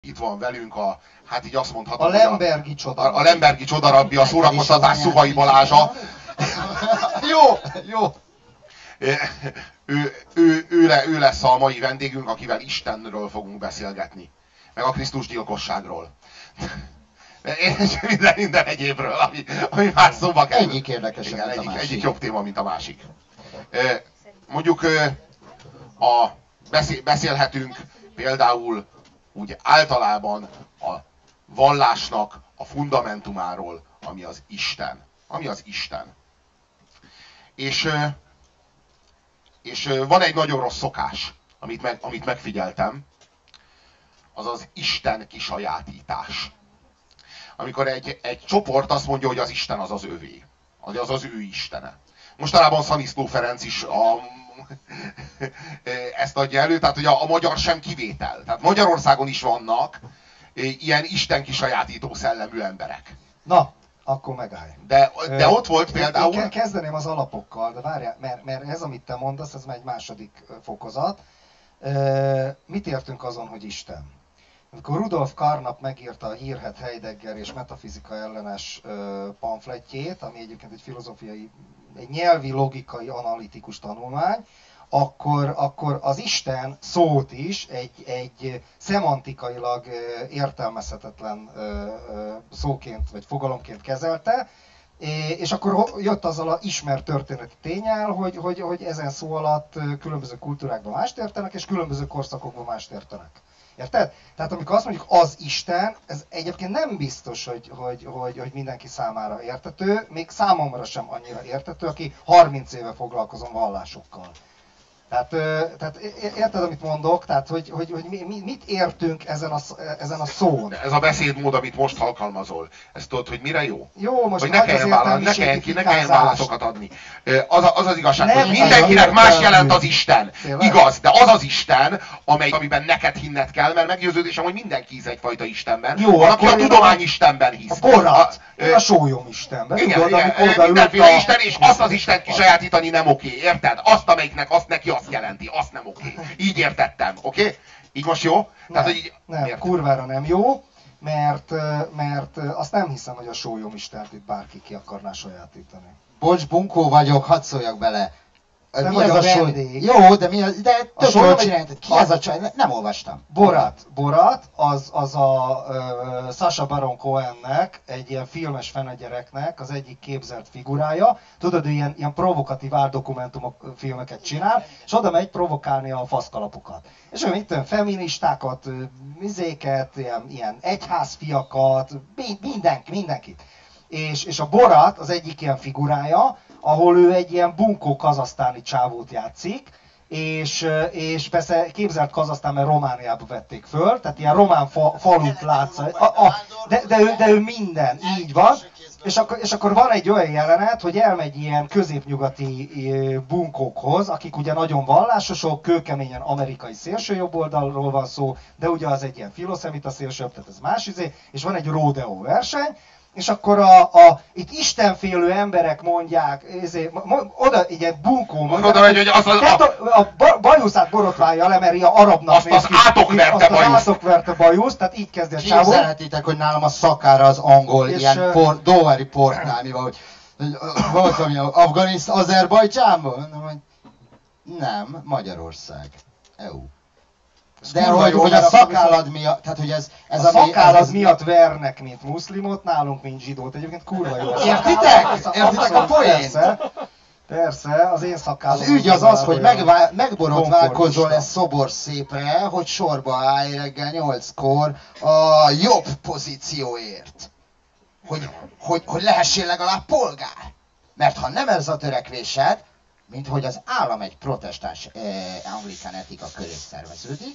Itt van velünk hát így azt mondhatom, a Lembergi csodarabbi. A Lembergi csodarabbi, a szórakoztatás Szuhai Balázsa. Jó, jó. Ő lesz a mai vendégünk, akivel Istenről fogunk beszélgetni. Meg a Krisztus gyilkosságról. És minden egyébről, ami már szóba kerül. Egyik érdekesebb, mint a másik. Egyik jobb téma, mint a másik. Mondjuk beszélhetünk például úgy általában a vallásnak a fundamentumáról, ami az Isten. Ami az Isten. És van egy nagyon rossz szokás, amit megfigyeltem, az az Isten kisajátítás. Amikor egy csoport azt mondja, hogy az Isten az az övé. Az az ő istene. Mostanában Szaniszló Ferenc is ezt adja elő, tehát hogy a magyar sem kivétel. Tehát Magyarországon is vannak ilyen Isten kisajátító szellemű emberek. Na, akkor megállj. De ott volt például... Én kezdeném az alapokkal, de várjál, mert ez, amit te mondasz, ez már egy második fokozat. Mit értünk azon, hogy Isten? Amikor Rudolf Carnap megírta a hírhedt Heidegger és metafizika ellenes pamfletjét, ami egyébként egy filozófiai, egy nyelvi, logikai, analitikus tanulmány, akkor az Isten szót is egy szemantikailag értelmezhetetlen szóként vagy fogalomként kezelte, és akkor jött azzal az ismert történeti ténnyel, hogy ezen szó alatt különböző kultúrákban mást értenek, és különböző korszakokban mást értenek. Érted? Tehát amikor azt mondjuk az Isten, ez egyébként nem biztos, hogy mindenki számára értető, még számomra sem annyira értető, aki 30 éve foglalkozom vallásokkal. Tehát érted, amit mondok? Tehát, hogy mit értünk ezen a szón? Ez a beszédmód, amit most alkalmazol, ezt tudod, hogy mire jó? Jó, most hogy ne kelljen válaszokat adni. Az igazság, hogy mindenkinek más jelent az Isten. Tényleg? Igaz, de az az Isten, amiben neked hinned kell, mert meggyőződésem, hogy mindenki hisz egyfajta Istenben. Jó, van, aki a tudomány Istenben hisz. A Borat, a sólyom Istenben. Igen, mindenféle Isten, és azt az Istent kisajátítani nem oké, érted? Azt, amelyiknek azt neki azt jelenti, azt nem oké. Így értettem, oké? Így most jó? Nem, nem, kurvára nem jó, mert azt nem hiszem, hogy a sólyom Istent itt bárki ki akarná sajátítani. Bocs, bunkó vagyok, hadd szóljak bele. Nem mi vagy az a sóly? vendég. Jó, de mi az? De tök jól csináltad. Ki az a csaj? Nem olvastam. Borat, az a Sacha Baron Cohennek, egy ilyen filmes fenegyereknek az egyik képzelt figurája. Tudod, ő ilyen provokatív árdokumentumok filmeket csinál, és oda megy provokálni a faszkalapokat. És ő feministákat, mizéket, ilyen egyházfiakat, mindenkit. És a Borat az egyik ilyen figurája, ahol ő egy ilyen bunkó kazasztáni csávót játszik, és persze képzelt Kazasztán, mert Romániába vették föl, tehát ilyen román falut látsz, de ő minden, így van. És akkor van egy olyan jelenet, hogy elmegy ilyen középnyugati bunkókhoz, akik ugye nagyon vallásosok, kőkeményen amerikai szélsőjobboldalról van szó, de ugye az egy ilyen filoszemita szélsőjobb, tehát ez más izé, és van egy rodeo verseny, és akkor itt istenfélő emberek mondják, oda egy ilyen bunkó mondják, a bajuszát borotválja le, mert ilyen arabnak azt az átokverte bajuszt, tehát így kezdi a csávó. Képzelhetitek, hogy nálam a szakára az angol, ilyen dolvári portál, mi van, hogy volt valami Azerbajdzsánból? Mondom, hogy nem, Magyarország, EU. De hogy a szakállad miatt, tehát hogy ez a szakállad miatt vernek, mint muszlimot, nálunk, mint zsidót. Egyébként kurva jó. Értitek? Értitek a poént? Persze, az én szakállam. Az ügy az, hogy megborotválkozol egy szobor szépre, hogy sorba állj reggel 8-kor a jobb pozícióért. Hogy lehessél legalább polgár. Mert ha nem ez a törekvésed, mint hogy az állam egy protestáns anglikán etika köré szerveződik,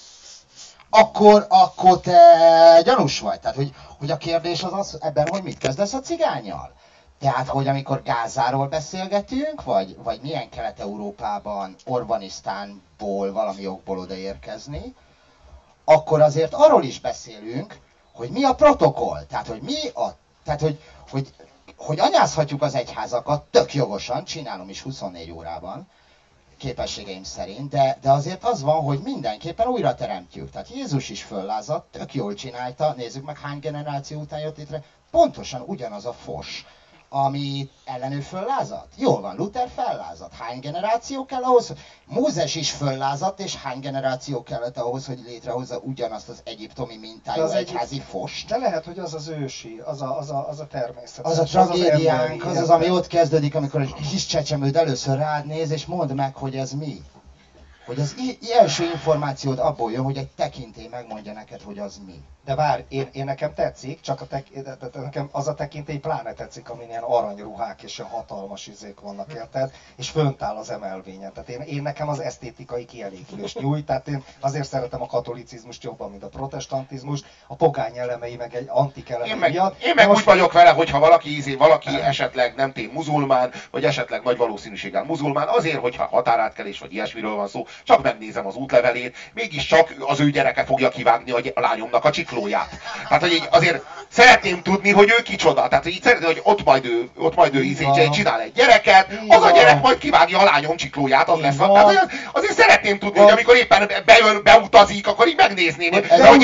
akkor te gyanús vagy. Tehát, hogy a kérdés az ebben, hogy mit kezdesz a cigánnyal. Tehát, hogy amikor Gázáról beszélgetünk, vagy milyen Kelet-Európában, Orbanisztánból valami okból odaérkezni, akkor azért arról is beszélünk, hogy mi a protokoll. Tehát, hogy anyázhatjuk az egyházakat, tök jogosan, csinálom is 24 órában, képességeim szerint, de azért az van, hogy mindenképpen újra teremtjük. Tehát Jézus is föllázadt, tök jól csinálta, nézzük meg hány generáció után jött létre, pontosan ugyanaz a fos, ami ellenő föllázadt. Jól van, Luther fellázadt. Hány generáció kell ahhoz? Mózes is föllázadt, és hány generáció kellett ahhoz, hogy létrehozza ugyanazt az egyiptomi mintájú egyházi fost? De lehet, hogy az az ősi, az a természet. Az a tragédiánk, az, ami ott kezdődik, amikor egy kis csecsemőd először rád néz, és mondd meg, hogy ez mi. Hogy az első információd abból jön, hogy egy tekintély megmondja neked, hogy az mi. De várj, én nekem tetszik, csak nekem az a tekintély pláne tetszik, amin ilyen aranyruhák és ilyen hatalmas izék vannak, érted? És fönt áll az emelvényen. Tehát én nekem az esztétikai kielégülést nyújt, tehát én azért szeretem a katolicizmust jobban, mint a protestantizmust, a pogány elemei meg egy antik eleme miatt. Én meg most úgy vagyok vele, hogyha valaki esetleg nem tény muzulmán, vagy esetleg nagy valószínűséggel muzulmán, azért, hogyha határátkelés vagy ilyesmiről van szó, csak megnézem az útlevelét, mégiscsak az ő gyereke fogja kivágni a lányomnak a csiklóját. Tehát, hogy azért szeretném tudni, hogy ő kicsoda. Tehát, hogy így szeretném, hogy ott majd ő csinál egy gyereket, az a gyerek majd kivágja a lányom csiklóját, az lesz. Tehát, azért szeretném tudni, hogy amikor éppen beutazik, akkor így megnézném. De hogy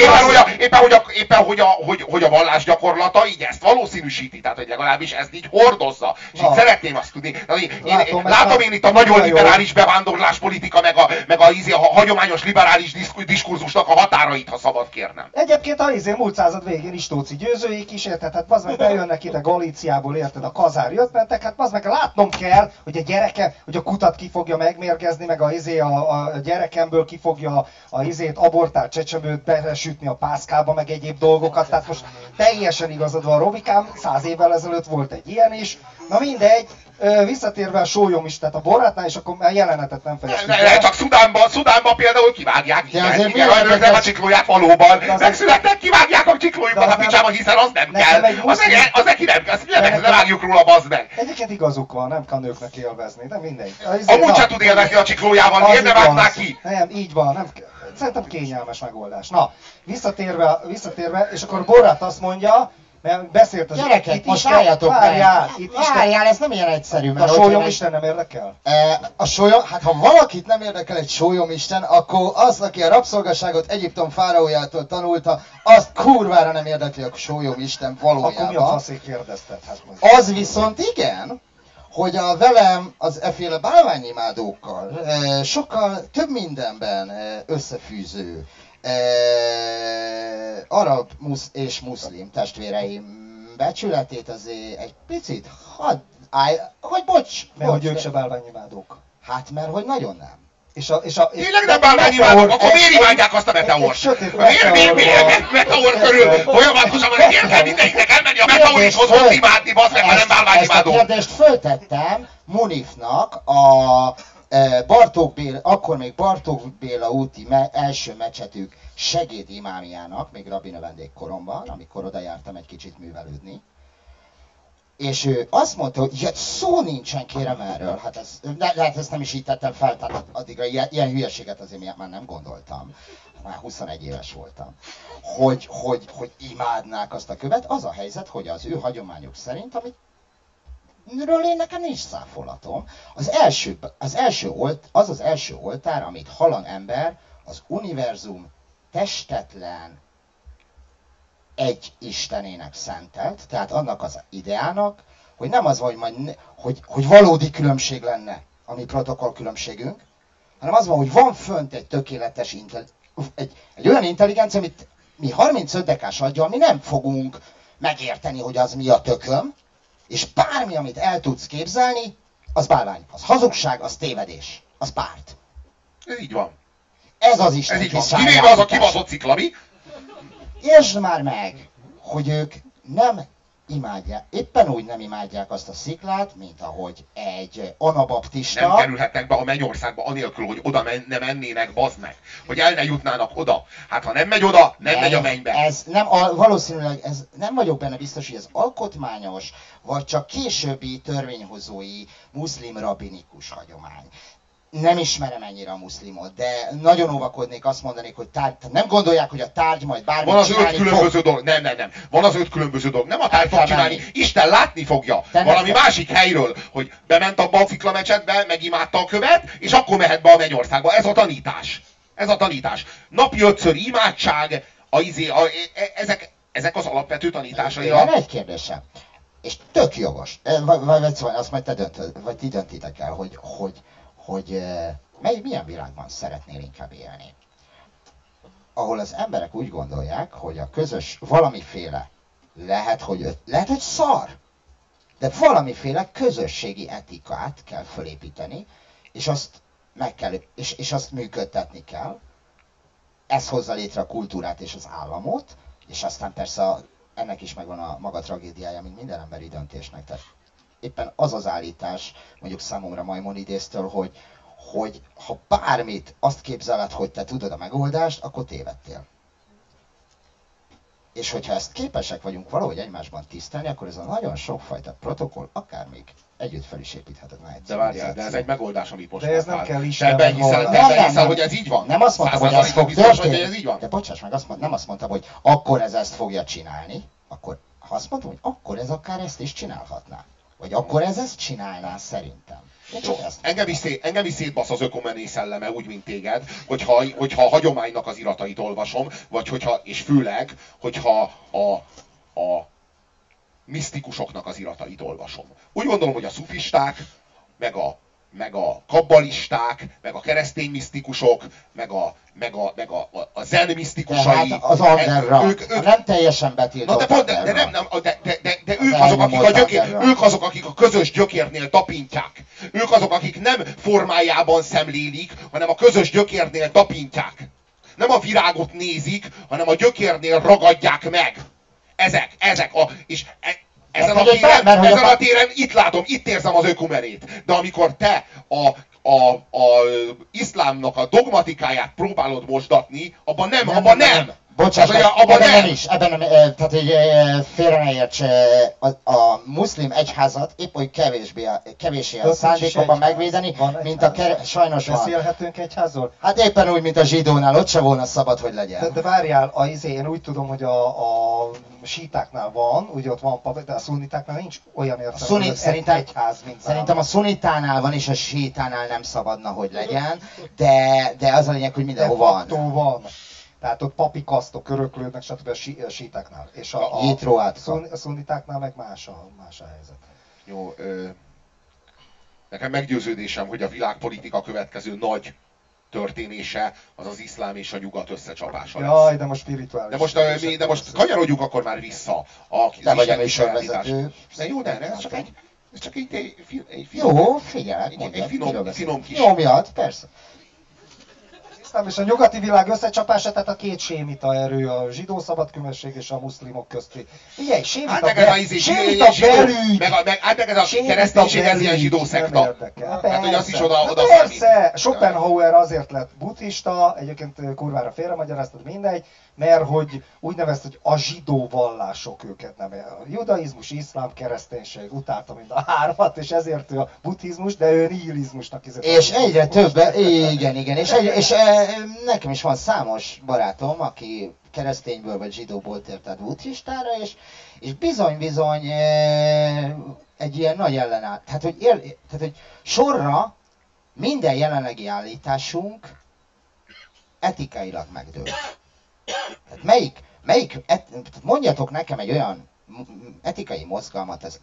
éppen, hogy a vallás gyakorlata így ezt valószínűsíti. Tehát, hogy legalábbis ezt így hordozza. És így szeretném azt tudni. Látom én itt a nagyon liberális bevándorláspolitika, meg a hagyományos liberális diskurzusnak a határait, ha szabad kérnem. Egyébként a múlt század végén Istóci győzőik is, érted? Hát bazd meg bejönnek ide Galíciából, érted? A kazár jött mentek, hát bazd meg látnom kell, hogy a gyereke, hogy a kutat ki fogja megmérgezni, meg a gyerekemből ki fogja a abortált csecsemőt besütni a pászkába, meg egyéb dolgokat. Tehát most teljesen igazad van, Robikám, 100 évvel ezelőtt volt egy ilyen is. Na mindegy, visszatérve a sólyomistát a Borátnál, és akkor a jelenetet nem fejeztük. Csak Szudánban például kivágják. Igen, a csiklóját valóban. Megszületnek, kivágják a csiklójukat a picsába, hiszen az nem kell. Az neki nem kell, ne vágjuk róla, bazd meg. Egyébként igazuk van, nem kell nőknek élvezni, de mindegy. Amúgy se tud élvezni a csiklójával, miért ne vágnák ki? Nem, így van, nem kell. Szerintem kényelmes megoldás. Na, visszatérve, és akkor Borát azt mondja, mert beszélt az... Gyerekek, most álljatok meg! Várjál, ez nem ilyen egyszerű. A sólyomisten nem érdekel? Hát ha valakit nem érdekel egy sólyomisten, akkor az, aki a rabszolgaságot Egyiptom fáraójától tanulta, azt kurvára nem érdekli a sólyomisten valójában. Akkor mi a faszék kérdezted? Az viszont igen, hogy a velem az efféle bálványimádókkal sokkal több mindenben összefűző arab és muszlim testvéreim becsületét azért egy picit bocs. Mert hogy ők se bálványimádók. Hát mert hogy nagyon nem. Tényleg nem bálványimádók, akkor miért imádják azt a meteort? Miért meteor körül folyamatosan van, miért kell mindenkinek elmenni a meteorithoz, hogy imádni, bazd meg, ha nem bálványimádók? Ezt a kérdést föltettem Munifnak, akkor még Bartók Béla úti első mecsetük segédimámjának, még rabbi növendékkoromban, amikor oda jártam egy kicsit művelődni. És ő azt mondta, hogy ja, szó nincsen kérem erről, hát lehet ezt nem is így tettem fel, tehát addigra ilyen hülyeséget azért már nem gondoltam. Már 21 éves voltam. Hogy imádnák azt a követ, az a helyzet, hogy az ő hagyományuk szerint, amit én nekem nincs száfolatom. Az első oltár, amit halan ember, az univerzum testetlen egy istenének szentelt, tehát annak az ideának, hogy nem az van, hogy valódi különbség lenne a mi protokoll különbségünk, hanem az van, hogy van fönt egy tökéletes egy olyan intelligencia, amit mi 35 dekás aggyal mi nem fogunk megérteni, hogy az mi a tököm, és bármi, amit el tudsz képzelni, az bálvány, az hazugság, az tévedés, az párt. Ez így van. Ez az Isten kiszállítás. Kivéve az a kibaszott ciklami. Értsd már meg, hogy ők nem imádják, éppen úgy nem imádják azt a sziklát, mint ahogy egy anabaptista. Nem kerülhetnek be a mennyországba anélkül, hogy oda ne mennének, bazd meg. Hogy el ne jutnának oda. Hát ha nem megy oda, nem megy a mennybe. Valószínűleg nem vagyok benne biztos, hogy ez alkotmányos, vagy csak későbbi törvényhozói muszlim rabinikus hagyomány. nem ismerem ennyire a muszlimot, de nagyon óvakodnék, azt mondanék, hogy nem gondolják, hogy a tárgy majd bármit van az csinálni 5 különböző dolog. Nem. Van az 5 különböző dolog. Nem a tárgy fog csinálni. Isten látni fogja. Valami másik helyről, hogy bement abba a fiklamecsetbe, megimádta a követ, és akkor mehet be a mennyországba. Ez a tanítás. Ez a tanítás. Napi 5-ször imádság, ezek az alapvető tanításai. Van egy kérdésem. És tök jogos. Vagy szóval azt majd te döntöd, vagy ti döntitek el, hogy milyen világban szeretnél inkább élni. Ahol az emberek úgy gondolják, hogy a közös valamiféle, lehet, hogy szar, de valamiféle közösségi etikát kell fölépíteni, és azt működtetni kell. Ez hozza létre a kultúrát és az államot, és aztán persze ennek is megvan a maga tragédiája, mint minden emberi döntésnek. Tehát éppen az az állítás, mondjuk számomra Maimonidésztől, hogy ha bármit azt képzeled, hogy te tudod a megoldást, akkor tévedtél. És hogyha ezt képesek vagyunk valahogy egymásban tisztelni, akkor ez a nagyon sokfajta protokoll akár még együtt fel is építhetetlen. De várjál, de ez egy megoldás, amit most de ez nem kell Isten. Te hiszel, hogy ez így van? Nem azt mondtam, hogy ez fog történni. Ez így van? De bocsáss meg, nem azt mondtam, hogy akkor ez ezt fogja csinálni. Akkor, ha azt mondtam, hogy akkor ez akár ezt is csinálhatná. Vagy akkor ez ezt csinálná szerintem. Engem is szétbasz az ökumené szelleme úgy, mint téged, hogyha a hagyománynak az iratait olvasom, vagy és főleg, hogyha a misztikusoknak az iratait olvasom. Úgy gondolom, hogy a szufisták, meg a kabbalisták, meg a keresztény misztikusok, meg a zen misztikusai. Hát az underground. Nem teljesen betiltott. De ők azok, akik a közös gyökérnél tapintják. Ők azok, akik nem formájában szemlélik, hanem a közös gyökérnél tapintják. Nem a virágot nézik, hanem a gyökérnél ragadják meg. Ezen a téren itt látom, itt érzem az ökumenét. De amikor te a iszlámnak a dogmatikáját próbálod mosdatni, abban nem. Bocsánat, nem is. Ebben nem, tehát hogy félre ne érts, a muszlim egyházat épp hogy kevésé a szándékokban megvédeni, mint a sajnos van. Beszélhetünk egyházról? Hát éppen úgy, mint a zsidónál, ott se volna szabad, hogy legyen. De várjál, én úgy tudom, hogy a sítáknál van, ugye ott van pap, de a szunnitáknál nincs olyan értelme, hogy szerintem, egyház, mint szerintem a szunnitánál van, és a sítánál nem szabadna, hogy legyen, de az a lényeg, hogy mindenhol van. Tehát ott papi kasztok öröklődnek, stb. A sítáknál. És a szunnitáknál meg más a helyzet. Jó, nekem meggyőződésem, hogy a világpolitika következő nagy történése az az iszlám és a nyugat összecsapása lesz. Jaj, de most spirituális. De most kanyarodjunk akkor már vissza az Isten műsorvezető. De jó, de ez csak egy jó, figyelj, finom kis... Jó, miatt, persze. És a nyugati világ összecsapása, tehát a két sémita erő, a zsidó szabadkőmesség és a muszlimok közti. Figyelj, sémita belügy! Meg ez a kereszténység, ez ilyen zsidó szekta. Hát, hogy az is oda persze, Schopenhauer azért lett buddhista, egyébként kurvára félremagyaráztad, mindegy, mert hogy úgy nevezte, hogy a zsidó vallások őket nem. A judaizmus, iszlám, kereszténység utálta mind a hármat, és ezért ő a buddhizmus, de ő nihilizmusnak izett. És egyre több, igen, és nekem is van számos barátom, aki keresztényből vagy zsidóból tért át buddhistára, és bizony egy ilyen nagy ellenáll. Tehát, hogy sorra minden jelenlegi állításunk etikailag megdől. Tehát mondjatok nekem egy olyan etikai mozgalmat az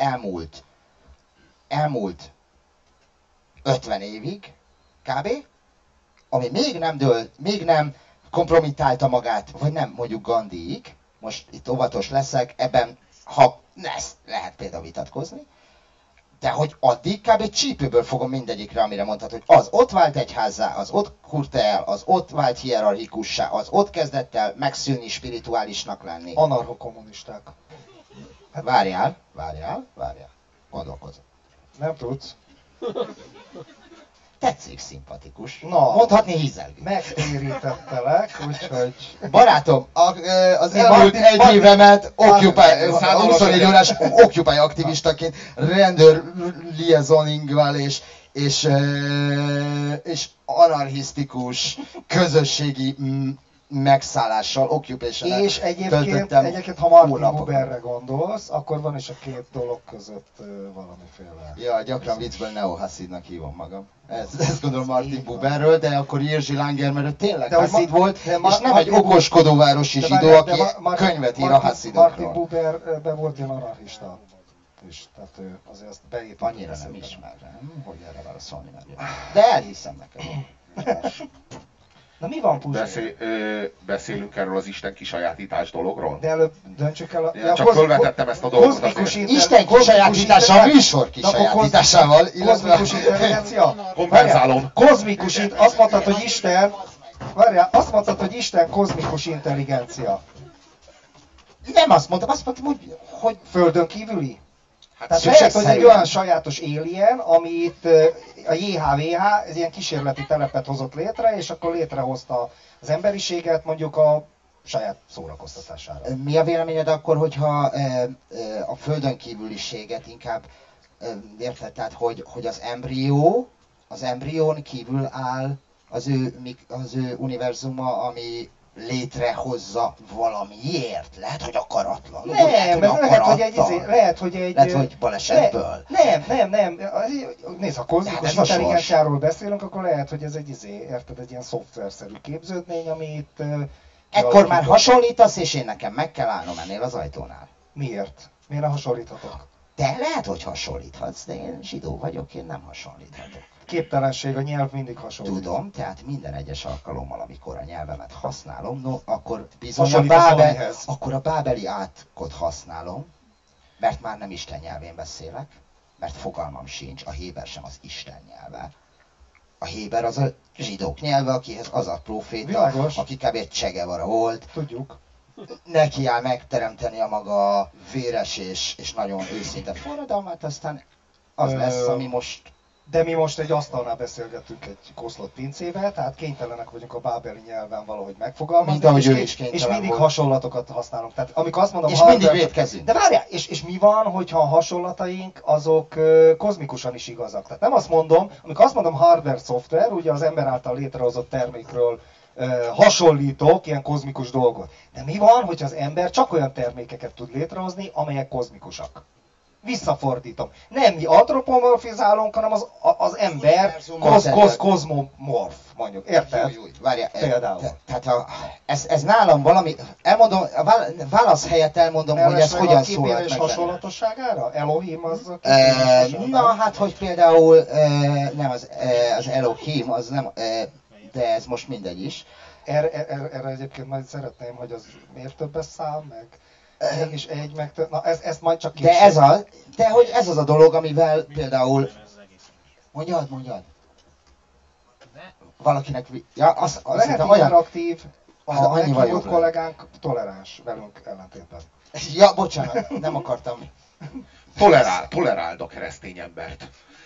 elmúlt 50 évig, kb., ami még nem kompromittálta magát, vagy nem mondjuk Gandhiig, most itt óvatos leszek, ebben lehet például vitatkozni, de hogy addig kb. Csípőből fogom mindegyikre, amire mondhat, hogy az ott vált egyházzá, az ott kurta el, az ott vált hierarchikussá, az ott kezdett el megszűnni spirituálisnak lenni. Anarchokommunisták. Várjál. Gondolkozom. Nem tudsz. Tetszik, szimpatikus. Na, mondhatni hízelgő. Megtérítettelek, úgyhogy... Barátom, az elmúlt egy évemet 24 órás Occupy aktivistaként, rendőr liaisoningval és és anarchisztikus közösségi megszállással, occupation-el És egyébként ha Martin Buberre gondolsz, akkor van is a két dolog között valamiféle. Ja, gyakran viccből neo-haszidnak hívom magam. Ezt gondolom Martin Buberről, de akkor Jerzy Langer, mert ő tényleg haszid volt, és nem egy okoskodó városi zsidó, aki könyvet ír a haszidokról. Martin Buberben volt ilyen anarchista is, tehát ő azért azt beépít. Annyira nem ismerem, hogy erre válaszolni merjem. De elhiszem neked. Na mi van, Puzsér? Beszélünk erről az Isten kisajátítás dologról? De előbb döntsük el a... Csak fölvetettem ezt a dolgot. Isten kisajátítása a műsor kisajátításával. Kozmikus intelligencia? Kompenzálom. Kozmikus intelligencia. Azt mondtad, hogy Isten... Várjál, azt mondtad, hogy Isten kozmikus intelligencia. Nem azt mondtam, hogy földön kívüli? Tehát lehet, hogy egy olyan sajátos alien, amit a JHVH ez ilyen kísérleti telepet hozott létre, és akkor létrehozta az emberiséget mondjuk a saját szórakoztatására. Mi a véleményed akkor, hogyha a földön kívüliséget inkább érted, tehát hogy az embrión kívül áll az ő univerzuma, ami létrehozza valamiért. Lehet, hogy akaratlan. Lehet, hogy balesetből. Nem. Nézd, ha kozmikus intelligenciáról beszélünk, akkor lehet, hogy ez egy érted, egy ilyen szoftverszerű képződmény, amit... Ekkor már hasonlítasz, és én nekem meg kell állnom ennél az ajtónál. Miért? Miért nem hasonlíthatok? Te lehet, hogy hasonlíthatsz, de én zsidó vagyok, én nem hasonlíthatok. Képtelenség, a nyelv mindig hasonlít. Tudom, tehát minden egyes alkalommal, amikor a nyelvemet használom, akkor bizony a bábeli átkot használom, mert már nem Isten nyelvén beszélek, mert fogalmam sincs, a héber sem az Isten nyelve. A héber az a zsidók nyelve, akihez az a próféta, világos, aki kb. Che Guevara volt. Tudjuk. Neki áll megteremteni a maga véres és nagyon őszinte forradalmat, aztán az lesz, ami most... De mi most egy asztalnál beszélgetünk egy koszlott pincébe, tehát kénytelenek vagyunk a bábeli nyelven valahogy megfogalmazni. Mint ahogy ő is kénytelen és mindig volt. hasonlatokat használunk. Tehát amikor azt mondom, és mindig vétkezünk. De várjál, és mi van, hogyha a hasonlataink azok kozmikusan is igazak? Tehát nem azt mondom, amikor azt mondom hardware, szoftver, ugye az ember által létrehozott termékről hasonlítok ilyen kozmikus dolgot. De mi van, hogyha az ember csak olyan termékeket tud létrehozni, amelyek kozmikusak? Visszafordítom. Nem mi antropomorfizálunk, hanem az ember kozmomorf, mondjuk. Érted? Várjál, például. Tehát ez nálam valami, elmondom, a válasz helyett elmondom, hogy ez hogyan szólalt meg. Hasonlatosságára? Elohim az a na hát, hogy például nem az Elohim, az nem, de ez most mindegy is. Erre egyébként majd szeretném, hogy az miért többes szám, meg és egy meg több, na ezt majd csak később. De hogy ez az a dolog, amivel például... Mondjad. Valakinek... Ja, az lehet interaktív, a meghívott kollégánk toleráns velünk ellentétben. Ja, bocsánat, nem akartam. Toleráld a keresztény embert.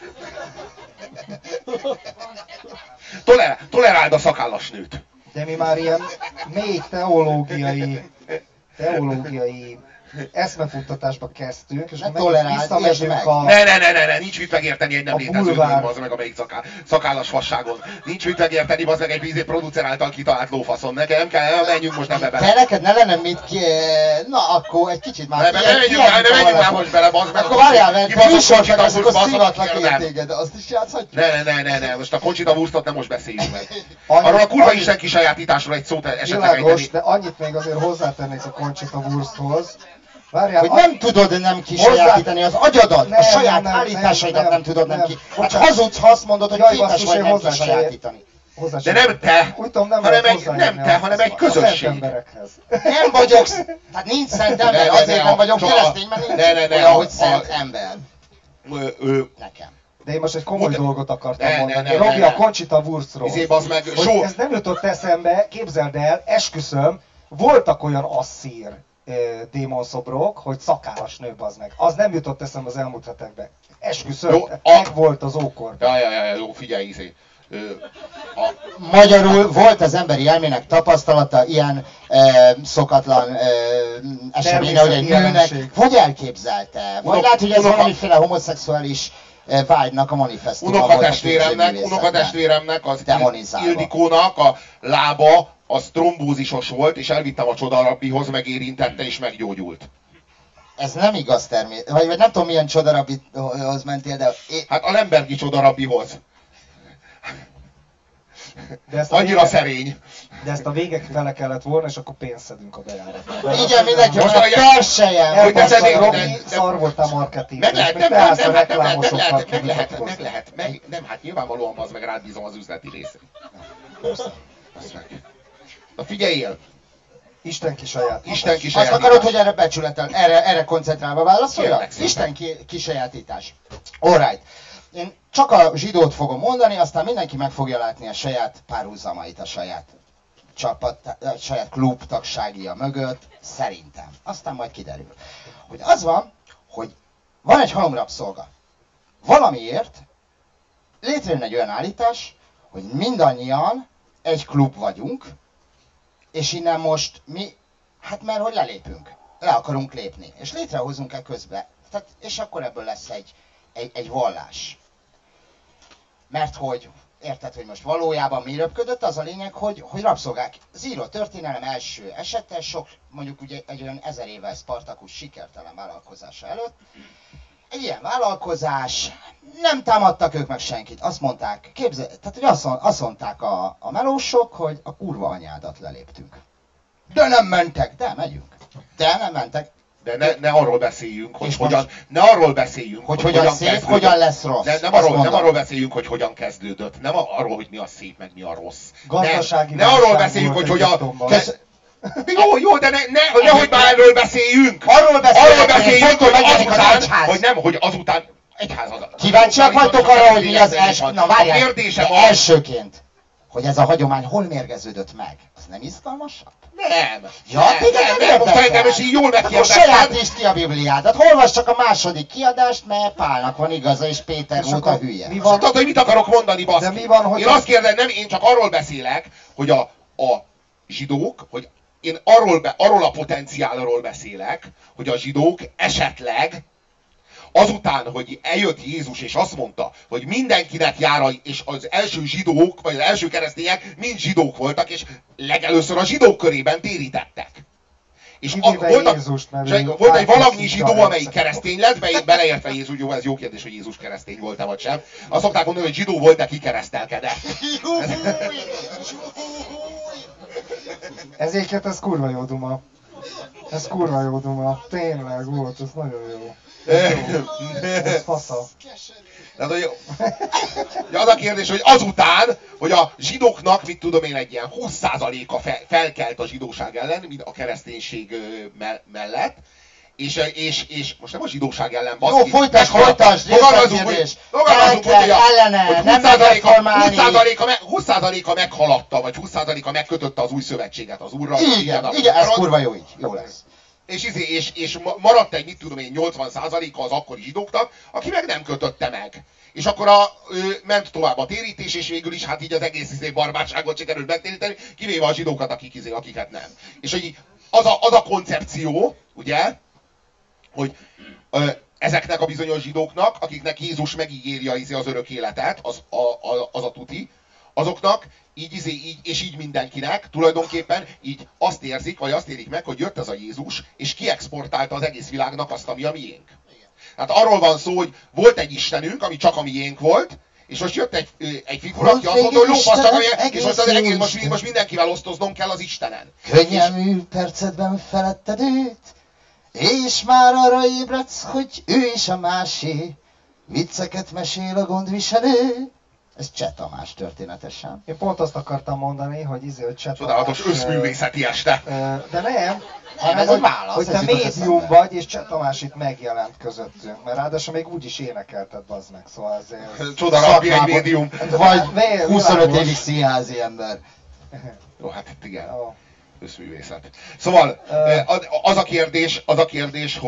Toleráld a szakállas nőt. De mi már ilyen mély teológiai eszmefuttatásba kezdtünk, és visszamegyünk a... Ne, nincs mit megérteni egy nem létező dolog, az meg amelyik szakállas fasságon. Nincs mit megérteni, az meg egy producer által kitalált lófaszon. Nekem kell, menjünk most ebbe bele. De neked ne lenne mit ki... Na, akkor egy kicsit már... Ne menjünk már most bele, bazd meg. Akkor várjál, mert te műsort meg, akkor szivatlak én téged, azt is játszhatjuk? Ne, most a Conchita Wurstot nem most beszéljünk meg. Arról a kurva Isten kisajátításról egy szót esetleg ejteni. De annyit még azért hozzátennék a Conchita Wursthoz. Várjál, hogy nem tudod nem kisajátítani az agyadat, a saját állításaidat nem tudod nem ki. Hát hazudsz, ha azt mondod, hogy képes vagy nem kisajátítani. De nem te, hanem egy közösség. Nem vagyok, hát nincs szent ember, azért nem vagyok keresztény, mert nincs olyan, hogy szent ember. Nekem. De én most egy komoly dolgot akartam mondani. Robi, a Conchita Wurstról. Hogy ez nem jutott eszembe, képzeld el, esküszöm, voltak olyan asszír démonszobrok, hogy szakállas nő, bazd meg. Az nem jutott eszembe az elmúlt hetekben. Esküszöm, meg volt az ókor. Jó, figyelj, Magyarul volt az emberi elmének tapasztalata ilyen szokatlan eseménye, hogy egy nőnek, vagy elképzelte, vagy lehet, hogy ez valamiféle homoszexuális vágynak a manifesztumban volt a unokatestvéremnek, az demonizálva. Ildikónak a lába az trombózisos volt, és elvittem a csodarabbihoz, megérintette és meggyógyult. Ez nem igaz természetesen. Vagy nem tudom, milyen csodarabbihoz mentél, de... Hát a Lembergi csodarabbihoz. De ezt Annyira szerény. De ezt a végek fele kellett volna, és akkor pénzt szedünk a bejáratba. Igen, mindenki most most perseljen! Elbaszta, Robi, szar volt a marketing. Meg lehet, nem, hát nyilvánvalóan az meg rád bízom az üzleti részét. Na figyeljél! Isten kisajátítás. Isten kisajátítás. Azt akarod, hogy erre becsületel, erre koncentrálva válaszoljak? Isten kisajátítás. Alright. Én csak a zsidót fogom mondani, aztán mindenki meg fogja látni a saját párhuzamait, a saját csapat, a saját klub tagságia mögött, szerintem. Aztán majd kiderül. Hogy az van, hogy van egy halomrabszolga. Valamiért létrejön egy olyan állítás, hogy mindannyian egy klub vagyunk, és innen most mi, hát mert hogy lelépünk, le akarunk lépni, és létrehozunk közben. Tehát, és akkor ebből lesz egy vallás. Mert hogy, érted, hogy most valójában mi röpködött, az a lényeg, hogy rabszolgák. Az írott történelem első esete, sok, mondjuk ugye egy olyan 1000 évvel Spartacus sikertelen vállalkozása előtt. Egy ilyen vállalkozás, nem támadtak ők meg senkit, azt mondták, tehát hogy azt mondták a melósok, hogy a kurva anyádat leléptünk. De nem mentek, de megyünk. De nem mentek. De ne arról beszéljünk, hogy hogyan, ne arról beszéljünk, hogy hogyan szép, kezdődött. Hogyan lesz rossz. Nem arról beszéljünk, hogy hogyan kezdődött. Nem arról, hogy mi a szép, meg mi a rossz. Gazdasági ne arról beszéljünk, hogy hogyan... Jó, de nehogy már erről beszéljünk! Arról beszéljünk, hogy azután egyház az. Kíváncsiak vagytok arra, hogy mi az első... Na várjál, elsőként, hogy ez a hagyomány hol mérgeződött meg? Az nem izgalmasabb? Nem. Ja, nem szerintem, és így jól megkérdeztem. Sajátítsd ki a Bibliádat. Olvasd csak a második kiadást, mert Pálnak van igaza, és Péter volt a hülye. Mi van? Tudod, hogy mit akarok mondani, baszki? De mi van, hogy... Én azt kérdezem, én csak arról beszélek, hogy a zsidók, hogy én arról a potenciálról beszélek, hogy a zsidók esetleg azután, hogy eljött Jézus és azt mondta, hogy mindenkinek jár, és az első zsidók, vagy az első keresztények mind zsidók voltak, és legelőször a zsidók körében térítettek. És volt egy valamennyi zsidó, amelyik keresztény lett, beleértve Jézus, jó, ez jó kérdés, hogy Jézus keresztény volt-e vagy sem. Azt szokták mondani, hogy zsidó volt, de kikeresztelkedett. Ezért ez kurva jó duma. Ez kurva jó duma. Tényleg volt, ez nagyon jó. Ez fasza. Tehát, hogy az a kérdés, hogy azután, hogy a zsidóknak, mit tudom én, egy ilyen 20%-a felkelt a zsidóság ellen, mint a kereszténység mellett, és most nem a zsidóság ellen, baszki. Jó, folytasd, részletkérdés. Fogalmazunk, hogy ellene, nem megreformálni. 20%-a meghaladta, vagy 20%-a megkötötte az új szövetséget az Úrral. Igen, ez kurva jó így. Jó lesz. És maradt egy, mit tudom én, 80%-a az akkori zsidóknak, aki meg nem kötötte meg. És akkor ment tovább a térítés, és végül is hát így az egész barbárságot sikerült megtéríteni, kivéve a zsidókat, akiket nem. És hogy az a koncepció, ugye, hogy ezeknek a bizonyos zsidóknak, akiknek Jézus megígéri az örök életet, az a tuti, azoknak így, és így mindenkinek tulajdonképpen így azt érzik, vagy azt érik meg, hogy jött ez a Jézus, és kiexportálta az egész világnak azt, ami a miénk. Hát arról van szó, hogy volt egy Istenünk, ami csak a miénk volt, és most jött egy figura, aki azt mondta, hogy lófasz, és most az egész, most mindenkivel osztoznom kell az Istenen. Könnyelmű percedben feletted őt, és már arra ébredsz, hogy ő is a másé. Vicceket mesél a gondviselő. Ez Cseh Tamás történetesen. Én pont azt akartam mondani, hogy hogy Cseh Tamás... Csodálatos összművészeti este. De nem, ez egy válasz. Hogy te médium vagy, és Cseh Tamás itt megjelent közöttünk. Mert ráadásul még úgy is énekelted, bazd meg, szóval azért... Csodálatos egy médium. Vagy 25 évig színházi ember. Jó, hát itt igen. Összművészet. Szóval az a kérdés,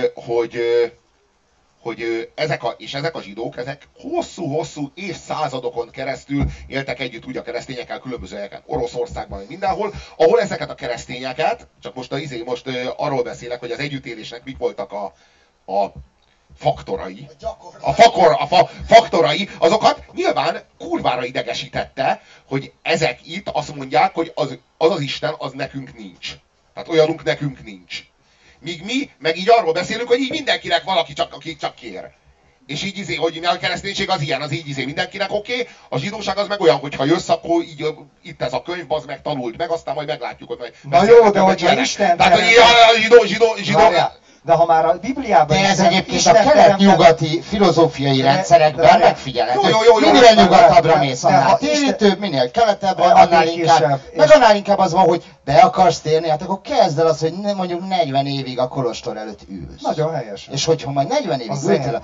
hogy ezek a zsidók, ezek hosszú évszázadokon keresztül éltek együtt úgy a keresztényekkel különböző helyeken, Oroszországban, mindenhol, ahol ezeket a keresztényeket, csak most arról beszélek, hogy az együttélésnek mik voltak a faktorai, faktorai, azokat nyilván kurvára idegesítette, hogy ezek itt azt mondják, hogy az Isten, az nekünk nincs. Tehát olyanunk nekünk nincs. Míg mi meg így arról beszélünk, hogy így mindenkinek valaki aki csak kér. És így hogy a kereszténység az ilyen, az így mindenkinek oké. A zsidóság az meg olyan, hogy ha jössz, akkor így itt ez a könyv, bazd meg, tanuld meg, aztán majd meglátjuk, hogy na jó, de hogyha Isten... Tehát, hogy a zsidó... De ha már a Bibliában... De ez egyébként a kelet-nyugati filozófiai rendszerekben megfigyelhető. Minél nyugatabbra mész, annál térítőbb, minél keletebbre, annál inkább. Meg annál inkább az van, hogy be akarsz térni, hát akkor kezd el az, hogy mondjuk 40 évig a kolostor előtt ülsz. Nagyon helyes. És hogyha majd 40 évig ültél,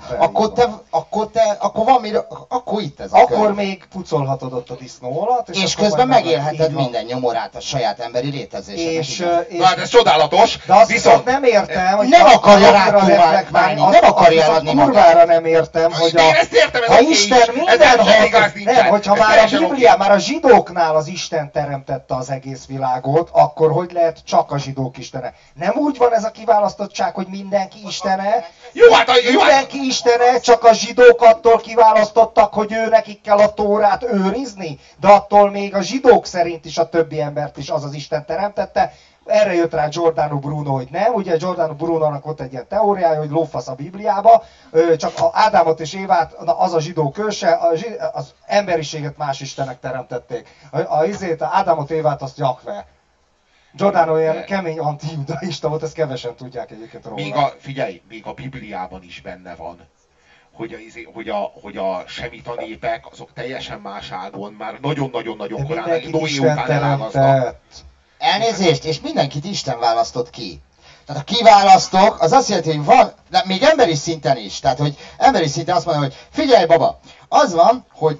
akkor itt ez a akkor még pucolhatod ott a disznóolat. És közben megélheted minden nyomorát a saját emberi létezésnek. Na hát ez csodálatos, viszont nem értem, hogy nem akarja rákóválni, nem akarja eladni magát. Kurvára nem értem, hogy ha Isten mindenhol, hogyha már a Bibliában, már a zsidóknál az Isten teremtette az egész világot, akkor hogy lehet csak a zsidók istene? Nem úgy van ez a kiválasztottság, hogy mindenki istene? Mindenki istene, csak a zsidók attól kiválasztottak, hogy ő nekik kell a Tórát őrizni, de attól még a zsidók szerint is a többi embert is az Isten teremtette. Erre jött rá Giordano Bruno, hogy nem. Ugye Giordano Bruno-nak ott egy ilyen teóriája, hogy lófasz a Bibliába, csak Ádámot és Évát, az a zsidó őse, az emberiséget más istenek teremtették. Ádámot, Évát azt Jakve. Giordano ilyen kemény anti-judaista volt, ezt kevesen tudják egyébként róla. Még a Bibliában is benne van, hogy a semita népek, azok teljesen más ágon, már nagyon-nagyon-nagyon korán, Noé után elháznak. Elnézést, és mindenkit Isten választott ki. Tehát a kiválasztok, az azt jelenti, hogy van, de még emberi szinten is, tehát hogy emberi szinten azt mondja, hogy figyelj baba, az van, hogy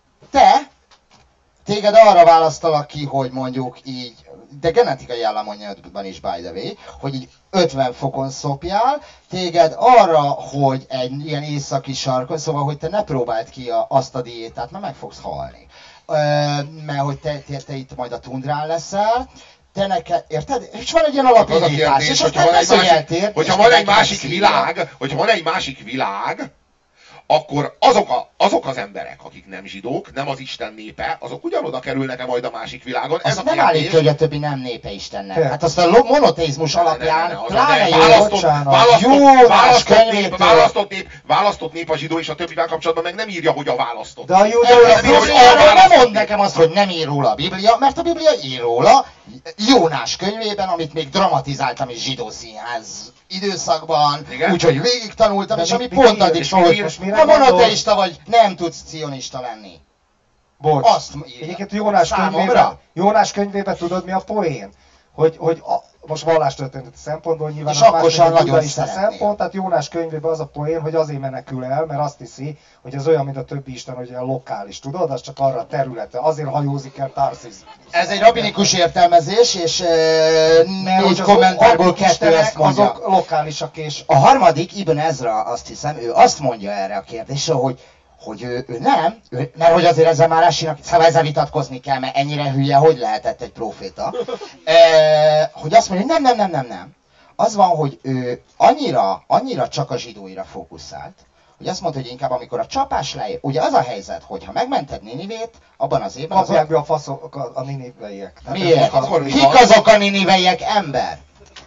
téged arra választalak ki, hogy mondjuk így, de genetikai államanyagban is by the way, hogy így 50 fokon szopjál, téged arra, hogy egy ilyen északi sarkon, szóval, hogy te ne próbáld ki azt a diétát, mert meg fogsz halni. Mert hogy te itt majd a tundrán leszel, te neked, érted? És van egy ilyen alapindítás, és aztán beszéltél. Hogyha van egy másik világ, akkor azok az emberek, akik nem zsidók, nem az Isten népe, azok ugyanoda kerülnek-e majd a másik világon? Ez nem állítja, hogy a többi nem népe Istennek. Hát azt a monoteizmus alapján pláne választott nép a zsidó, és a többivel kapcsolatban meg nem írja, hogy a választott. De a nem mond nekem azt, hogy nem ír róla a Biblia, mert a Biblia ír róla Jónás könyvében, amit még dramatizáltam is zsidó színház időszakban, úgyhogy végig tanultam, és ami pont addig szól, hogy ha monoteista vagy, nem tudsz cionista lenni. Bocs, egyébként Jónás könyvében tudod mi a poén? Hogy most vallástörténeti szempontból nyilván és akkor sem nagyon szempont, tehát Jónás könyvében az a poén, hogy azért menekül el, mert azt hiszi, hogy ez olyan, mint a többi isten, hogy olyan lokális, tudod? Az csak arra a területe, azért hajózik el Tarsis. Ez egy rabinikus értelmezés, és 4 kommentárból 2 ezt mondja. Azok lokálisak és... A harmadik, Ibn Ezra, azt hiszem, ő azt mondja erre a kérdésre, hogy ő nem, mert hogy azért ezzel már ezzel vitatkozni kell, mert ennyire hülye, hogy lehetett egy próféta, hogy azt mondja, hogy nem. Az van, hogy ő annyira csak a zsidóira fókuszált, hogy azt mondta, hogy inkább amikor a csapás lejön, ugye az a helyzet, hogy ha megmented Ninivét, abban az évben... Kapják be a faszok a niniveiek. Miért? Kik azok a niniveiek? Ember.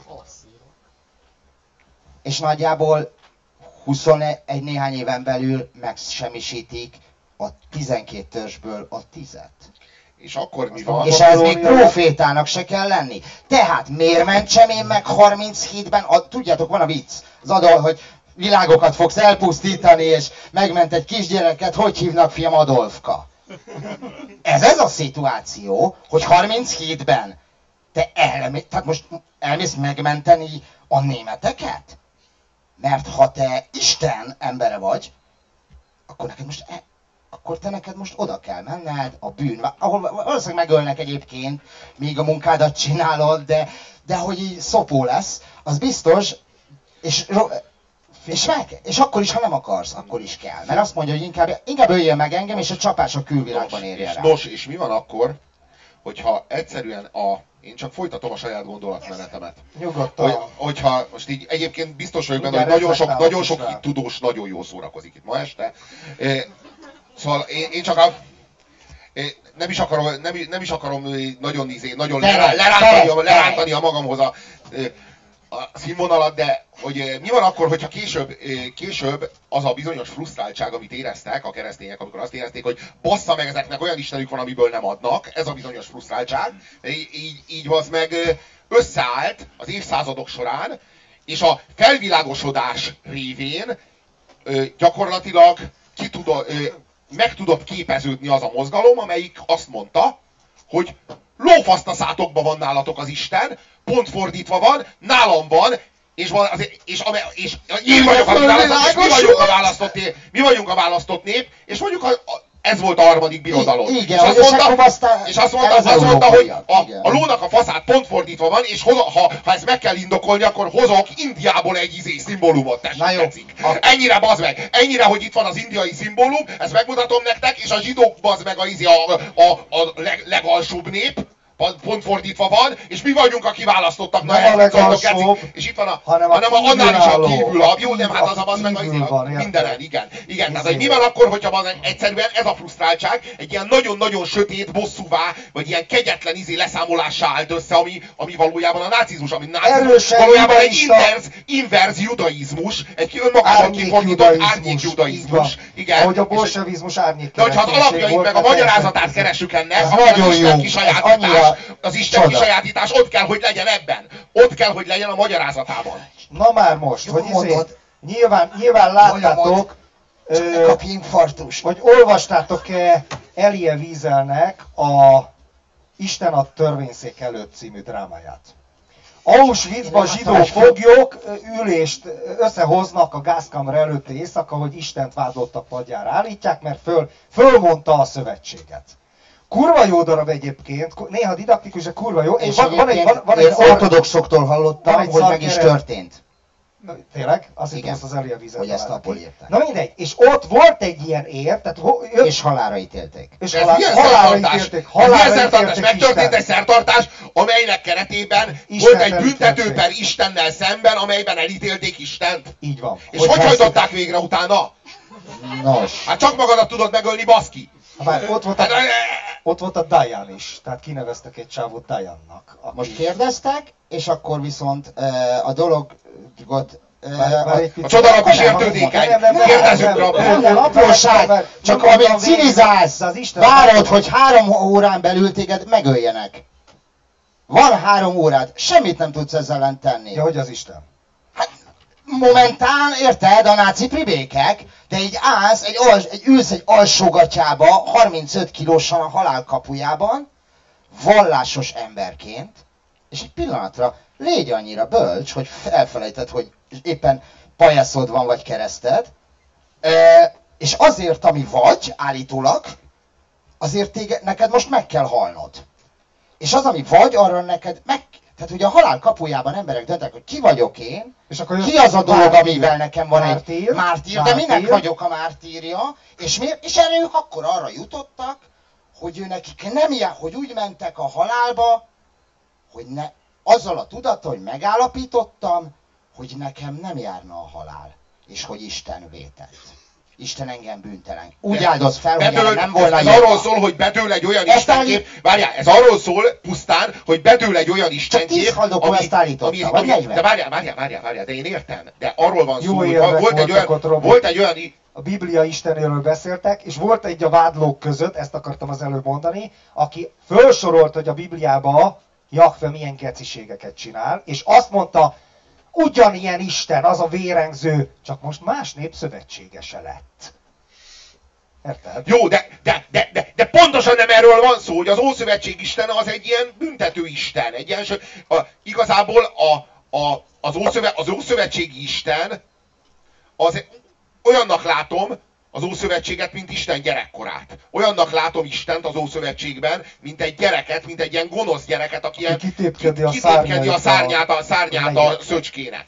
És nagyjából 21 néhány éven belül megsemmisítik a 12 törzsből a 10-et. És akkor mi van? És ez még profétának se kell lenni. Tehát miért mentsem én meg 37-ben? Tudjátok, van a vicc. Az adó, hogy világokat fogsz elpusztítani, és megment egy kisgyereket, hogy hívnak fiam Adolfka? Ez a szituáció, hogy 37-ben te tehát most elmész megmenteni a németeket? Mert ha te Isten embere vagy, akkor te neked most oda kell menned a bűn, ahol valószínűleg megölnek egyébként, míg a munkádat csinálod, de hogy így szopó lesz, az biztos, és akkor is, ha nem akarsz, akkor is kell. Mert azt mondja, hogy inkább öljél meg engem, és a csapás a külvilágban érje rá. Nos, és mi van akkor, hogyha egyszerűen én csak folytatom a saját gondolatmenetemet. Nyugodtan. Hogyha most így egyébként biztos vagyok benne, Mindjárt hogy nagyon sok reflektálok tudós nagyon jól szórakozik itt ma este. Szóval én csak nem is akarom nagyon lerántani a magamhoz a színvonalat, de hogy mi van akkor, hogyha később az a bizonyos frusztráltság, amit éreztek a keresztények, amikor azt érezték, hogy bassza meg, ezeknek olyan istenük van, amiből nem adnak, ez a bizonyos frusztráltság, így az meg összeállt az évszázadok során, és a felvilágosodás révén gyakorlatilag meg tudott képeződni az a mozgalom, amelyik azt mondta, hogy lófasztaszátokban van nálatok az Isten, pont fordítva van, nálam van, és én vagyok a választott nép, mi vagyunk a választott nép, és mondjuk ez volt a harmadik birodalom. Igen, és azt mondta, hogy a lónak a faszát pont fordítva van, és ha ezt meg kell indokolni, akkor hozok Indiából egy szimbólumot, tetszik. Ennyire bazd meg, ennyire, hogy itt van az indiai szimbólum, ezt megmutatom nektek, és a zsidók bazd meg a legalsóbb nép, pont fordítva van, és mi vagyunk a kiválasztottak. Nem a legalsóbb, és itt van hanem annál is a kívül, jó, nem, hát az meg mindenen, igen. Tehát, hogy mi van akkor, hogyha egyszerűen ez a frusztráltság egy ilyen nagyon-nagyon sötét, bosszúvá, vagy ilyen kegyetlen leszámolássá állt össze, ami valójában a nácizmus, ami valójában egy inverz judaizmus, egy önmagában kifordított árnyékjudaizmus. Igen. Ahogy a bolsevizmus árnyék. De hogyha az alapjait meg a magyarázatát keresünk ennek, az Isten kisajátítás ott kell, hogy legyen ebben. Ott kell, hogy legyen a magyarázatában. Na már most, hogy nyilván láttátok, infarktust. hogy olvastátok-e Elie Wieselnek a Isten a törvényszék előtt című drámáját. Auschwitzban zsidó foglyok ülést összehoznak a gázkamra előtti éjszaka, hogy Istent vádlottak padjára állítják, mert fölmondta a szövetséget. Kurva jó darab egyébként, néha didaktikus, de kurva jó. És van egy ortodoxoktól hallottam, hogy meg is történt. Tényleg? Azt hittem, azt az Elie Wieselt hogy ezt abból írták. Na mindegy, és ott volt egy ilyen ér, tehát és halálra ítélték. És halálra ítélték. Megtörtént egy szertartás, amelynek keretében volt egy büntetőper Istennel szemben, amelyben elítélték Istent. Így van. És hogy hajtották végre utána? Nos. Hát csak magadat tudod megölni, baszki. Ott volt a Diane is, tehát kineveztek egy csávót Diane-nak. Most kérdeztek, és akkor viszont a dologot... A csodalap is értődékeny. Kérdezzük rá. Nem, apróság, csak amíg cinizálsz, várod, hogy 3 órán belül téged megöljenek. Van 3 órád, semmit nem tudsz ezzel ellen tenni. Ja, hogy az Isten? Hát, momentán, érted, a náci pribékek, de így állsz, ülsz egy alsógatyába, 35 kilósan a halál kapujában, vallásos emberként, és egy pillanatra légy annyira bölcs, hogy elfelejted, hogy éppen pajaszod van, vagy kereszted, és azért, ami vagy, állítólag, azért neked most meg kell halnod. És az, ami vagy, arra neked tehát ugye a halál kapujában emberek döntek, hogy ki vagyok én, és akkor ki az a dolog, amivel nekem van egy mártír, de minek vagyok a mártírja, és erre ők akkor arra jutottak, hogy nekik nem ilyen, hogy úgy mentek a halálba, hogy azzal a tudattal, hogy megállapítottam, hogy nekem nem járna a halál, és hogy Isten vétett. Isten engem bűntelen. Úgy áldoz fel, hogy nem volna ez arról szól, hogy bedől egy olyan istenkép. Várjál, ez arról szól pusztán, hogy bedől egy olyan istenkép, de várjál, de én értem. De arról van szó, hogy volt egy olyan... A Biblia Istenéről beszéltek, és volt egy a vádlók között, ezt akartam az előbb mondani, aki fölsorolt, hogy a Bibliában Jahve milyen geciségeket csinál, és azt mondta, ugyanilyen Isten, az a vérengző, csak most más nép szövetségese lett. Érted? Jó, de pontosan nem erről van szó, hogy az Ószövetség Istene az egy ilyen büntető Isten. Egy ilyen, igazából az Ószövetségi Isten, olyannak látom az Ószövetséget, mint Isten gyerekkorát. Olyannak látom Istent az Ószövetségben, mint egy gyereket, mint egy ilyen gonosz gyereket, aki kitépkedi a szárnyát a szöcskének.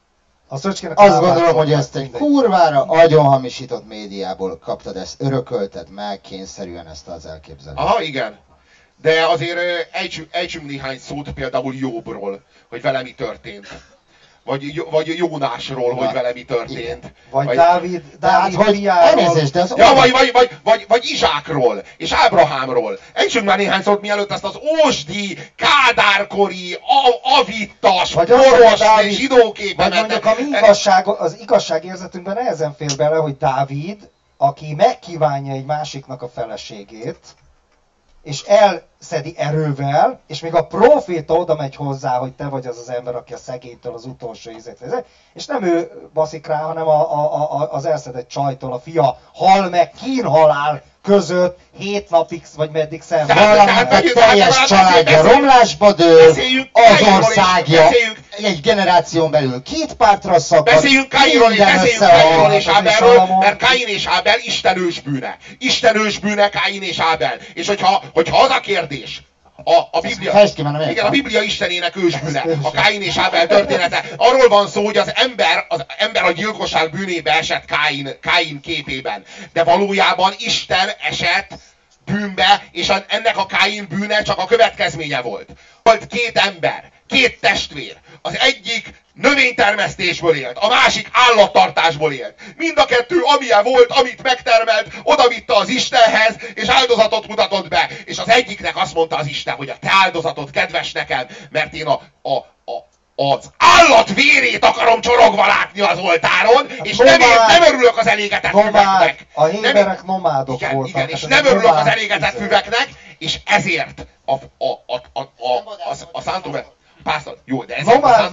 Azt gondolom, hogy ezt egy kurvára agyonhamisított médiából kaptad, ezt örökölted meg kényszerűen ezt az elképzelést. Aha, igen. De azért ejtsünk néhány szót például Jobbról, hogy vele mi történt. Vagy Jónásról, hogy vele mi történt. Vagy Dávid elnézést, de az ja, vagy Izsákról, és Ábrahámról. Ejtsünk már néhány szót, mielőtt ezt az ósdi, kádárkori, avittas, poros, zsidóképemet. Vagy mondjuk a mi az igazságérzetünkben nehezen fér bele, hogy Dávid, aki megkívánja egy másiknak a feleségét, és elszedi erővel, és még a próféta oda megy hozzá, hogy te vagy az az ember, aki a szegénytől az utolsó ízét nézi, és nem ő baszik rá, hanem az elszedett csajtól a fia hal meg kínhalál között 7 napig, vagy meddig szemben. Valamint a teljes családja romlásba dől, az országja egy generáción belül 2 pártra szakad. Beszéljünk Káinról és Ábelről, mert Káin és Ábel istenős bűne. Istenős bűne Káin és Ábel. És hogyha az a kérdés, a Biblia, igen, a Biblia istenének ősbűne, a Káin és Ábel története. Arról van szó, hogy az ember a gyilkosság bűnébe esett Káin képében. De valójában Isten esett bűnbe, és ennek a Káin bűne csak a következménye volt. Volt 2 ember, 2 testvér. Az egyik növénytermesztésből élt, a másik állattartásból élt. Mind a kettő, amilyen volt, amit megtermelt, odavitte az Istenhez, és áldozatot mutatott be. És az egyiknek azt mondta az Isten, hogy a te áldozatod kedves nekem, mert én az állat vérét akarom csorogva látni az oltáron, és nem örülök az elégetett füveknek. A héberek nomádok voltak. Igen, és nem örülök az elégetett füveknek, és ezért a szántóvető... Pásztor, jó, de ez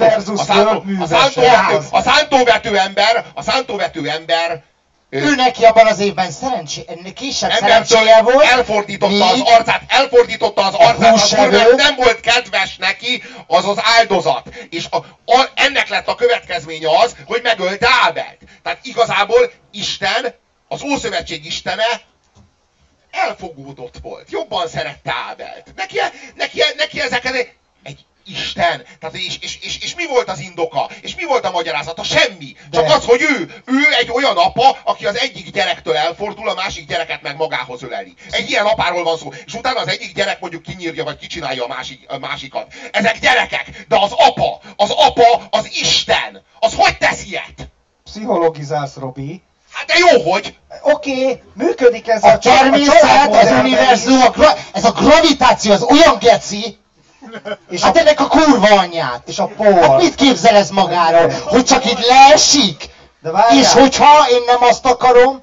a szántóvető ember ő neki abban az évben kisebb szerencséje volt. Elfordította az arcát, nem volt kedves neki az áldozat. És ennek lett a következménye az, hogy megölte Ábelt. Tehát igazából Isten, az Ószövetség istene elfogódott volt. Jobban szerette Ábelt. Neki ezeket egy Isten. Tehát és mi volt az indoka? És mi volt a magyarázata? Semmi. Csak az, hogy ő egy olyan apa, aki az egyik gyerektől elfordul, a másik gyereket meg magához öleli. Egy ilyen apáról van szó. És utána az egyik gyerek mondjuk kinyírja, vagy kicsinálja a másikat. Ezek gyerekek. De az apa, az Isten. Az hogy tesz ilyet? Pszichologizálsz, Robi. Hát de jó, hogy? Oké, működik ez a természet, az univerzum, ez a gravitáció, az olyan geci, és hát ennek a kurva anyját. És a por. Hát mit képzel ez magáról? Hogy csak itt leesik? És hogyha én nem azt akarom?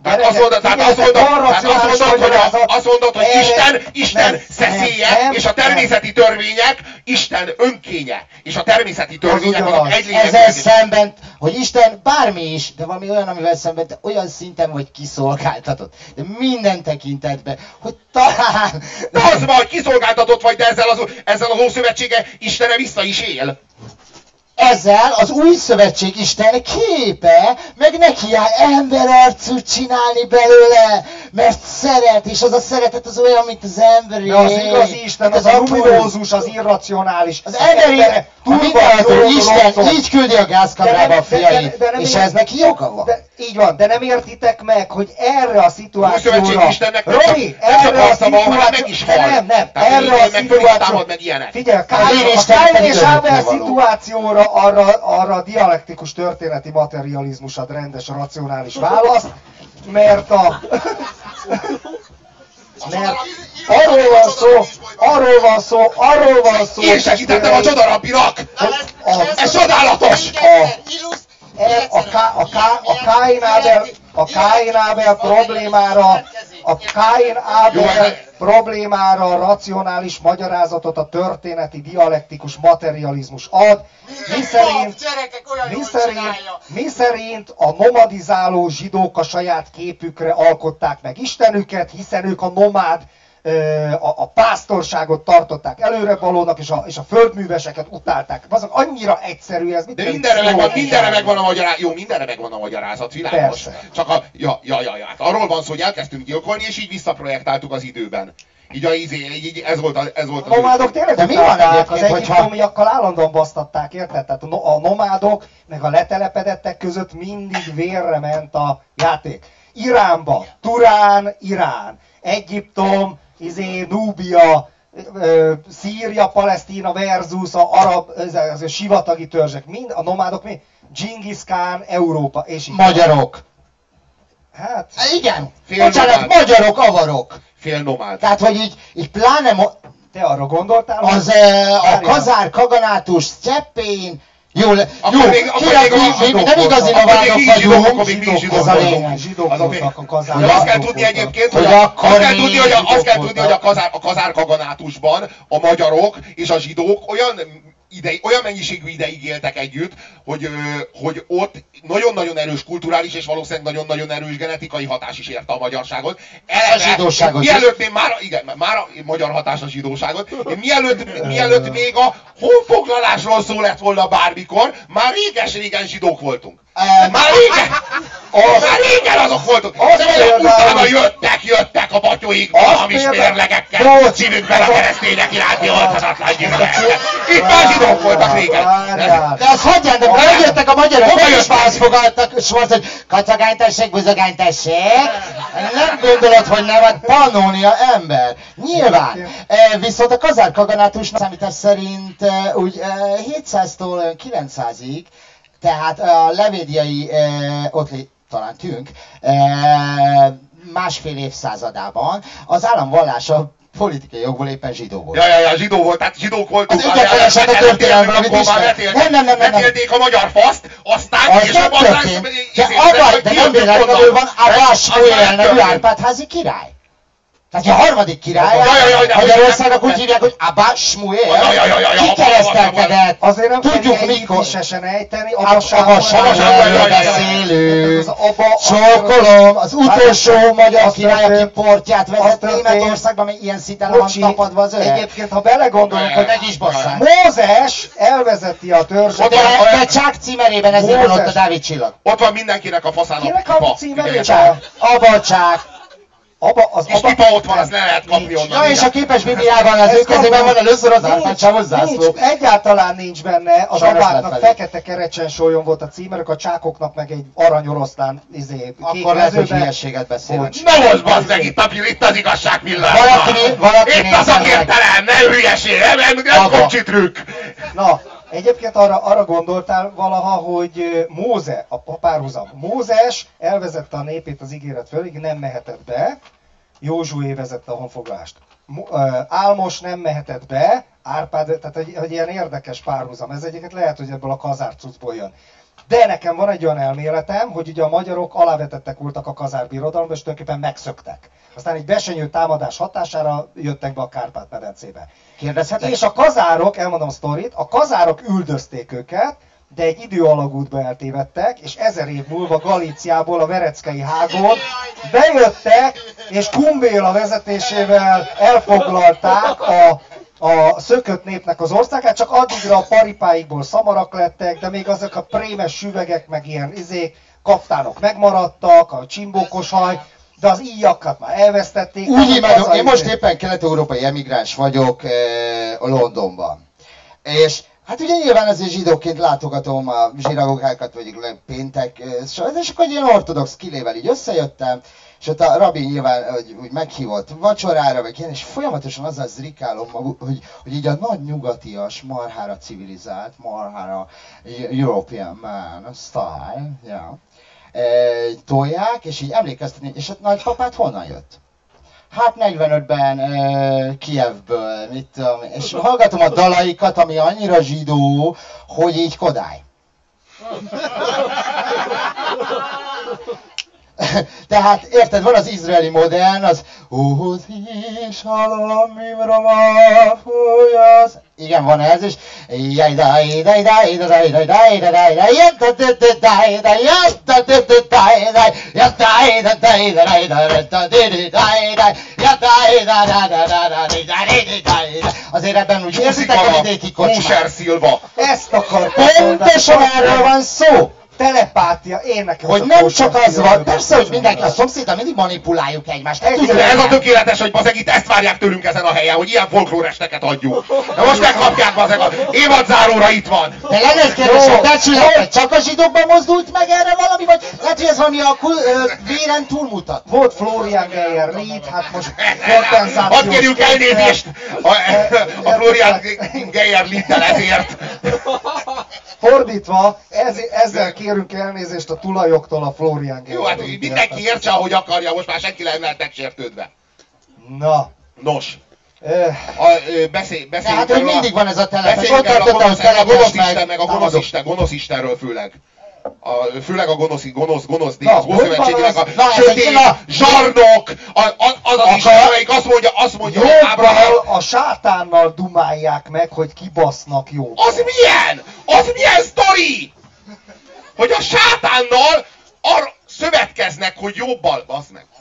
Azt mondod, hogy Isten szeszélye, és a természeti törvények Isten önkénye. És a természeti törvények azok egy ezzel szemben, hogy Isten bármi is, de valami olyan, amivel szemben, de olyan szinten vagy kiszolgáltatott. De minden tekintetben, hogy talán... De az van, hogy kiszolgáltatott vagy, de ezzel az Ószövetsége Istene vissza is él. Ezzel az új szövetség Isten képe, meg neki áll emberarcút csinálni belőle, mert szeret, és az a szeretet az olyan, mint az emberi. De az igazi Isten, az a luminózus, az irracionális. Az emberi, a mindenható Isten így küldi a gázkamrába a fiait, és ez neki joga van. Így van, de nem értitek meg, hogy erre a szituációra... A Szövetség Istennek Robi, erre a szituációra... Nem, erre a szituációra... Figyelj, a Káin és Ábel szituációra arra a dialektikus történeti materializmus ad rendes, racionális választ, mert arról van szó... Én segítettem a csodarabbinak! Ez csodálatos! A Káin-Ábel problémára a racionális magyarázatot a történeti dialektikus materializmus ad, miszerint a nomadizáló zsidók a saját képükre alkották meg Istenüket, hiszen ők a nomád, a pásztorságot tartották előrevalónak, és a földműveseket utálták. Azok annyira egyszerű ez. De mindenre megvan a magyarázat. Jó, mindenre megvan a magyarázat, világos. Persze. Csak hát arról van szó, hogy elkezdtünk gyilkolni, és így visszaprojektáltuk az időben. Így ez volt az nomádok tényleg utálták, az egyiptomiakkal állandóan basztatták, érted? Tehát a nomádok, meg a letelepedettek között mindig vérre ment a játék. Iránba, Turán, Irán, Egyiptom, Núbia, Szíria, Palesztina versus a arab, a sivatagi törzsek, mind a nomádok, Dzsingisz Kán, Európa, és így. Magyarok. Hát... Igen, bocsánat, magyarok, avarok. Félnomád. Tehát, hogy így pláne... Te arra gondoltál? Az a kazár kaganátus Sztyeppén, Jó, nem igazi novádok vagyunk, az a lényeg. Zsidók voltak a kazár. Azt kell tudni egyébként, hogy a kazár kaganátusban a magyarok és a zsidók olyan mennyiségű ideig éltek együtt, hogy ott nagyon-nagyon erős kulturális és valószínűleg nagyon-nagyon erős genetikai hatás is érte a magyarságot. A zsidóságot. Mielőtt én már a magyar hatás a zsidóságot, mielőtt még a honfoglalásról szó lett volna bármikor, már réges-régen zsidók voltunk. Már régen azok voltunk. Utána jöttek a batyóikba, hamis mérlegekkel, szívükben a keresztények iránti oltatlan gyűlöletet. Itt már zsidók voltak régen. De azt hagyján, de megjöttek a magyarok, meg is válaszfogaltak, és volt, hogy kacagány tessék, buzogány tessék. Nem gondolod, hogy nem, hát Pannónia ember. Nyilván. Viszont a kazár kaganátus számítás szerint úgy 700-tól 900-ig, tehát a levédiai, ott talán tűnk, másfél évszázadában az állam vallása politikai jogból éppen zsidó volt. Ja, zsidó volt, tehát zsidók voltunk. Az ügyetleneset a történelemben, amit ismer. Nem. Letélték a magyar faszt, aztán az nem történt. De nem véletlenül van Abba Shmuel nevű Árpád-házi király. Tehát a harmadik király, Magyarországnak úgy hívják, hogy Abba Shmuel, kikeresztelkedett. Azért nem tudjuk mikor. Sesen ejteni, Abba Shmuelről beszélünk. Csókolom, az utolsó magyar király, aki portját vezet Németországban, még ilyen szinten van tapadva az öreg. Egyébként, ha belegondolunk, hogy meg is basszák. Mózes elvezeti a törzset. De csak címerében ezért van ott a Dávid csillag. Ott van mindenkinek a faszának. Kinek a címerében? Abba csak. És pipa ott van, azt le lehet kapni onnan. Ja, és a képes Bibliában az ő kezében van először az Árpád-sávos zászló. Egyáltalán nincs benne, az abáknak fekete kerecsen volt a címerek, a csákoknak meg egy aranyoroszlán akkor lehet, hogy hülyeséget beszélünk. Na most bazdmeg, itt az igazság villám. Itt az a kértelem, ne hülyeség, nem kocsi trükk. Na, egyébként arra gondoltál valaha, hogy Mózes elvezette a népét az ígéret fölig, nem mehetett be, Józsué vezette a honfoglalást. Álmos nem mehetett be, Árpád, tehát hogy ilyen érdekes párhuzam. Ez egyébként lehet, hogy ebből a kazárcucból jön. De nekem van egy olyan elméletem, hogy ugye a magyarok alávetettek voltak a kazár birodalomba, és tulajdonképpen megszöktek. Aztán egy besenyő támadás hatására jöttek be a Kárpát-medencébe. Kérdezhetek? És a kazárok, elmondom a sztorit, a kazárok üldözték őket, de egy időalagútba eltévedtek, és 1000 év múlva Galíciából, a Vereckei hágon bejöttek, és Kumbéla vezetésével elfoglalták a szökött népnek az országát, csak addigra a paripáikból szamarak lettek, de még azok a prémes süvegek, meg ilyen kaftánok megmaradtak, a csimbókos haj, de az íjakat már elvesztették. Úgy imádom, én most éppen kelet-európai emigráns vagyok Londonban. És hát ugye nyilván azért zsidóként látogatom a zsinagogákat, vagy péntek, és akkor egy ilyen ortodox kilével így összejöttem, és ott a rabbi nyilván úgy meghívott vacsorára, vagy ilyen, és folyamatosan azzal zrikálom maguk, hogy így a nagy nyugatias, marhára civilizált, marhára European man style, yeah, tolják, és így emlékeztetni, és a nagypapát honnan jött? Hát 45-ben Kijevből, mit tudom, és hallgatom a dalaikat, ami annyira zsidó, hogy így Kodály. Tehát érted, van az izraeli modern, az igen, van ez is. Azért ebben úgy érzitek a vidéki kocsmát. Ezt akartam. Pontosan erről van szó. Telepátia, én nekem. Hogy nem csak az van, persze, hogy mindenki a szomszéddal mindig manipuláljuk egymást. Ez a tökéletes, hogy bazeg itt ezt várják tőlünk ezen a helyen, hogy ilyen folklóresteket adjuk. De most megkapják bazeg, az évadzáróra itt van. De lenne egy kérdés, hogy becsületet csak a zsidókban mozdult meg erre valami, vagy lehet, hogy ez valami a véren túlmutat. Volt Florian Geyer Lied, hát most Hadd kérjünk elnézést a Florian Geyer Lied-tel ezért. Fordítva, ezzel kérünk elnézést a tulajoktól a Florian Geyer. Jó, hát mindenki értse, ahogy akarja, most már senki nem lehet megsértődve. Na. Nos. Beszéljünk hát, hogy mindig van ez a telepes. Beszéljünk a gonosz Isten, gonosz Istenről főleg. Főleg a gonosz D, az Ószövetségileg a sötét, zsarnok, az Isten, amelyik azt mondja, hogy Ábrahám... a sátánnal dumálják meg, hogy kibasznak jó. Az milyen? Az milyen sztori? Hogy a sátánnal arra szövetkeznek, hogy jobbal, bazd meg.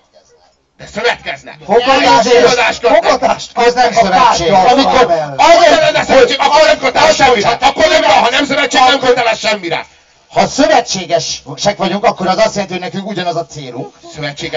De szövetkeznek. Fogadást. Az nem szövetség. Amikor lenne szövetség, akkor nem köteles semmire. Akkor nem, ha nem szövetség, nem köteles semmire. Ha szövetségesek vagyunk, akkor az azt jelenti, hogy nekünk ugyanaz a célunk. Szövetségem,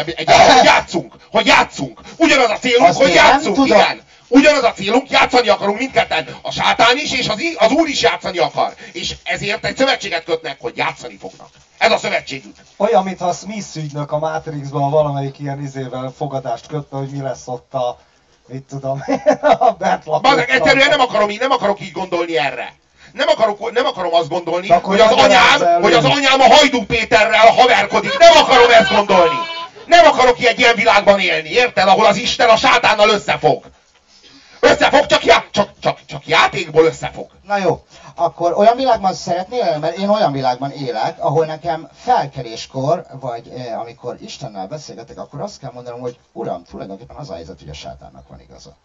hogy játszunk. Ugyanaz a célunk, hogy játszunk, igen. Ugyanaz a célunk, játszani akarunk mindketten. A sátán is, és az úr is játszani akar. És ezért egy szövetséget kötnek, hogy játszani fognak. Ez a szövetségük. Olyan, mintha Smith ügynök a Matrixban valamelyik ilyen izével fogadást kötne, hogy mi lesz ott a, mit tudom, a bentlakó. Egyszerűen nem akarok így gondolni erre. Nem akarom azt gondolni, hogy az anyám a Hajdú Péterrel haverkodik. Nem akarom ezt gondolni. Nem akarok egy ilyen világban élni, érted? Ahol az Isten a sátánnal összefog. Összefog, csak játékból összefog. Na jó, akkor olyan világban szeretnél, mert én olyan világban élek, ahol nekem felkeléskor, vagy amikor Istennel beszélgetek, akkor azt kell mondanom, hogy Uram, tulajdonképpen az a helyzet, hogy a sátánnak van igaza.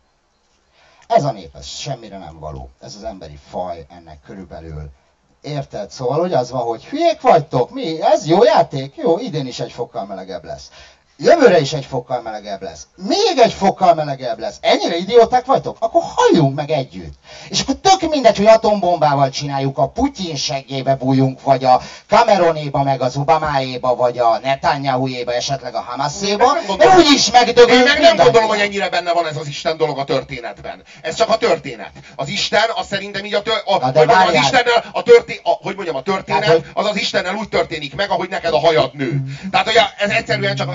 Ez a nép, ez semmire nem való. Ez az emberi faj ennek körülbelül. Érted? Szóval, hogy az van, hogy hülyék vagytok, mi? Ez jó játék? Jó, idén is egy fokkal melegebb lesz. Jövőre is egy fokkal melegebb lesz. Még egy fokkal melegebb lesz. Ennyire idióták vagytok? Akkor halljunk meg együtt. És akkor tök mindegy, hogy atombombával csináljuk, a Putyin seggébe bújjunk, vagy a Cameronéba, meg az Obamáéba, vagy a Netanyahuéba, esetleg a Hamaséba. De úgyis megdögölünk. Én meg nem gondolom, hogy ennyire benne van ez az Isten dolog a történetben. Ez csak a történet. Az Isten, az szerintem így a történet, az az Istennel úgy történik meg, ahogy neked a hajad nő. Tehát, hogy ez egyszerűen csak a...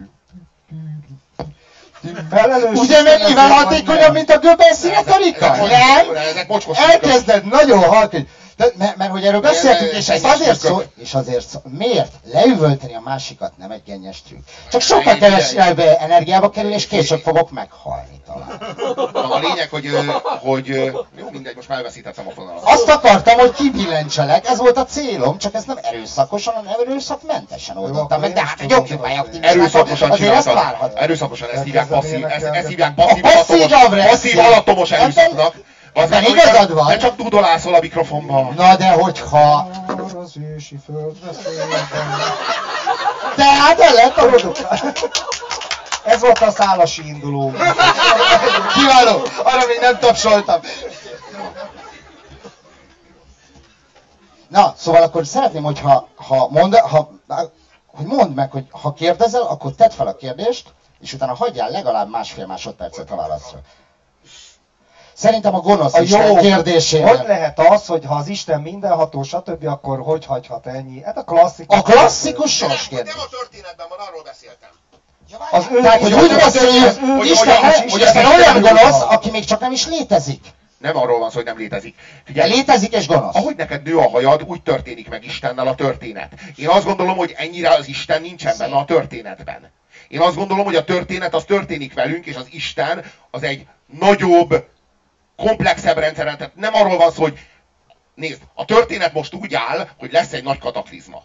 Ugye mennyivel hatékonyabb, mint a Goebbels retorika? Nem? Elkezded nagyon halkony. Mert hogy erről beszéltünk, és ez azért szól, miért? Leüvölteni a másikat nem egy gennyes trükk. Csak sokkal kevesebb energiába kerül, és később fogok meghalni talán. A lényeg, hogy jó, mindegy, most már elveszítettem a fonalat. Azt akartam, hogy kibillentselek, ez volt a célom, csak ezt nem erőszakosan, hanem erőszakmentesen oldottam meg, de hát egy occupy aktivistát erőszakosan ezt hívják passzív alattomos erőszaknak. Ebben igazad van? De csak dudolászol a mikrofonban. Na de hogyha... Az ősi földre szélben. Tehát el lehet a Ez volt a szálasi induló. Kiváló! Arra még nem tapsoltam. Na, szóval akkor szeretném, hogy mondd meg, hogy ha kérdezel, akkor tedd fel a kérdést, és utána hagyjál legalább 1,5 másodpercet a válaszra. Szerintem a gonosz Isten kérdésére. Hogy lehet az, hogy ha az Isten mindenható, stb., akkor hogy hagyhat ennyi? Hát a klasszikus... A klasszikus sors kérdés. Nem a történetben van, arról beszéltem. Tehát, hogy úgy beszéljünk, hogy Isten olyan gonosz, aki még csak nem is létezik. Nem arról van szó, hogy nem létezik. Figyelj, létezik és gonosz. Ahogy neked nő a hajad, úgy történik meg Istennel a történet. Én azt gondolom, hogy ennyire az Isten nincsen benne a történetben. Én azt gondolom, hogy a történet az történik velünk, és az Isten az egy nagyobb, komplexebb rendszeren. Tehát nem arról van szó, hogy nézd, a történet most úgy áll, hogy lesz egy nagy kataklizma.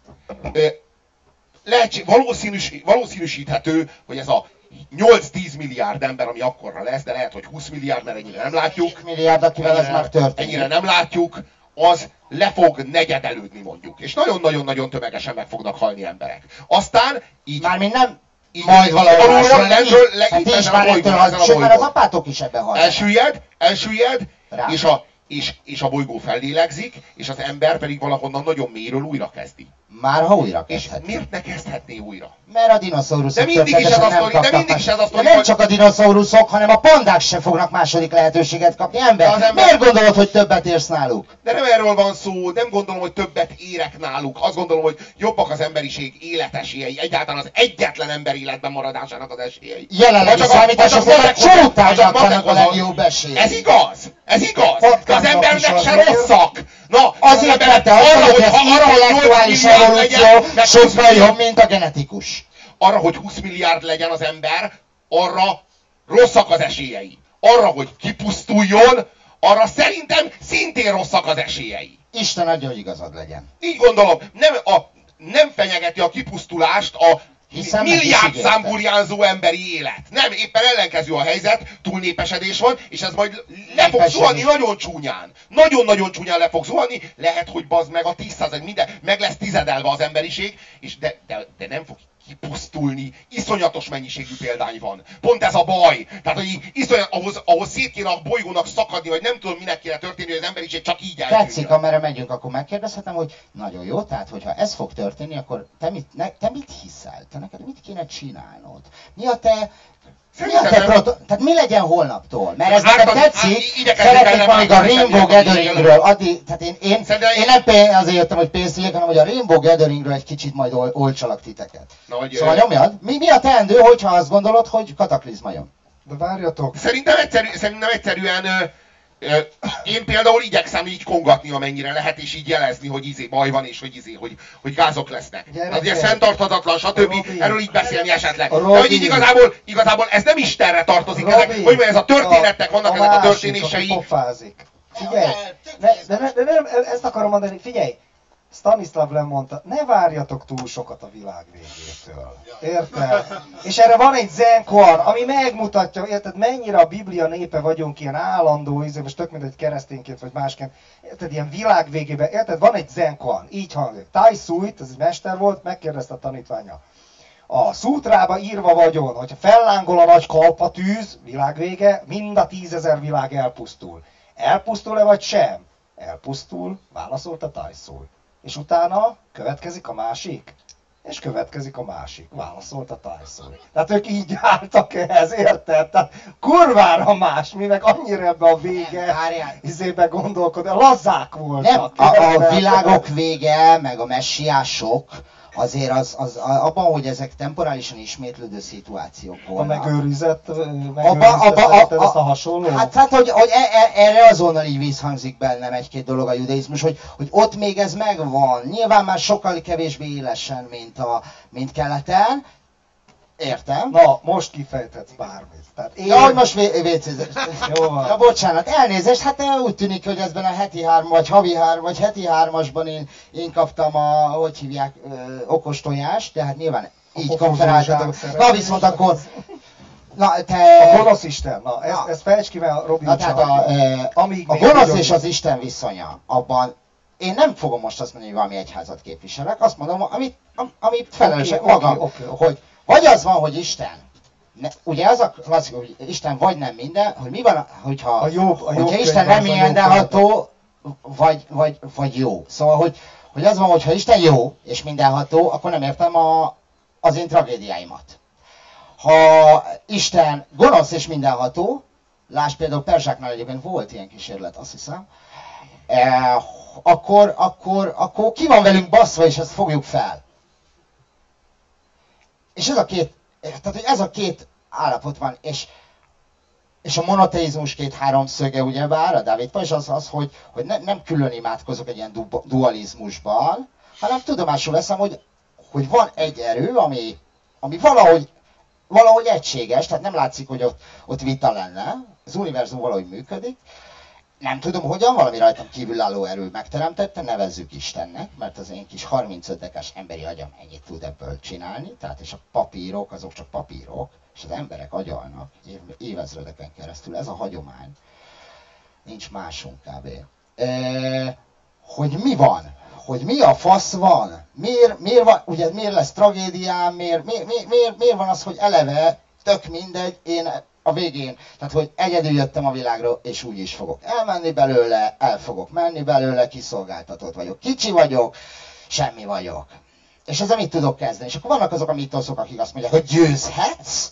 Valószínűsíthető, hogy ez a 8-10 milliárd ember, ami akkorra lesz, de lehet, hogy 20 milliárd, mert ennyire nem látjuk. 20 milliárd, akivel ez már történik. Ennyire nem látjuk, az le fog negyedelődni mondjuk. És nagyon-nagyon-nagyon tömegesen meg fognak halni emberek. Aztán így... Mármint nem... Majd valahol hát is már ettől az, sőt, mert az apátok is ebben halnak. Elsüllyed, és a bolygó fellélegzik, és az ember pedig valahonnan nagyon mélyről újra kezdi. Már ha újra kezdhetné. És miért ne kezdhetné újra? Mert a dinoszauruszok de mindig is ez a sztori, de mindig is ez a sztori. Nem csak a dinoszauruszok, hanem a pandák sem fognak második lehetőséget kapni. Ember, miért gondolod, hogy többet érsz náluk? De nem erről van szó, nem gondolom, hogy többet érek náluk. Azt gondolom, hogy jobbak az emberiség életesélyei, egyáltalán az egyetlen ember életben maradásának az esélyei. Jelenlegi számítások szerint a csótánynak a legjobb esély. Ez igaz, ez igaz. De az embernek se rosszak. Na, azért, mert te azt mondod, hogy az intellektuális evolúció sokkal jobb, mint a genetikus. Arra, hogy 20 milliárd legyen az ember, arra rosszak az esélyei. Arra, hogy kipusztuljon, arra szerintem szintén rosszak az esélyei. Isten adja, hogy igazad legyen. Így gondolom, nem fenyegeti a kipusztulást a milliárd számburjánzó emberi élet. Nem, éppen ellenkező a helyzet, túlnépesedés van, és ez majd le fog zuhanni nagyon csúnyán. Nagyon-nagyon csúnyán le fog zuhanni, lehet, hogy bazd meg a 10%, minden, meg lesz tizedelve az emberiség, és de nem fog kipusztulni. Iszonyatos mennyiségű példány van. Pont ez a baj. Tehát, hogy ahhoz szét kéne a bolygónak szakadni, vagy nem tudom, minek kéne történni, hogy az emberiség csak így eltűnjön. Tetszik, amerre megyünk, akkor megkérdezhetem, hogy nagyon jó, tehát hogyha ez fog történni, akkor te mit hiszel? Te neked mit kéne csinálnod? Tehát mi legyen holnaptól? Mert ez nekem tetszik, szeretnék még a Rainbow Gatheringről addig, tehát én nem azért jöttem, hogy pénzt üljek, hanem hogy a Rainbow Gatheringről egy kicsit majd olcsalak titeket. Szóval nyomjad, mi a teendő, hogyha azt gondolod, hogy kataklizma jön? De várjatok. Szerintem egyszerűen én például igyekszem így kongatni, amennyire lehet, és így jelezni, hogy baj van, és hogy gázok lesznek. Az ugye fenntarthatatlan, stb. Erről így beszélni esetleg. De hogy így igazából ez nem Istenre tartozik, hogy ez a történetnek vannak ezek a történései. Figyelj, nem, ezt akarom mondani, figyelj! Stanislav Lem mondta, ne várjatok túl sokat a világ végétől. Érted? És erre van egy zenkar, ami megmutatja, érted, mennyire a Biblia népe vagyunk ilyen állandó, most tök mindegy keresztényként vagy másként, érted, ilyen világ végében, érted, van egy zenkar, így hangzik. Tai Suit, ez egy mester volt, megkérdezte a tanítványa. A szútrába írva vagyon, hogyha fellángol a nagy kalpatűz, világvége, mind a 10 000 világ elpusztul. Elpusztul-e vagy sem? Elpusztul, válaszolta Tai Suit. És utána következik a másik, és következik a másik, válaszolt a Tai Suit. Tehát ők így álltak ehhez, érted? Tehát kurvára más, mi meg annyira ebbe a vége, izébe gondolkodni, lazák voltak. Nem, a világok vége, meg a messiások, azért abban, hogy ezek temporálisan ismétlődő szituációk volnak. A megőrizett ez a hasonló? Hát hogy erre azonnal így vízhangzik bennem egy-két dolog a judaizmus, hogy ott még ez megvan. Nyilván már sokkal kevésbé élesen, mint keleten. Értem. Na, most kifejthetsz bármit. Tehát ja, hogy most ja, bocsánat, elnézést, hát úgy tűnik, hogy ezben a heti 3 vagy havi 3 vagy heti 3-asban én kaptam hogy hívják, okos tojást, de hát nyilván így konferáltatok. Na viszont akkor... Na, te... A gonosz Isten, ezt fejtsd ki, mert Robi a gonosz és az Isten viszonya, abban én nem fogom most azt mondani, hogy valami egyházat képviselek, azt mondom, amit felelősek magam, hogy vagy az van, hogy Isten, ugye az a klasszikus, hogy Isten vagy nem minden, hogy mi van, hogyha Isten nem mindenható, vagy jó. Szóval, hogy az van, hogyha Isten jó és mindenható, akkor nem értem az én tragédiáimat. Ha Isten gonosz és mindenható, lásd például Perzsáknál egyébként volt ilyen kísérlet, azt hiszem, akkor ki van velünk baszva, és ezt fogjuk fel. És ez a két állapot van, és a monoteizmus két háromszöge ugyebár, a Dávid pajzs az, hogy nem külön imádkozok egy ilyen dualizmusban, hanem tudomásul veszem, hogy van egy erő, ami valahogy egységes, tehát nem látszik, hogy ott vita lenne, az univerzum valahogy működik, nem tudom hogyan, valami rajtam kívülálló erő megteremtette, nevezzük Istennek, mert az én kis 35-es emberi agyam ennyit tud ebből csinálni, tehát és a papírok, azok csak papírok, és az emberek agyalnak évezredeken keresztül, ez a hagyomány. Nincs másunk kb. Hogy mi van? Hogy mi a fasz van? Miért van, ugye miért lesz tragédiám, miért van az, hogy eleve tök mindegy, én a végén, tehát hogy egyedül jöttem a világra, és úgy is fogok elmenni belőle, el fogok menni belőle, kiszolgáltatott vagyok, kicsi vagyok, semmi vagyok. És ezzel mit tudok kezdeni? És akkor vannak azok a mítoszok, akik azt mondják, hogy győzhetsz.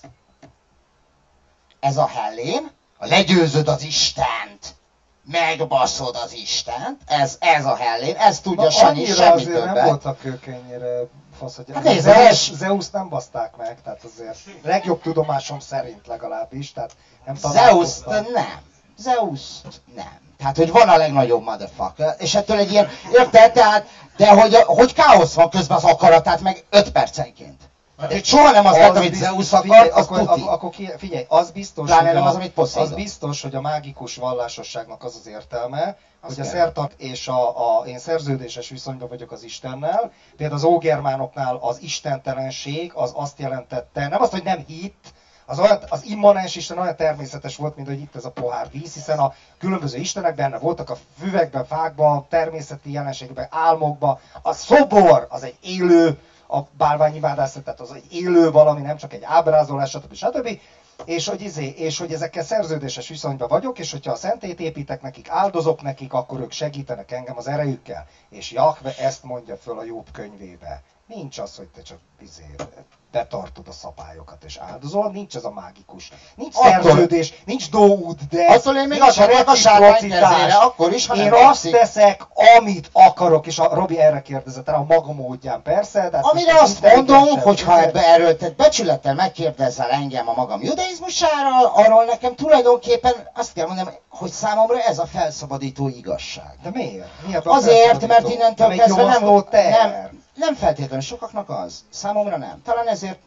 Ez a Hellén, legyőzöd az Istent, megbaszod az Istent, ez a Hellén, ez tudja Sanyi, semmi többet. Nem voltak ők ennyire fasz, hogy hát Zeus nem baszták meg, tehát azért legjobb tudomásom szerint legalábbis, tehát nem Zeus nem. Zeus nem. Tehát, hogy van a legnagyobb motherfucker, és ettől egy ilyen, érted? Tehát, de hogy káosz van közben az akaratát, meg 5 percenként. Hát soha nem az lett, amit Zeus akart, az tuti. Akkor figyelj, az biztos, az biztos, hogy a mágikus vallásosságnak az az értelme, hogy a szertart és én szerződéses viszonyban vagyok az Istennel. Például az ógermánoknál az istentelenség az azt jelentette, nem azt, hogy nem hitt, az immanens Isten olyan természetes volt, mint hogy itt ez a pohár víz, hiszen a különböző istenek benne voltak a füvekben, fákban, természeti jelenségekben, álmokban. A szobor az egy élő, a bálványimádászat, tehát az egy élő valami, nem csak egy ábrázolás, stb. És hogy ezekkel szerződéses viszonyban vagyok, és hogyha a szentét építek nekik, áldozok nekik, akkor ők segítenek engem az erejükkel. És Jahve ezt mondja föl a Jobb könyvébe. Nincs az, hogy te csak betartod a szabályokat és áldozol, nincs ez a mágikus. Nincs szerződés, nincs do de attól én még adhatok a sárkány kezére, akkor is, ha én azt teszek, amit akarok, és a Robi erre kérdezett rá, a maga módján persze. De amire azt mondom, hogy ha erről te becsülettel megkérdezel engem a magam judaizmusáról, arról nekem tulajdonképpen azt kell mondanom, hogy számomra ez a felszabadító igazság. De miért? Azért, mert innentől kezdve nem feltétlenül, sokaknak az. Számomra nem. Talán ezért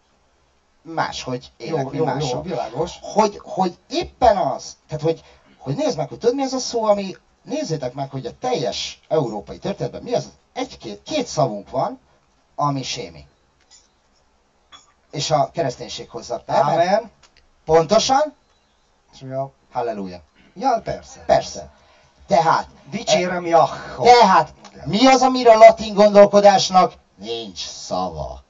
máshogy élek, mint mások. Világos. Hogy éppen az, tehát hogy nézd meg, hogy tudod mi az a szó, ami, nézzétek meg, hogy a teljes európai történetben mi az, két szavunk van, ami sémi. És a kereszténység hozza be. Amen. Pontosan? És mi a... Halleluja. Ja, persze. Persze. Tehát... Dicsérem Jahve. Tehát mi az, amire a latin gondolkodásnak nincs szava?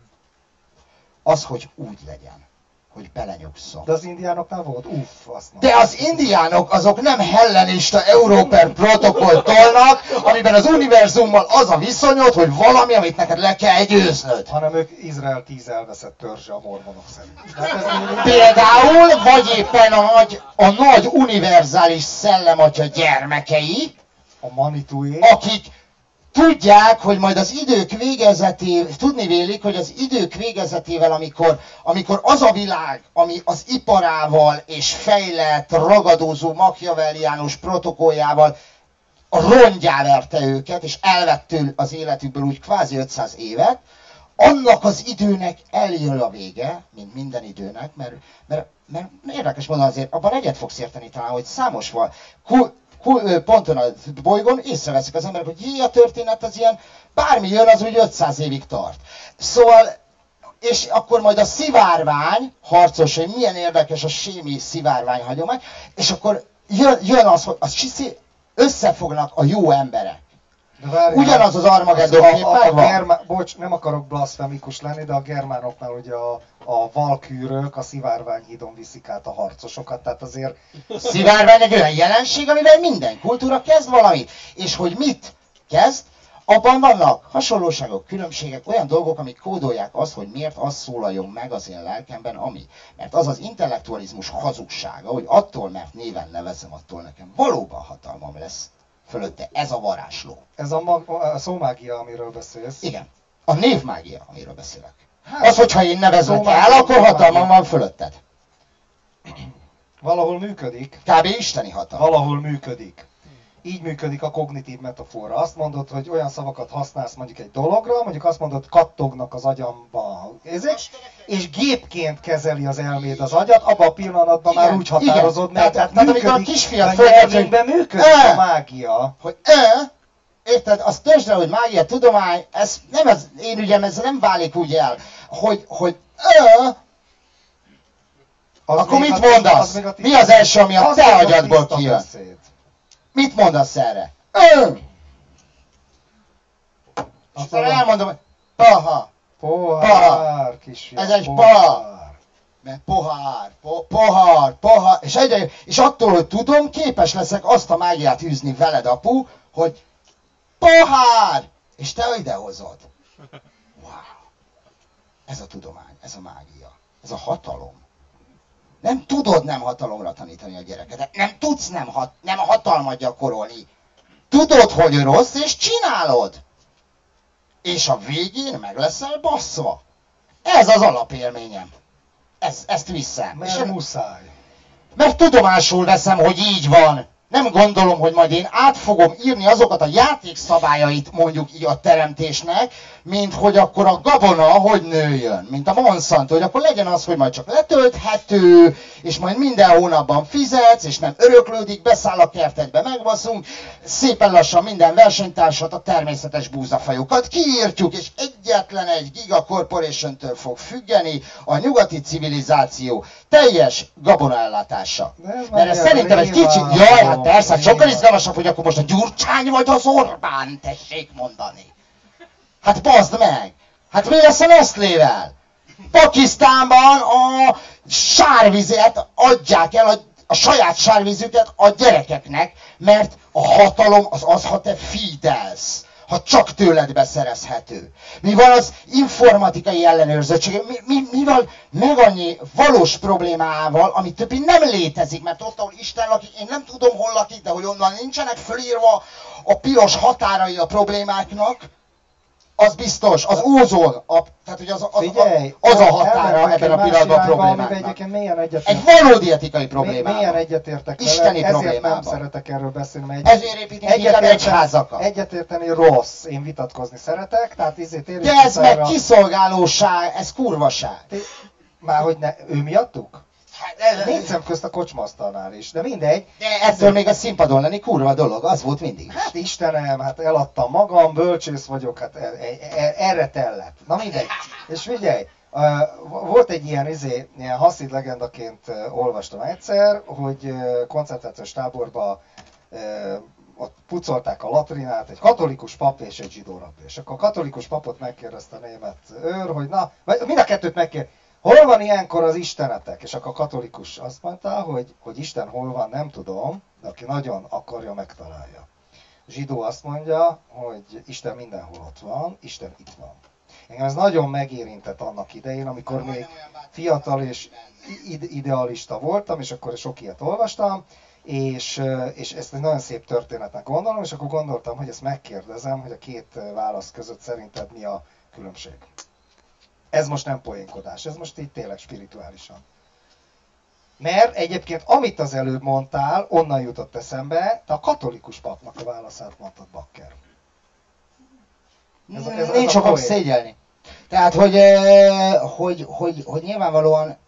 Az, hogy úgy legyen, hogy belenyugszom. De az indiánoknál volt? Azt mondom. De az indiánok azok nem hellenista Európer protokoll tolnak, amiben az univerzummal az a viszonyod, hogy valami, amit neked le kell győznöd. Hanem ők Izrael 10 elveszett törzse a mormonok szerint. Például, vagy éppen a nagy univerzális szellematya gyermekei, a Manitúé, akik tudják, hogy majd az idők végezetével, tudni vélik, hogy az idők végezetével, amikor az a világ, ami az iparával és fejlett, ragadozó, machiavelliánus protokolljával rongyá verte őket, és elvett tőlük az életükből úgy kvázi 500 évet, annak az időnek eljön a vége, mint minden időnek, mert érdekes mondani azért, abban egyet fogsz érteni talán, hogy számos van. Ponton a bolygón észreveszik az emberek, hogy a történet az ilyen, bármi jön, az úgy 500 évig tart. Szóval, és akkor majd a szivárvány, harcos, hogy milyen érdekes a sémi szivárvány hagyomány, és akkor jön az, hogy összefognak a jó emberek. Ugyanaz az Armageddon kép megvan. Bocs, nem akarok blaszfemikus lenni, de a germánoknál ugye a valkűrök a szivárványhídon viszik át a harcosokat, tehát azért... A szivárvány egy olyan jelenség, amivel minden kultúra kezd valamit. És hogy mit kezd, abban vannak hasonlóságok, különbségek, olyan dolgok, amik kódolják azt, hogy miért az szólaljon meg az én lelkemben, ami. Mert az az intellektualizmus hazugsága, hogy attól, mert néven nevezem, attól nekem valóban hatalmam lesz fölötte. Ez a varázsló. Ez a szómágia, amiről beszélsz. Igen. A névmágia, amiről beszélek. Az, hogyha én nevezlek el, akkor hatalmam van fölötted. Valahol működik. Kb. Isteni hatalom. Valahol működik. Így működik a kognitív metafora. Azt mondod, hogy olyan szavakat használsz mondjuk egy dologra, mondjuk azt mondod, kattognak az agyamba. És gépként kezeli az elméd az agyat, abban a pillanatban igen, már úgy határozod meg. Tehát amikor a kisfiat nyelvünkben működik a mágia. Hogy érted, azt törzsre, hogy mágia, tudomány, ez nem az én ügyem, ez nem válik úgy el, hogy akkor mit mondasz? Mi az első, ami a te agyadból kijön? Mit mondasz erre? Aztán elmondom, hogy pohár, kisfiam. Ez egy pohár. Mert pohár. És attól, hogy tudom, képes leszek azt a mágiát űzni veled, apu, hogy pohár! És te idehozod. Wow. Ez a tudomány, ez a mágia, ez a hatalom. Nem tudod nem hatalomra tanítani a gyereket. Nem tudsz nem hatalmat gyakorolni. Tudod, hogy rossz, és csinálod. És a végén meg leszel basszva. Ez az alapélményem. Ezt viszem. Mert muszáj. Mert tudomásul veszem, hogy így van. Nem gondolom, hogy majd én át fogom írni azokat a játékszabályait, mondjuk így a teremtésnek, mint hogy akkor a gabona hogy nőjön, mint a Monsanto, hogy akkor legyen az, hogy majd csak letölthető, és majd minden hónapban fizetsz, és nem öröklődik, beszáll a kertedbe, megbaszunk, szépen lassan minden versenytársat, a természetes búzafajokat kiírtjuk, és egyetlen egy Giga Corporation-től fog függeni a nyugati civilizáció teljes gabonaellátása. Mert ez szerintem egy kicsit, jaj, hát persze, hát sokkal izgalmasabb, hogy akkor most a Gyurcsány vagy az Orbán, tessék mondani. Hát bazd meg! Hát mi lesz a Nestlével? Pakisztánban a sárvizet adják el, a saját sárvízüket a gyerekeknek, mert a hatalom az, ha te fidelsz, ha csak tőled beszerezhető. Mi van az informatikai ellenőrzöttség? Mi van meg annyi valós problémával, ami többé nem létezik, mert ott, ahol Isten lakik, én nem tudom, hol lakik, de hogy onnan nincsenek fölírva a piros határai a problémáknak, az biztos, az ózon, tehát hogy az a határa ebben a pillanatban a problémáknak. Egy valódi etikai problémában. Milyen egyetértek vele, isteni ezért problémában. nem szeretek erről beszélni, mert ezért építünk inkább egyházakat. Egyetérteni rossz, én vitatkozni szeretek, tehát térjünk de ez meg kiszolgálóság, ez kurvaság. Már hogy ő miattuk? Négy szem közt a kocsmasztalnál is, de mindegy. De ettől még a színpadon lenni kurva dolog, az volt mindig. Hát Istenem, hát eladtam magam, bölcsész vagyok, hát erre tellett. Na mindegy. És figyelj, volt egy ilyen haszid legendaként olvastam egyszer, hogy koncentrációs táborba ott pucolták a latrinát, egy katolikus pap és egy zsidó rabbi. És akkor a katolikus papot megkérdezte a német őr, hogy na, vagy mind a kettőt megkérdezte. Hol van ilyenkor az istenetek? És akkor a katolikus azt mondta, hogy Isten hol van, nem tudom, de aki nagyon akarja, megtalálja. A zsidó azt mondja, hogy Isten mindenhol ott van, Isten itt van. Engem ez nagyon megérintett annak idején, amikor még fiatal és idealista voltam, és akkor sok ilyet olvastam, és ezt egy nagyon szép történetnek gondolom, és akkor gondoltam, hogy ezt megkérdezem, hogy a két válasz között szerinted mi a különbség. Ez most nem poénkodás, ez most így tényleg spirituálisan. Mert egyébként, amit az előbb mondtál, onnan jutott eszembe, te a katolikus papnak a válaszát mondtad, Bakker. Nincs okom szégyelni. Tehát, hogy nyilvánvalóan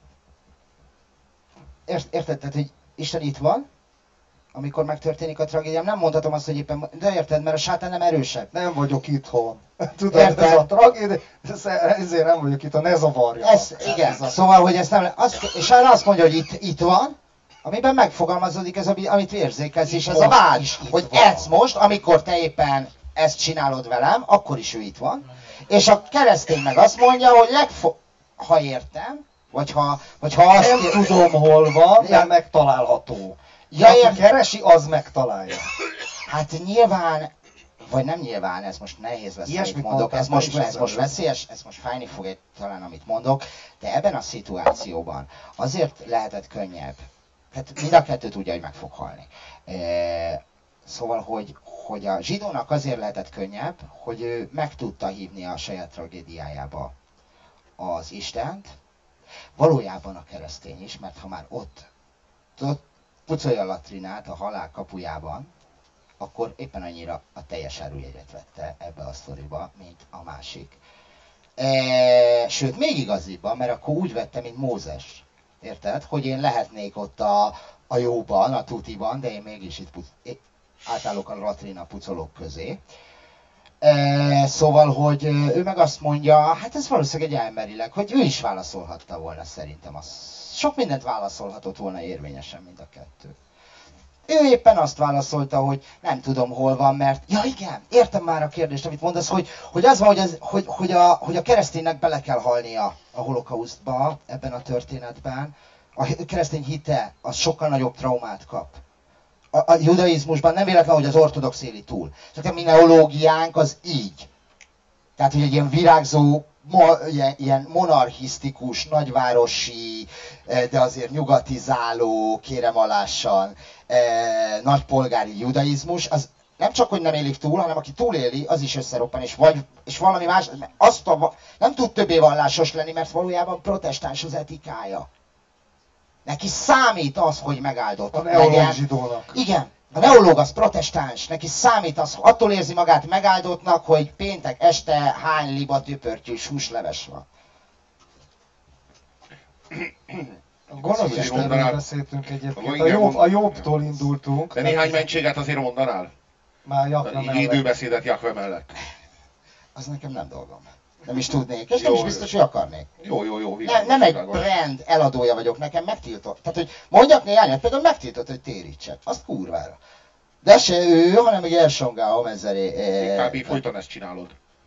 érted, tehát, hogy Isten itt van, amikor megtörténik a tragédiám, nem mondhatom azt, hogy éppen, de érted, mert a sátán nem erősebb. Nem vagyok itthon. Tudod, érted? Ez a tragédia, ezért nem vagyok itthon, ne zavarja. Igen, szóval, hogy ezt nem, és erre azt mondja, hogy itt van, amiben megfogalmazódik ez, amit érzékelsz, és ez a vágy, hogy ez most, amikor te éppen ezt csinálod velem, akkor is ő itt van. És a keresztény meg azt mondja, hogy ha értem, vagy ha azt... Nem tudom, hol van, de megtalálható. Aki keresi, az megtalálja. Hát nyilván, vagy nem nyilván, ez most nehéz lesz, amit mondok, ez most veszélyes, ez most fájni fog talán, amit mondok, de ebben a szituációban azért lehetett könnyebb. Hát mind a kettő tudja, hogy meg fog halni. Szóval, hogy a zsidónak azért lehetett könnyebb, hogy ő meg tudta hívni a saját tragédiájába az Istent, valójában a keresztény is, mert ha már ott pucolja a latrinát a halál kapujában, akkor éppen annyira a teljes árujegyet vette ebbe a sztoriba, mint a másik. Sőt, még igazibban, mert akkor úgy vette, mint Mózes. Érted? Hogy én lehetnék ott a jóban, a tutiban, de én mégis itt átállok a latrina pucolók közé. Szóval, hogy ő meg azt mondja, hát ez valószínűleg egy elmerileg, hogy ő is válaszolhatta volna szerintem. Sok mindent válaszolhatott volna érvényesen mind a kettő. Ő éppen azt válaszolta, hogy nem tudom hol van, mert... Ja igen, értem már a kérdést, amit mondasz, hogy az van, hogy a kereszténynek bele kell halnia a holokausztba ebben a történetben. A keresztény hite az sokkal nagyobb traumát kap. A judaizmusban nem véletlen, hogy az ortodox éli túl. Csak a minneológiánk az így. Tehát, hogy egy ilyen virágzó, ilyen monarchisztikus, nagyvárosi, de azért nyugatizáló, kérem alássan, nagypolgári judaizmus, az nem csak, hogy nem élik túl, hanem aki túléli, az is összeroppan, és valami más, nem tud többé vallásos lenni, mert valójában protestáns az etikája. Neki számít az, hogy megáldott a neológ zsidónak. Igen, a neológ az protestáns, neki számít az, attól érzi magát megáldottnak, hogy péntek este hány liba tüpörtyűs húsleves van. A gonosz Istenről beszéltünk egyébként, a Jobbtól indultunk. De néhány mentséget azért mondanál? Már Jakve mellett. Időbeszédet Jakve mellett. Az nekem nem dolgom. Nem is tudnék, és nem is biztos, hogy akarnék. Jó. Nem egy brand eladója vagyok, nekem megtiltott. Tehát, hogy mondjak néhányat, például megtiltott, hogy térítsek. Azt kurvára. De se ő, hanem egy Ersongál Homezeré. Kb. Folyton ezt csinálod.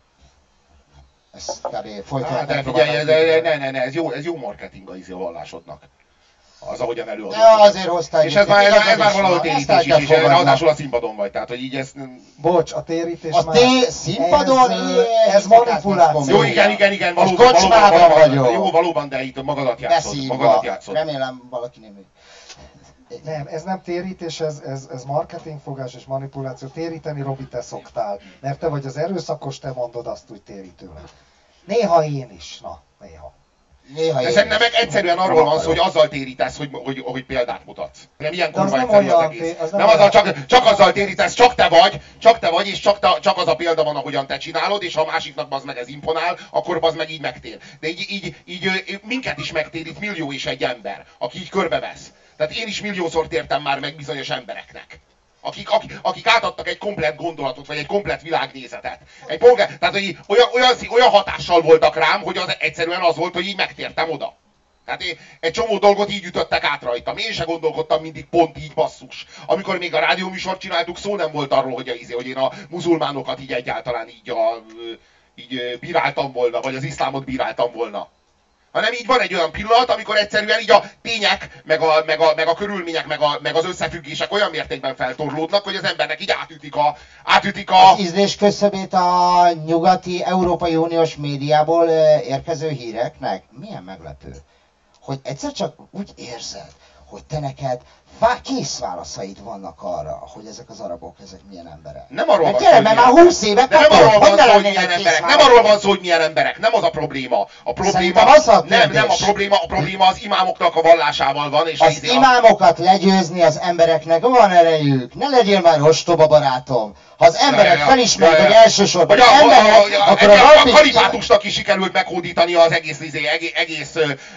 Ez kb. Folyton. De figyelj, ne, ez jó marketing a vallásodnak. Az, ahogyan előadod. Ja, azért hoztál. És ez már valahogy térítés is, és ráadásul a színpadon vagy, tehát hogy így ezt... Bocs, a térítés már... Színpadon? Ez manipuláció. Jó, igen, valóban, de itt magadat játszod. Remélem valaki nem... Nem, ez nem térítés, ez marketingfogás és manipuláció. Téríteni, Robi, te szoktál. Mert te vagy az erőszakos, te mondod azt úgy térítőleg. Néha én is, néha. De szerintem meg egyszerűen arról van szó, hogy azzal térítesz, hogy példát mutatsz. Nem ilyen kurva egyszerű az egész. Nem azzal, csak azzal térítesz, csak te vagy, és csak az a példa van, ahogyan te csinálod, és ha a másiknak bazd meg ez imponál, akkor bazd meg így megtér. De így minket is megtérít millió és egy ember, aki így körbevesz. Tehát én is milliószor tértem már meg bizonyos embereknek. Akik átadtak egy komplett gondolatot, vagy egy komplett világnézetet. Tehát hogy olyan hatással voltak rám, hogy az egyszerűen az volt, hogy így megtértem oda. Tehát egy csomó dolgot így ütöttek át rajtam. Én se gondolkodtam mindig pont így, basszus. Amikor még a rádióműsort csináltuk, szó nem volt arról, hogy én a muzulmánokat így egyáltalán így bíráltam volna, vagy az iszlámot bíráltam volna. Hanem így van egy olyan pillanat, amikor egyszerűen így a tények, meg a körülmények, meg az összefüggések olyan mértékben feltorlódnak, hogy az embernek így átütik a... Az ízlés küszöbét a nyugati Európai Uniós médiából érkező híreknek? Milyen meglepő, hogy egyszer csak úgy érzed, hogy te neked kész válaszaid vannak arra, hogy ezek az arabok, ezek milyen emberek. Nem arról van szó, mert már 20 éve nem arról van szó, hogy milyen emberek. Nem arról van szó, hogy milyen emberek. Nem az a probléma. A probléma nem a probléma az imámoknak a vallásával van. És az imámokat legyőzni az embereknek van erejük. Ne legyél már ostoba, barátom. Ha az emberek felismerik, hogy elsősorban emberek, akkor a kalifátusnak is sikerült meghódítani az egész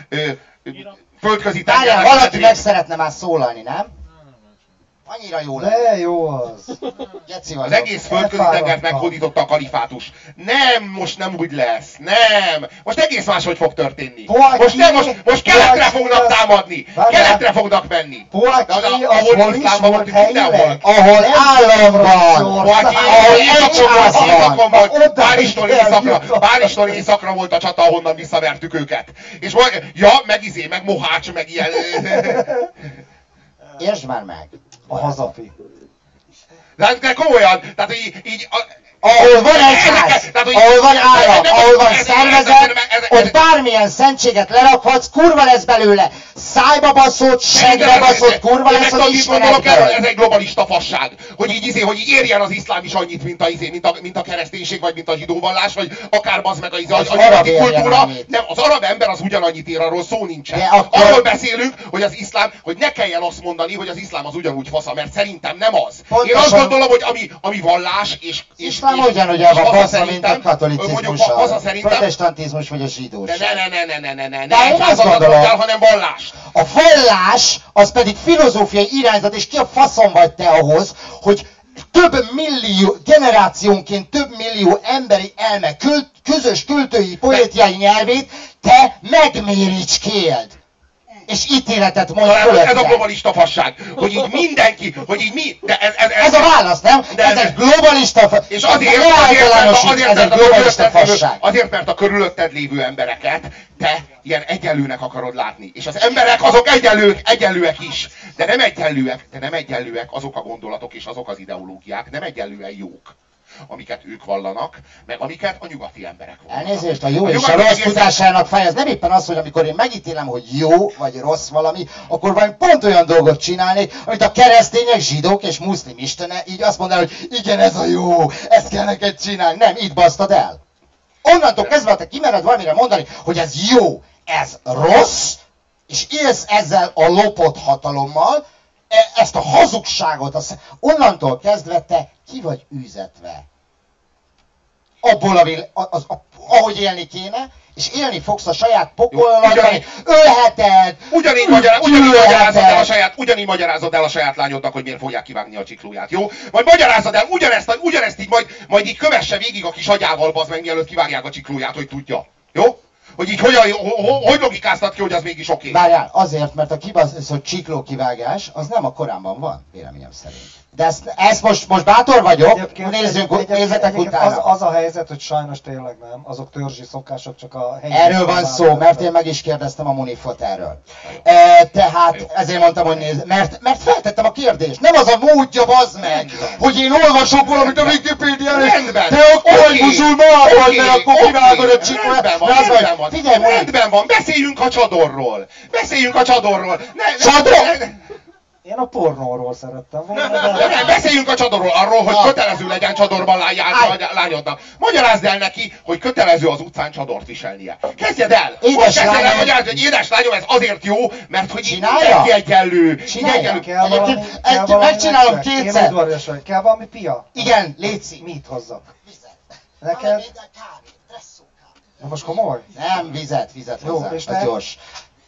földközi tengernek. Valaki meg szeretne már szólalni, nem? Annyira jó lenne. De jó az. Az egész földközi tengert meghódította a kalifátus. Nem, most nem úgy lesz. Nem. Most egész máshogy fog történni. Most keletre fognak támadni. Keletre fognak menni. Ahol iszlám volt mindenhol. Ahol állam van. Ahol éjszakon volt. Párizstól északra volt a csata, ahonnan visszavertük őket. És meg Mohács, meg ilyen... Értsd már meg! A hazafi. De komolyan, tehát így ahol van egyház, ahol van állam, ahol van szervezet, ott bármilyen szentséget lerakhatsz, kurva lesz belőle. Szájba baszott, segre baszott, kurva lesz az Istenekből. Ez egy globalista fasság. Hogy így érjen az iszlám is annyit, mint a kereszténység, vagy mint a zsidóvallás, vagy akár bazd meg a nyugati kultúra. Nem, az arab ember az ugyanannyit ér, arról szó nincsen. Arról beszélünk, hogy az iszlám, hogy ne kelljen azt mondani, hogy az iszlám az ugyanúgy fasza, mert szerintem nem az. Én azt gondolom, hogy ami vallás és ugyanúgy a fasza, mint a katolicizmus, a protestantizmus vagy a zsidóság. Ne egyházat mondjál, hanem vallást. A vallás, az pedig filozófiai irányzat, és ki a faszom vagy te ahhoz, hogy több millió, generációnként több millió emberi elme, közös költői, poétiai nyelvét te megméricskéld. És ítéletet mondj fölötted. Ez a globalista fasság, hogy így mindenki, hogy így mi... De ez a válasz, nem? Ez egy globalista fasság. És azért, mert a körülötted lévő embereket te ilyen egyenlőnek akarod látni. És az emberek azok egyenlőek is. De nem egyenlőek azok a gondolatok és azok az ideológiák, nem egyenlően jók. amiket ők vallanak, meg amiket a nyugati emberek vallanak. Elnézést, a jó és a rossz tudásának fáj, ez nem éppen az, hogy amikor én megítélem, hogy jó vagy rossz valami, akkor valami pont olyan dolgot csinálnék, amit a keresztények, zsidók és muszlim istene így azt mondanak, hogy igen, ez a jó, ezt kell neked csinálni. Nem, itt basztad el. Onnantól kezdve, ha te kimered valamire mondani, hogy ez jó, ez rossz, és élsz ezzel a lopott hatalommal, ezt a hazugságot, onnantól kezdve te ki vagy űzetve. Abból, ahogy élni kéne, és élni fogsz a saját pokolnak, ölheted, ugyanígy magyarázod el a saját lányodnak, hogy miért fogják kivágni a csiklóját, jó? Majd magyarázod el ugyanezt így majd így kövesse végig a kis agyával, bazd meg, mielőtt kivágják a csiklóját, hogy tudja, jó? Hogy így hogy logikáztat ki, hogy az mégis oké? Várjál, azért, mert a kibaszott csiklókivágás az nem a Koránban van, véleményem szerint. De ezt most bátor vagyok, nézzetek utána. Az a helyzet, hogy sajnos tényleg nem, azok törzsi szokások, csak a helyi... Erről van szó, mert én meg is kérdeztem a Munifot erről. Tehát ezért mondtam, hogy nézd, mert feltettem a kérdést. Nem az a módja, bazd meg, hogy én olvasok valamit a Wikipédián, és te akkor muzulmán vagy, mert akkor kivágod a csiklóját. Rendben van, beszéljünk a csadorról. Csador? Én a pornóról szerettem volna. Nem, beszéljünk a csadorról, arról, hogy kötelező legyen csadorban lányodnak. Magyarázd el neki, hogy kötelező az utcán csadort viselnie. Kezdjed el! Kezdjed el magyarázni, hogy édes lányom, ez azért jó, mert hogy mindenki egyenlő. Megcsinálom kétszer. Kell valami pia? Igen, létszik. Mit hozzak? Vizet. Neked? Na most komoly? Nem, vizet hozzá. És az gyors.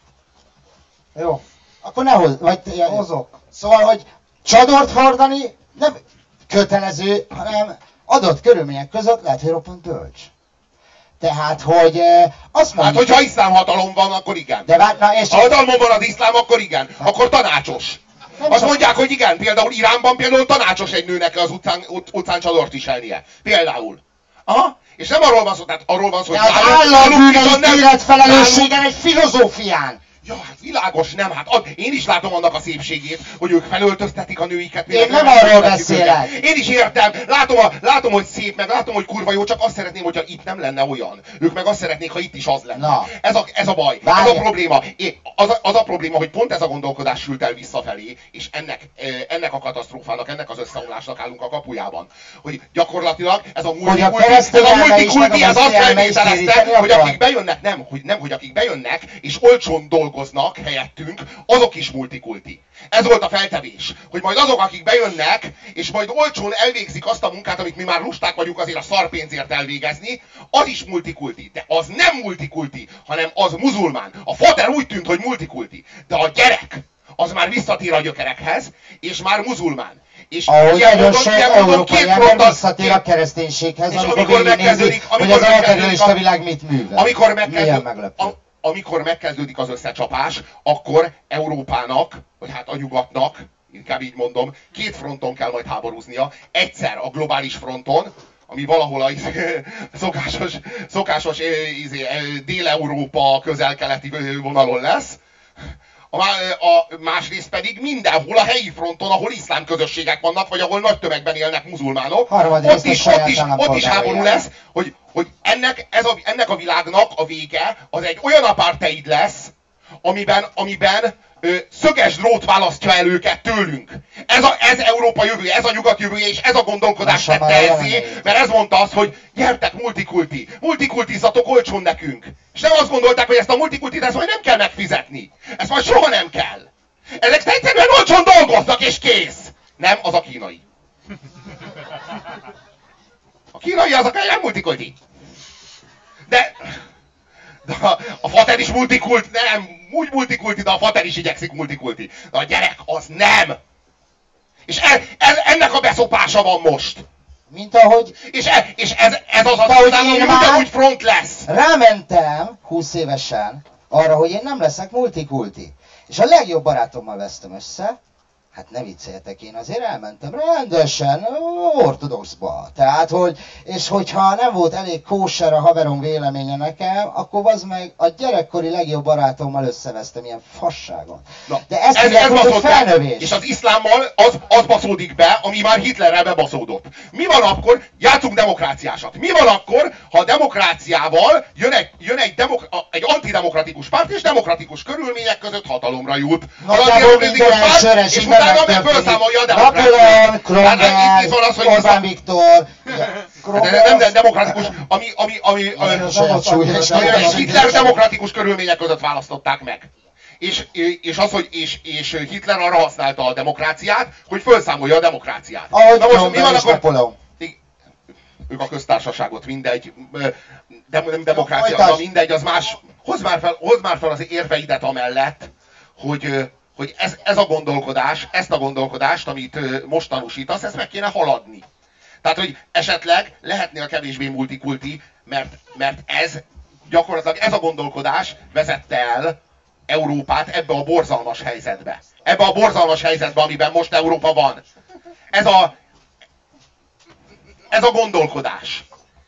Jó. Akkor ne hozz, vagy hozok. Szóval, hogy csadort hordani nem kötelező, hanem adott körülmények között lehet, hogy roppant bölcs. Tehát, hogy azt mondjuk... Hát, hogyha iszlám hatalom van, akkor igen. De és... Ha hatalmon van az iszlám, akkor igen. Akkor tanácsos. Azt mondják, hogy igen, például Iránban tanácsos egy nőnek az utcán csadort viselnie. Például. Aha. És nem arról van szó, tehát arról van szó, hogy... De az állambűnözés életfelelősségen egy filozófián. Ja, hát világos, nem, hát én is látom annak a szépségét, hogy ők felöltöztetik a nőiket. Én nem arról beszélek. Én is értem, látom, hogy szép, meg látom, hogy kurva jó, csak azt szeretném, hogyha itt nem lenne olyan. Ők meg azt szeretnék, ha itt is az lenne. Na. Ez a baj, ez a probléma. Az a probléma, hogy pont ez a gondolkodás sült el visszafelé, és ennek a katasztrófának, ennek az összeomlásnak állunk a kapujában. Hogy gyakorlatilag ez a multikulti, ez azt feltételezte, hogy akik bejönnek, hogy akik bejönnek, és olcsón dolgoznak helyettünk, azok is multikulti. Ez volt a feltevés, hogy majd azok, akik bejönnek, és majd olcsón elvégzik azt a munkát, amit mi már lusták vagyunk azért a szarpénzért elvégezni, az is multikulti. De az nem multikulti, hanem az muzulmán. A fater úgy tűnt, hogy multikulti. De a gyerek, az már visszatér a gyökerekhez, és már muzulmán. És ahogy nagyon sok európai ember visszatér a kereszténységhez, amikor végignézik, hogy az materialista világ mit művel. Amikor megkezdődik az összecsapás, akkor Európának, vagy hát a nyugatnak, inkább így mondom, két fronton kell majd háborúznia. Egyszer a globális fronton, ami valahol a szokásos Dél-Európa közel-keleti vonalon lesz. A másrészt pedig mindenhol a helyi fronton, ahol iszlám közösségek vannak, vagy ahol nagy tömegben élnek muzulmánok, ott is háború lesz, hogy ennek a világnak a vége az egy olyan apartheid lesz, amiben szöges drót választja el őket tőlünk. Ez Európa jövője, ez a nyugat jövője, és ez a gondolkodás tette ezzé, mert ez mondta azt, hogy gyertek multikultizzatok olcsón nekünk. És nem azt gondolták, hogy ezt a multikultit ezt majd nem kell megfizetni. Ezt majd soha nem kell. Ezek egyszerűen olcsón dolgoznak, és kész. Nem, az a kínai. A kínai az a nem multikulti. De a fater is multikulti, nem, úgy multikulti, de a fater is igyekszik multikulti. De a gyerek az nem. És ennek a beszopása van most. Mint ahogy... És ez az ami ugyanúgy front lesz. Rámentem 20 évesen arra, hogy én nem leszek multikulti. És a legjobb barátommal vesztem össze, Hát ne vicceljetek, én azért elmentem rendesen ortodoxba. Tehát, és hogyha nem volt elég kóser a haverom véleménye nekem, akkor az meg a gyerekkori legjobb barátommal összevesztem ilyen fasságon. Na, de ezt hívják, hogy felnövés. És az iszlámmal az baszódik be, ami már Hitlerrel bebaszódott. Mi van akkor, játszunk demokráciásat, mi van akkor, ha a demokráciával jön egy antidemokratikus párt, és demokratikus körülmények között hatalomra jut. Nagyjából minden sörös, és utána meg felszámolja a demokráciát. Napoleon, Cromwell, Orbán Viktor. Nem demokratikus, ami Hitler demokratikus körülmények között választották meg. És Hitler arra használta a demokráciát, hogy felszámolja a demokráciát. Ahogy Cromwell és Napoleon. Ők a köztársaságot, mindegy, nem demokrácia, mindegy, az más. Hozd már fel az érveidet amellett, hogy ez a gondolkodás, ezt a gondolkodást, amit most tanúsítasz, ezt meg kéne haladni. Tehát, hogy esetleg lehetnél kevésbé multikulti, mert gyakorlatilag ez a gondolkodás vezette el Európát ebbe a borzalmas helyzetbe. Ebbe a borzalmas helyzetbe, amiben most Európa van. Ez a gondolkodás.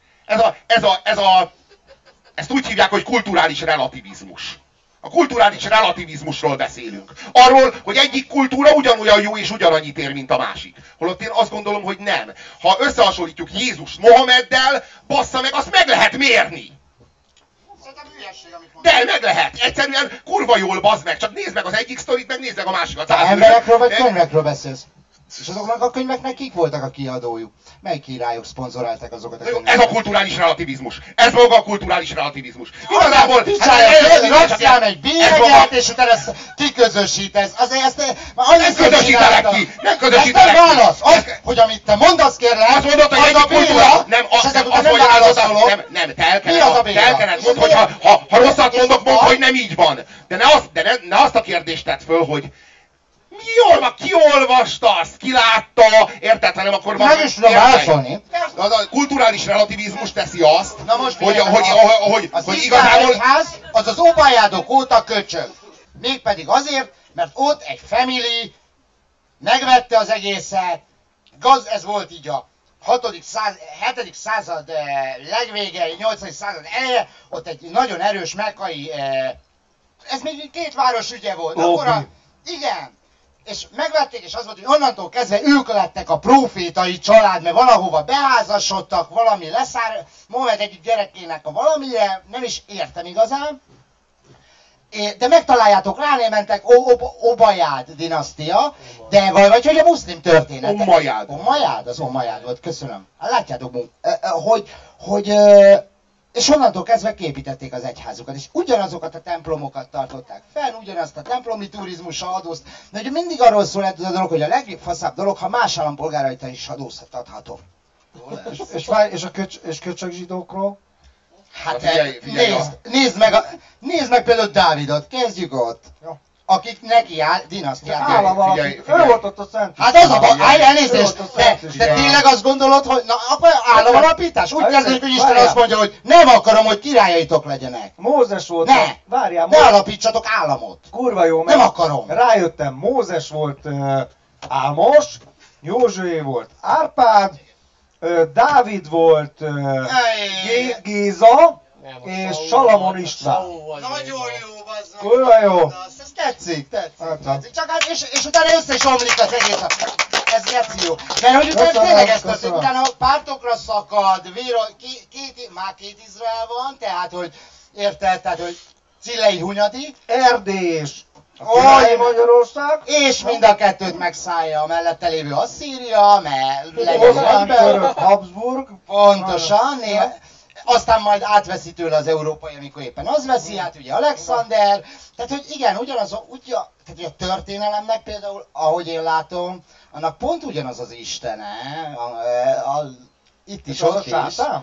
Ezt úgy hívják, hogy kulturális relativizmus. A kulturális relativizmusról beszélünk. Arról, hogy egyik kultúra ugyanolyan jó és ugyanannyit ér, mint a másik. Holott én azt gondolom, hogy nem. Ha összehasonlítjuk Jézust Mohameddel, bassza meg, azt meg lehet mérni. De meg lehet. Egyszerűen kurva jól, bazd meg. Csak nézd meg az egyik sztorit, meg nézd meg a másikat. Emberekről vagy könyvekről beszélsz? És azoknak a könyveknek kik voltak a kiadójuk? Melyik királyok szponzorálták azokat a könyveket? Ez a kulturális relativizmus. Ez maga a kulturális relativizmus. Igazából... Rakjál egy bélyeget, és utána ezt kiközösítesz. Nem közösítelek ki! Nem közösítelek ki! Ez nem válasz! Hogy amit te mondasz, kérlek, azt mondod, hogy egyik kultúra... Nem, te elkened. Mondd, hogy ha rosszat mondok, mondd, hogy nem így van. De ne azt a kérdést tedd föl, hogy ki olvasta azt, ki látta, érted, hanem akkor van... Meg is tudom válaszolni. A kulturális relativizmus teszi azt, hogy igazából... Az az óbájádok óta köcsög. Mégpedig azért, mert ott egy family megvette az egészet, ez volt így a 7. század legvége, 8. század eleje, ott egy nagyon erős mekkai, ez még két város ügye volt. Akkor igen. És megvették, és az volt, hogy onnantól kezdve ők lettek a profétai család, mert valahova beházasodtak, valami Mohamed egyik gyerekének a valamire, nem is értem igazán. De megtaláljátok, ránél mentek Obajád dinasztia, de vagy hogy a muszlim történet. Omajád, az Omajád volt, köszönöm. Hát látjátok, és onnantól kezdve képítették az egyházukat, és ugyanazokat a templomokat tartották fenn, ugyanazt a templomi turizmussal adózt, de ugye mindig arról szól ez a dolog, hogy a legfaszább dolog, ha más állampolgárait is adóztathatom. És köcsög zsidókról? Hát nézd meg például Dávidot, kezdjük ott. Ja. Akik neki áll, dinasztiát. Ő volt ott a szent. Hát az a baj, elnézést, de tényleg azt gondolod, hogy na, akkor államalapítás? Úgy kezdődik, hogy Isten azt mondja, hogy nem akarom, hogy királyaitok legyenek. Mózes volt. Ne alapítsatok államot. Kurva jó, nem akarom. Rájöttem, Mózes volt Álmos, Józsué volt Árpád, Dávid volt Géza, és Salamon István. Nagyon jó, bazzak. Kurva jó. Ez tetszik. Csak és utána össze is omlik az egész. Ez geci jó. Mert hogy utána tényleg ezt történik, utána pártokra szakad, már két Izrael van, tehát hogy érted, tehát hogy Cillei Hunyadi. Erdély és Magyarország. És mind a kettőt megszállja a mellette lévő Asszíria, mert Habsburg. Pontosan. Aztán majd átveszi tőle az európai, amikor éppen az veszi át, ugye Alexander. Tehát, hogy igen, ugyanaz, tehát a történelemnek például, ahogy én látom, annak pont ugyanaz az istene, itt is, ott is. A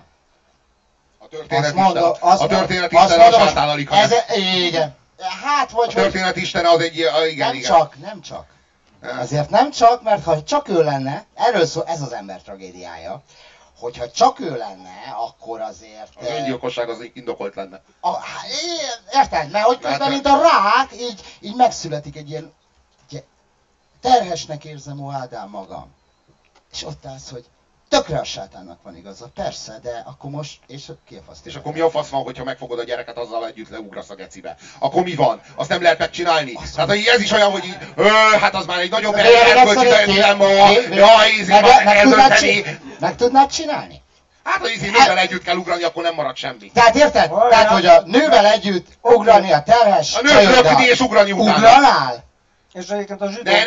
történet istene a sátán alig. Igen. Hát, vagy a történet istene az egy, igen. Nem csak. Azért nem csak, mert ha csak ő lenne, erről szól, ez az ember tragédiája, hogyha csak ő lenne, akkor azért... Az öngyilkosság az indokolt lenne. Érted? Mert hogy közben, mint a rák, így megszületik egy ilyen terhesnek érzem, ó Ádám magam. És ott állsz, hogy tökre a sátánnak van igaza. Persze, de akkor most, és ki a fasz? És akkor mi a fasz van, hogyha megfogod a gyereket, azzal együtt leugrasz a gecibe? Akkor mi van? Azt nem lehet megcsinálni? Tehát ez is olyan, hogy így, hát az már egy nagyobb erkölcsi dilemma. Meg tudnád csinálni? Hát, ha nővel együtt kell ugrani, akkor nem marad semmi. Tehát érted? Tehát, hogy a nővel együtt ugrani a terhes a nőt rögni és ugrani utána. Ugranál? És egyébként a zsidó... Ne,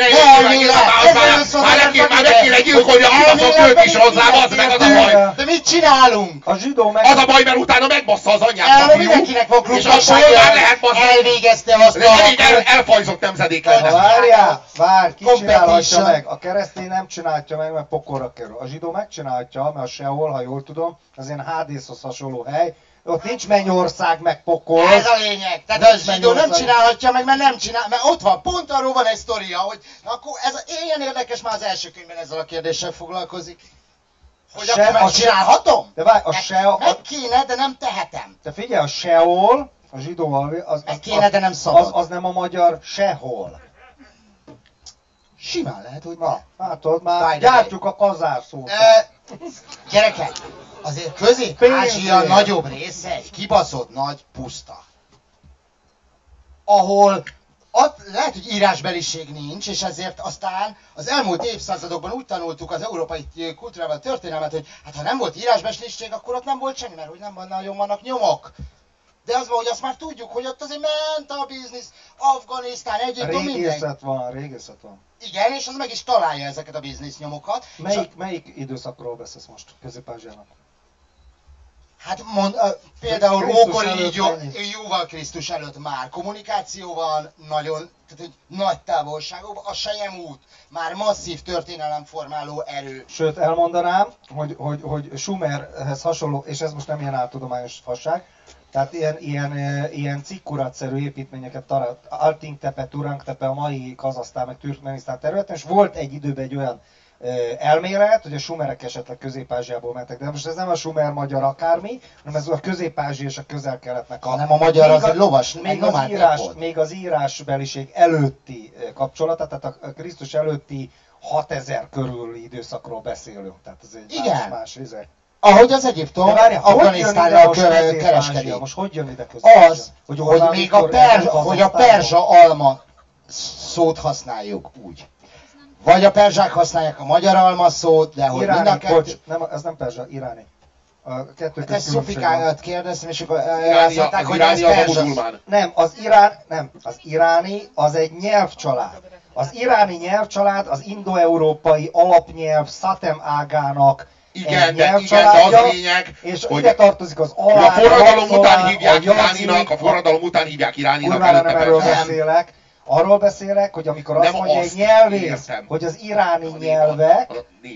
már meg kéne gyilkolni a kibaszott nőt is hozzá, az meg az a baj. De mit csinálunk? A zsidó meg... Az a baj, mert utána megbassza az anyját a fiú. Mindenkinek van És akkor már lehet bassza. elvégezte azt Ez elég elfajzott nemzedék lenne. Várj, ki csinálhatja meg? A keresztény nem csinálhatja meg, mert pokolra kerül. A zsidó megcsinálhatja, mert a Seol, ha jól tudom, az ilyen Hádészhoz hasonló hely. Ott nincs mennyország, meg pokol. Ez a lényeg. Tehát a zsidó nem csinálhatja meg, mert nem csinál, mert ott van, pont arról van egy sztoria, hogy akkor ez ilyen érdekes, már az első könyvben ezzel a kérdéssel foglalkozik. Hogy akkor megcsinálhatom? De várj, a Seol... Meg kéne, de nem tehetem. De figyelj, a Seol, a zsidó az meg kéne, de nem szabad. Az nem a magyar sehol. Simán lehet, hogy na. Látod, már gyártjuk a kazárszót. Gyerekek, azért Közép-Ázsia nagyobb része egy kibaszott nagy puszta. Ahol lehet, hogy írásbeliség nincs, és ezért aztán az elmúlt évszázadokban úgy tanultuk az európai kultúrában, történelmet, hogy hát ha nem volt írásbeliség, akkor ott nem volt semmi, mert hogy nem nagyon vannak nyomok. De az van, hogy azt már tudjuk, hogy ott azért ment a biznisz, Afganisztán, Egyiptom, minden. Régészet van. Igen, és az meg is találja ezeket a biznisznyomokat. Melyik időszakról beszélsz most Közép-Ázsiának? Hát például ókori jóval Krisztus előtt már kommunikáció van, nagyon, tehát nagy távolságokban, a Sejem út már masszív történelemformáló erő. Sőt, elmondanám, hogy Sumerhez hasonló, és ez most nem ilyen áltudományos fasság, tehát ilyen cikkuratszerű építményeket talált Altingtepe, Turangtepe, a mai Kazahsztán meg Türkmenisztán területen, és volt egy időben egy olyan elmélet, hogy a sumerek esetleg Közép-Ázsiából mentek, de most ez nem a sumer magyar akármi, hanem ez a Közép-Ázsia és a Közel-Keletnek a... Nem a magyar az egy lovas, még az írásbeliség előtti kapcsolata, tehát a Krisztus előtti 6000 körüli időszakról beszélünk, tehát ez egy más vizek. Ahogy az Egyiptom, Afganisztánnal kereskedik. Most hogy jön ide Közép-Ázsia? Az, hogy még a perzsa alma szót használjuk úgy. Vagy a perzsák használják a magyar alma szót, de hogy mind a kettő... ez nem perzsa, iráni. A kettő között Szofikáját kérdeztem, és akkor elszálták, hogy ez perzsa. Nem, az iráni az egy nyelvcsalád. Az iráni nyelvcsalád az indoeurópai alapnyelv Szatem ágának igen, de az a lényeg, és ide tartozik az alán, a forradalom után hívják iráninak, a forradalom után hívják iráninak. Nem erről beszélek. Arról beszélek, hogy amikor azt mondja egy nyelvész, hogy az iráni nyelvek,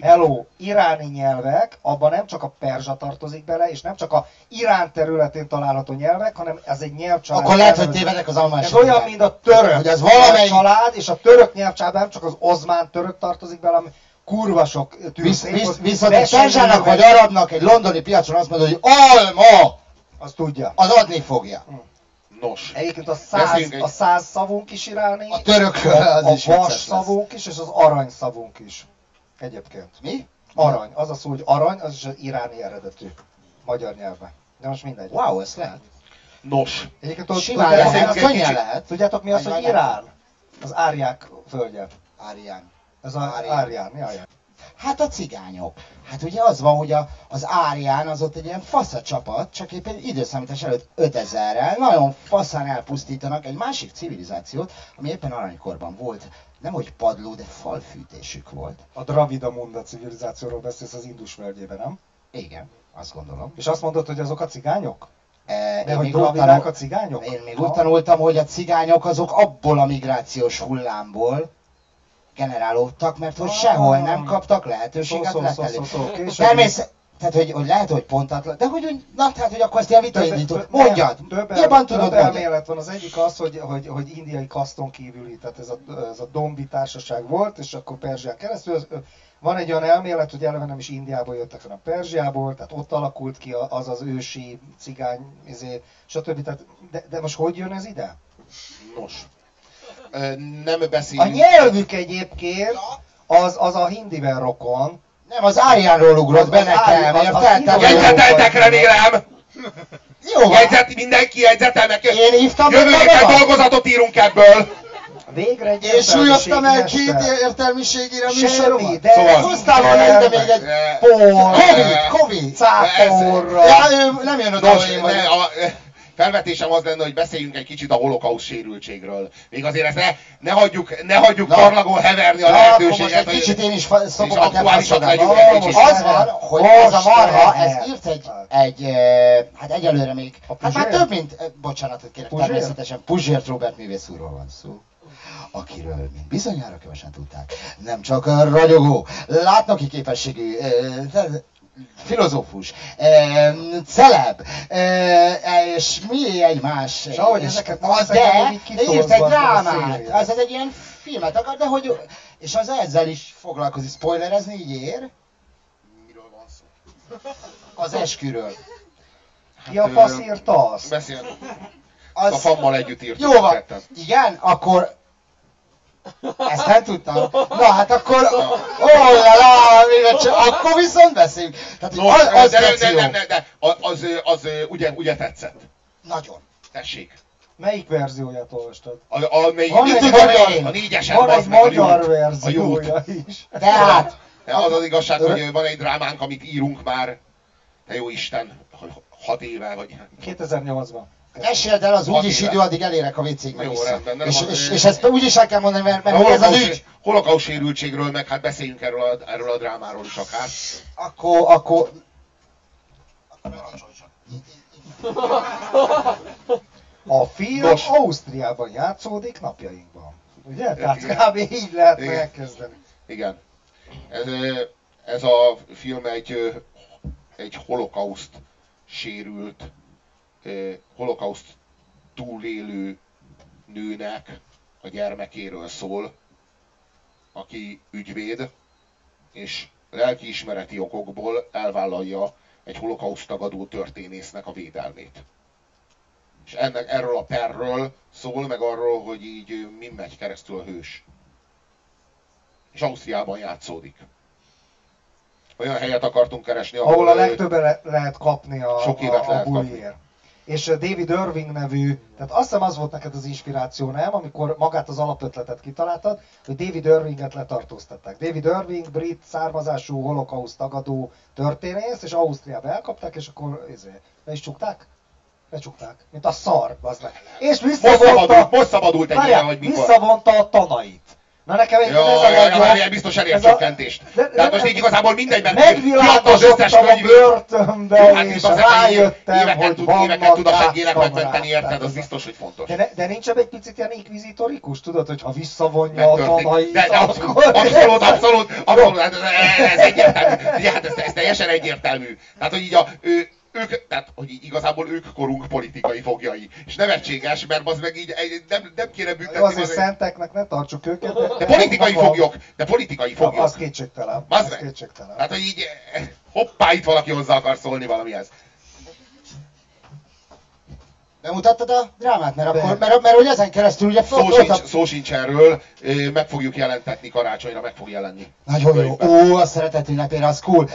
iráni nyelvek, abban nem csak a perzsa tartozik bele, és nem csak a Irán területén található nyelvek, hanem ez egy nyelvcsalád. Akkor lehet, hogy tévedek az almás. Ez olyan, mint a török nyelvcsalád, és a török nyelvcsalád nem csak az ozmán török tartozik bele, hanem kurva sok viszont egy perzsának vagy arabnak egy londoni piacon azt mondod, hogy alma! Azt tudja. Az adni fogja. Nos. Egyébként a 100 szavunk is iráni, a török az is a vas szavunk is, és az arany szavunk is. Egyébként. Mi? Arany. Az a szó, hogy arany, az is az iráni eredetű magyar nyelvben. De most mindegy. Wow, ez lehet. Nos. Egyébként simán lehet, könnyen lehet. Tudjátok mi az, hogy Irán? Az árják földje. Árián. Ez az Árján, mi Árján? Hát a cigányok. Hát ugye az van, hogy az Árján az ott egy ilyen fasz a csapat, csak éppen időszámítás előtt 5000-rel nagyon faszán elpusztítanak egy másik civilizációt, ami éppen aranykorban volt. Nem hogy padló, de falfűtésük volt. A Dravida Munda civilizációról beszélsz az Indus völgyében, nem? Igen, azt gondolom. És azt mondod, hogy azok a cigányok? De hogy dravidák a cigányok? Én még úgy tanultam, hogy a cigányok azok abból a migrációs hullámból generálódtak, mert hogy sehol nem kaptak lehetőséget letelni. Természetesen, tehát hogy lehet, hogy pontatlan, de hogy tehát, hogy akkor ezt ilyen vitaindítunk. Mondjad! Több elmélet van. Az egyik az, hogy indiai kaszton kívüli, tehát ez a dombi társaság volt, és akkor Perzsián keresztül. Van egy olyan elmélet, hogy eleve nem is Indiából jöttek, hanem Perzsiából, tehát ott alakult ki az ősi cigány, stb. Tehát, de most hogy jön ez ide? Nos. nem A beszélünk... nyelvük egyébként az a hindivel rokon. Nem, az Áriánról ugrott be nekem, érted? Jegyzeteltek, remélem! Jó van. Mindenki jegyzetel meg. Én hívtam meg Jövő héten magamat? dolgozatot írunk ebből. Végre egy Én súlyoztam el értelmiségi 2 mester. értelmiségére a Semmi, műsorban. de Szóval- Hoztál volna ide még egy por, Covid. cáporra. Ja, ő nem jön oda, Nos, hogy én vagyok. felvetésem az lenne, hogy beszéljünk egy kicsit a holokauszt sérültségről. Még azért ezt ne hagyjuk Na. parlagon heverni a Na, akkor most lehetőséget, egy kicsit én is és szobogat aktuálisak elfaszodom. legyünk egy Most kicsit. az van, hogy Most ez a marha, lehet. ez írt hát egyelőre még, hát már Puzsér? több mint, bocsánatot kérek, Puzsér? természetesen Puzsért Róbert művész úrról van szó. Akiről, mint bizonyára kevesen tudták, nem csak a ragyogó, látnoki képességű, filozófus, celeb, és mi egymás. És ahogy ezeket mondták, de akkor így írt egy kitolzva a drámát, szélére. ez egy ilyen filmet akar, de hogy, és az ezzel is foglalkozik, spoilerezni így ér, Miről van szó? az esküről. Ki a fasz írta azt? Beszél. Az, A fammal együtt írtuk. jó van, ketten. igen, akkor ezt nem tudtam. Na hát akkor, akkor viszont beszéljünk. Tehát Nos, az de geci jó. de az ugye tetszett. Nagyon. Tessék. Melyik verzióját olvastad? Van Mit egy tudom magyar, én? A négyesen, van egy bazd meg, a magyar Jút. verziója is. Tehát, De az az igazság, hogy van egy drámánk, amit írunk már, te jó Isten, 6 éve, vagy... 2008-ban. meséld el, az úgyis éve. idő, addig elérek a WC-ig meg Jó, vissza. rendben, de És, nem az- és ezt úgyis el kell mondani, mert A hogy ez az ügy. holokauszt sérültségről, meg hát beszéljünk erről a drámáról is akár. Akkor... A film Nos. Ausztriában játszódik napjainkban. Ugye? Tehát Igen. kb. Így lehet Igen. elkezdeni. Igen. Ez a film egy holokauszt sérült, holokauszt túlélő nőnek a gyermekéről szól, aki ügyvéd, és lelkiismereti okokból elvállalja egy holokauszt tagadó történésznek a védelmét. És erről a perről szól, meg arról, hogy így min megy keresztül a hős. És Ausztriában játszódik. Olyan helyet akartunk keresni, Ahol a legtöbbre lehet kapni sok évet a lehet buliért. És David Irving nevű, tehát azt hiszem az volt neked az inspiráció, nem? Amikor magát az alapötletet kitaláltad, hogy David Irvinget letartóztatták. David Irving, brit származású holokauszt tagadó történész, és Ausztriába elkapták, és akkor le is csukták? Lecsukták. Mint a szar, az meg. És most szabadult egy ilyen, vagy mikor. visszavonta a tanait. Na nekem ez a legjobb. Várjál, biztos elért Ez a- csökkentést. de- Tehát most így igazából mindegy, mert kiadta az összes Megvilágosodtam a könyvét. börtönbe, Hát és itt az rájöttem, hogy éveket tud a vannak segélek megmenteni, gázkamrák. érted? Az biztos, hogy fontos. De nincs ebben egy picit ilyen inkvizitorikus, tudod, hogy ha visszavonja a Megtörtént. tanait, De akkor... abszolút, hát ez egyértelmű. Ugye, hát ez teljesen egyértelmű. Tehát, hogy így tehát, hogy így igazából ők korunk politikai foglyai. És nevetséges, mert az meg így nem kéne büntetni. Azért szenteknek ne tartsuk őket, De politikai foglyok. De politikai foglyok. Az kétségtelen. Bazd Az meg. kétségtelen. Tehát, hogy így hoppá, itt valaki hozzá akar szólni valamihez. Bemutattad a drámát? Mert hogy ezen keresztül ugye Szó sincs erről, meg fogjuk jelentetni karácsonyra, meg fog jelenni. Nagyon jó. Ó, a szeretet ünnepére, az cool.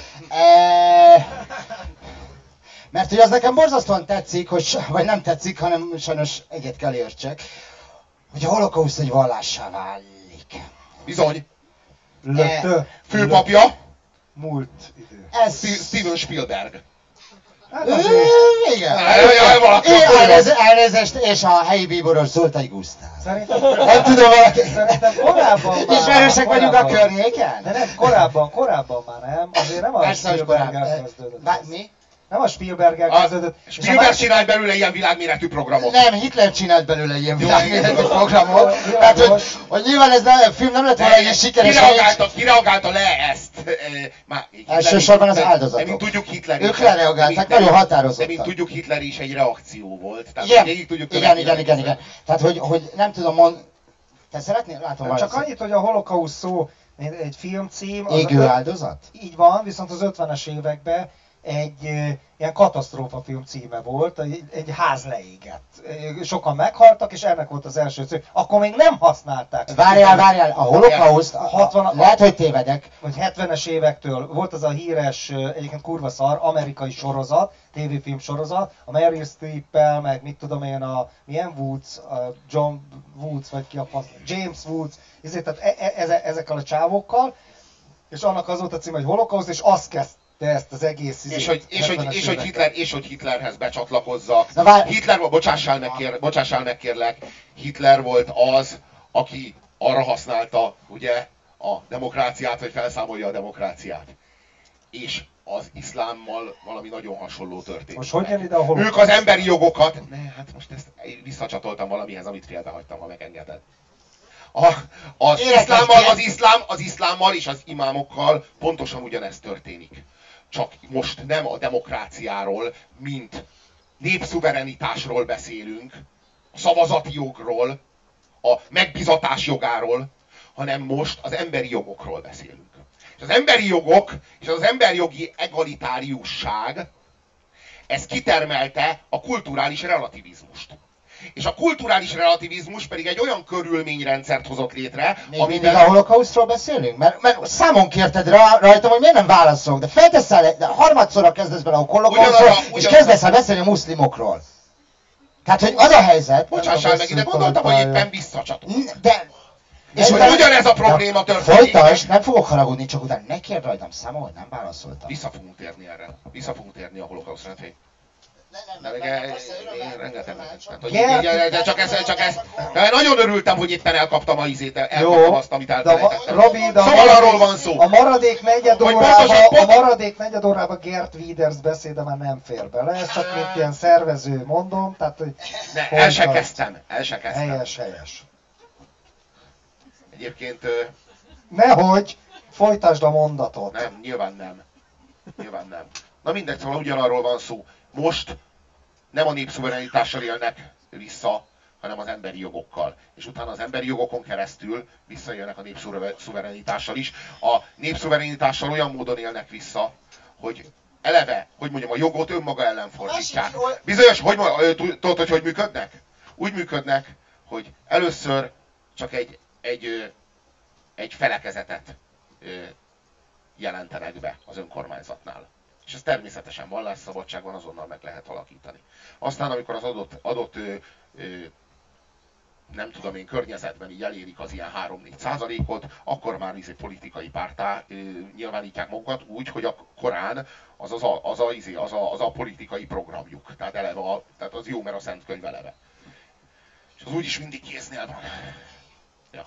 Mert hogy az nekem borzasztóan tetszik, vagy nem tetszik, hanem sajnos egyet kell értsek, hogy a holokauszt egy vallássá válik. Bizony. Lötő. Főpapja Múlt idő. Ez... Steven Spielberg. Hát azért... Igen. Jaj, valaki. Elnézést, és a helyi bíboros Zoltai Gusztáv. Szerintem Nem tudom, valaki... Szerintem korábban már... Ismerősek vagyunk a korábban. környéken? De nem, korábban már nem. Azért nem a Persze, hogy Spielberg-el korábban. kezdődött. Mi? Nem a Spielberg-el kezdődött. És a Spielberg másik- csinál belőle ilyen világméretű programot. Nem, Hitler csinált belőle ilyen világméretű Jó, programot. jó, Tehát, világos. hogy nyilván ez a film nem lett volna egy sikeres. Kireagálta le ezt. Elsősorban az áldozatok. De mint tudjuk, Hitler Ők lereagálták, nagyon határozottan. De mint tudjuk, Hitler is egy reakció volt. Tehát Igen, végig tudjuk igen. követni. Tehát, hogy nem tudom, te szeretnél? Látom Csak válaszolni. annyit, hogy a holokauszt szó egy filmcím. Égő áldozat? Így van, viszont az 50-es években egy ilyen katasztrófafilm címe volt, egy ház leégett. Sokan meghaltak, és ennek volt az első szó. Akkor még nem használták. Várjál, a holokauszt, lehet, hogy tévedek. Vagy 70-es évektől volt az a híres, egyébként kurva szar, amerikai sorozat, tévéfilm sorozat, a Meryl Streep-el, meg mit tudom én, milyen Woods, John Woods, vagy ki a fasz, James Woods, tehát ezekkel a csávokkal, és annak az volt a cím, hogy holokauszt, és azt kezdte ezt az egész... És hogy Hitlerhez becsatlakozzak. Hitler, bocsássál meg kérlek, Hitler volt az, aki arra használta, ugye, a demokráciát, hogy felszámolja a demokráciát. És az iszlámmal valami nagyon hasonló történt. Most hogy jön ide a holokauszt? Ők az emberi jogokat... Hát most ezt visszacsatoltam valamihez, amit félbehagytam, ha megengeded. Az iszlámmal és az imámokkal pontosan ugyanezt történik. Csak most nem a demokráciáról, mint népszuverenitásról beszélünk, a szavazati jogról, a megbizatás jogáról, hanem most az emberi jogokról beszélünk. És az emberi jogok és az emberjogi egalitáriusság, ez kitermelte a kulturális relativizmust. És a kulturális relativizmus pedig egy olyan körülményrendszert hozott létre, amiben... a holokausztról beszélünk? Mert számon kérted rajtam, hogy miért nem válaszolok, de felteszel, de harmadszorra kezdesz bele a holokausztról, és kezdesz el beszélni a muszlimokról. Tehát, hogy az a helyzet... Bocsássál meg, ide gondoltam, hogy éppen visszacsatom. És hogy ugyanez a probléma történik. Folytasd, nem fogok haragudni, csak utána ne kérd rajtam számon, hogy nem válaszoltam. Vissza fogunk térni erre. Vissza fogunk térni a holokausztra. De csak ezt. Nagyon örültem, hogy éppen elkaptam azt, amit elfelejtettem. Robi, szóval arról van szó. A maradék negyed órában Gert Wieders beszéde már nem fér bele. Ez csak mint ilyen szervező mondom. Tehát, hogy el se kezdtem. Helyes. Egyébként... Nehogy folytasd a mondatot. Nem, nyilván nem. Na mindegy, szóval ugyanarról van szó. Most nem a népszuverenitással élnek vissza, hanem az emberi jogokkal. És utána az emberi jogokon keresztül visszajönnek a népszuverenitással is. A népszuverenitással olyan módon élnek vissza, hogy eleve, hogy mondjam, a jogot önmaga ellen fordítják. Bizonyos, tudod, hogy működnek? Úgy működnek, hogy először csak egy felekezetet jelentenek be az önkormányzatnál. És ez természetesen vallásszabadságban azonnal meg lehet alakítani. Aztán, amikor az adott nem tudom én, környezetben így elérik az ilyen 3-4%-ot, akkor már politikai párttá nyilvánítják magukat úgy, hogy a Korán az a politikai programjuk. Tehát eleve tehát az jó, mert a Szent Könyv eleve. És az úgyis mindig kéznél van. Ja.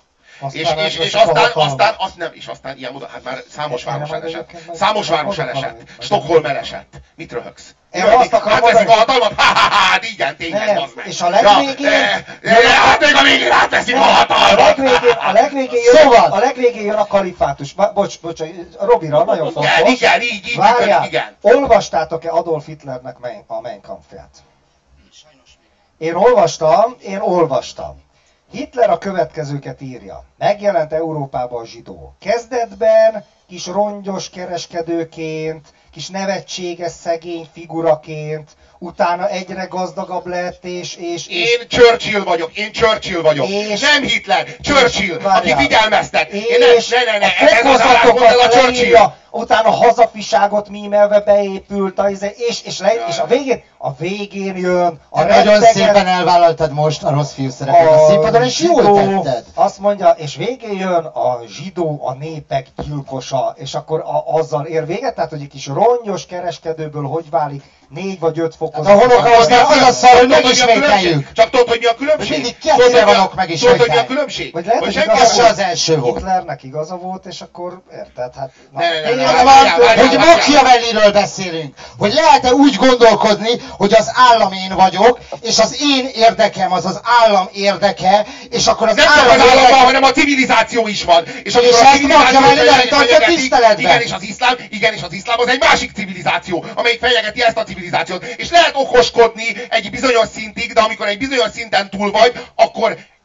És aztán ilyen módon, hát már számos város elesett. Stockholm elesett. Mit röhögsz? Átveszik a hatalmat? Igen, tényleg, az meg. És a legvégén... Hát még a végén átveszik a hatalmat! A legvégén jön a kalifátus. Bocs, Robira, nagyon fontos. Igen, így működik, igen. Olvastátok-e Adolf Hitlernek a Mein Kampfját? Én olvastam. Hitler a következőket írja. Megjelent Európában a zsidó. Kezdetben kis rongyos kereskedőként, kis nevetséges szegény figuraként, utána egyre gazdagabb lett, és... Én Churchill vagyok. És nem Hitler, Churchill, aki figyelmeztet. Ez a Churchill. Utána hazafiságot mímelve beépült, és a végén jön a nagyon szépen elvállaltad most a rossz fiú szerepet a színpadon, és jól tetted. Azt mondja, és végén jön a zsidó, a népek gyilkosa, és akkor azzal ér véget, tehát hogy egy kis rongyos kereskedőből hogy válik 4 vagy 5 fokos. A holokausztnál az a szar, hogy megismételjük. Csak tudod, hogy mi a különbség? Mindig kettőre vanok megismételni. Tudod, hogy mi a különbség? Vagy lehet, hogy az se az első volt. Hitlernek igaza volt, és akkor érted, hát... Hogy Machiavelliről beszélünk. Hogy lehet-e úgy gondolkodni, hogy az állam én vagyok, és az én érdekem az az állam érdeke, és akkor az állam érdeke... Nem csak az állam, hanem a civilizáció is van. És ezt Machiavelli nem tartja tiszteletben. Igen, és az iszlám az egy másik civilizáció, amelyik fenyegeti ezt a civilizációt. És lehet okoskodni egy bizonyos szintig, de amikor egy bizonyos szinten túl vagy, akkor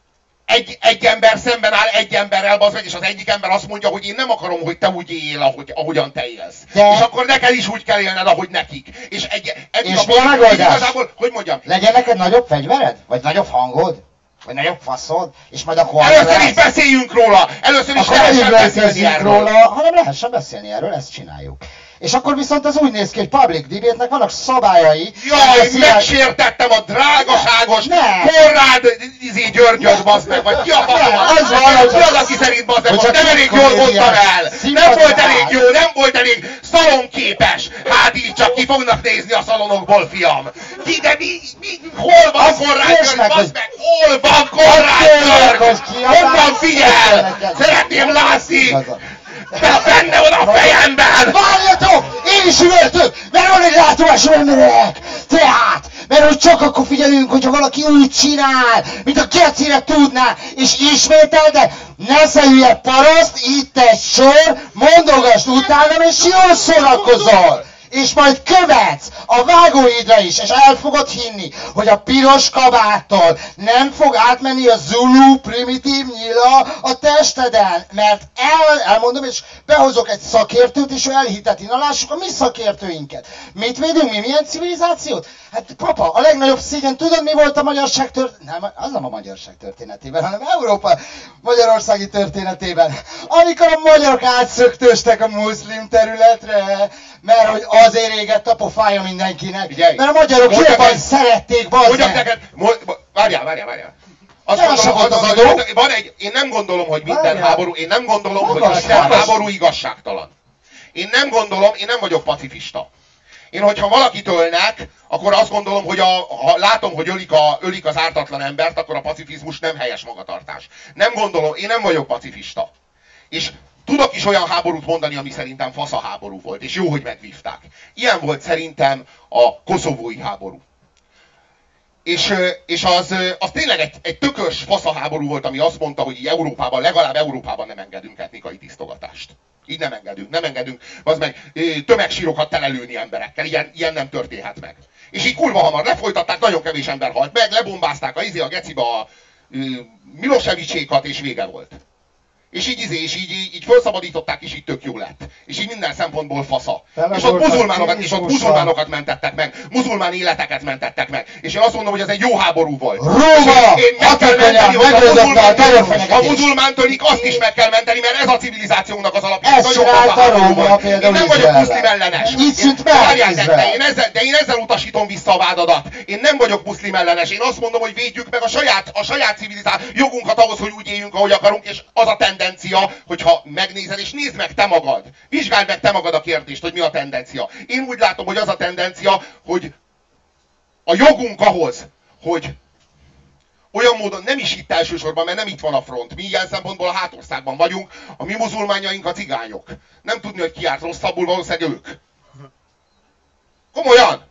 egy ember szemben áll egy emberrel, bazd meg, és az egyik ember azt mondja, hogy én nem akarom, hogy te úgy él, ahogyan te élsz. De... És akkor neked is úgy kell élned, ahogy nekik. És mi a megoldás? Igazából, hogy mondjam? Legyen neked nagyobb fegyvered? Vagy nagyobb hangod? Vagy nagyobb faszod? És majd akkor... Először is beszéljünk róla! Először is lehessen beszélni erről! Hanem lehessen beszélni erről, ezt csináljuk. És akkor viszont ez úgy néz ki, hogy public debate-nek vannak szabályai. Jaj, megsértettem a drágaságos Konrád Györgyöt, bazd meg, vagy ki a az van, hogy ki az, aki szerint bazd meg, most nem elég jól mondtam el! Nem volt elég jó, nem volt elég szalonképes! Hát így csak ki fognak nézni a szalonokból, fiam! Ki, de hol van Konrád György, bazd meg? Hol van Konrád György? Honnan figyel? Szeretném látni! Benne van a fejemben! Várjatok! Én is üvöltök! Mert van egy látomású emberek! Tehát, mert hogy csak akkor figyelünk, hogyha valaki úgy csinál, mint a gecire tudná, és ismétel, de ne hülye paraszt, itt egy sor, mondogasd utánam, és jól szórakozol! És majd követsz a vágóidra is, és el fogod hinni, hogy a piros kabáttól nem fog átmenni a Zulu primitív nyila a testeden, mert elmondom, és behozok egy szakértőt, és ő elhiteti. Na lássuk a mi szakértőinket. Mit védünk mi? Milyen civilizációt? Hát papa, a legnagyobb szégyen, tudod mi volt a magyarság történetében? Nem, az nem a magyarság történetében, hanem Európa magyarországi történetében. Amikor a magyarok átszöktőstek a muszlim területre, mert hogy azért égett a pofája mindenkinek. Figyelj, mert a magyarok jobban szerették, bazd meg. Várjál. Én nem gondolom, hogy minden háború, én nem gondolom, hogy minden háború igazságtalan. Én nem vagyok pacifista. Én, hogyha valakit ölnek, akkor azt gondolom, hogy ha látom, hogy ölik az ártatlan embert, akkor a pacifizmus nem helyes magatartás. Nem gondolom, én nem vagyok pacifista. És tudok is olyan háborút mondani, ami szerintem faszaháború volt, és jó, hogy megvívták. Ilyen volt szerintem a koszovói háború. És az tényleg egy tökös faszaháború volt, ami azt mondta, hogy így Európában, legalább Európában nem engedünk etnikai tisztogatást. Így nem engedünk. Az meg tömegsírokat telelőni emberekkel, ilyen nem történhet meg. És így kurva hamar lefolytatták, nagyon kevés ember halt meg, lebombázták a gecibe a Milosevicsékat, és vége volt. És így felszabadították, és így tök jó lett. És így minden szempontból fasza. És ott muzulmánokat mentettek meg, muzulmán életeket mentettek meg. És én azt mondom, hogy ez egy jó háború volt. Róma! Én meg kell menteni, hogy a muzulmánt ölik, azt is meg kell menteni, mert ez a civilizációnak az alapja. Ez csinálta Róma például. Én nem vagyok muszlim ellenes. Így szűnt meg de én ezzel utasítom vissza a vádadat. Én nem vagyok muszlim ellenes. Én azt mondom, hogy védjük meg a saját civilizáció jogunkat ahhoz, hogy úgy éljünk, ahogy akarunk, és az a tendencia, hogyha megnézed, és nézd meg te magad. Vizsgáld meg te magad a kérdést, hogy mi a tendencia. Én úgy látom, hogy az a tendencia, hogy a jogunk ahhoz, hogy olyan módon, nem is itt elsősorban, mert nem itt van a front. Mi ilyen szempontból a hátországban vagyunk, a mi muzulmányaink a cigányok. Nem tudni, hogy ki járt rosszabbul, valószínűleg ők. Komolyan!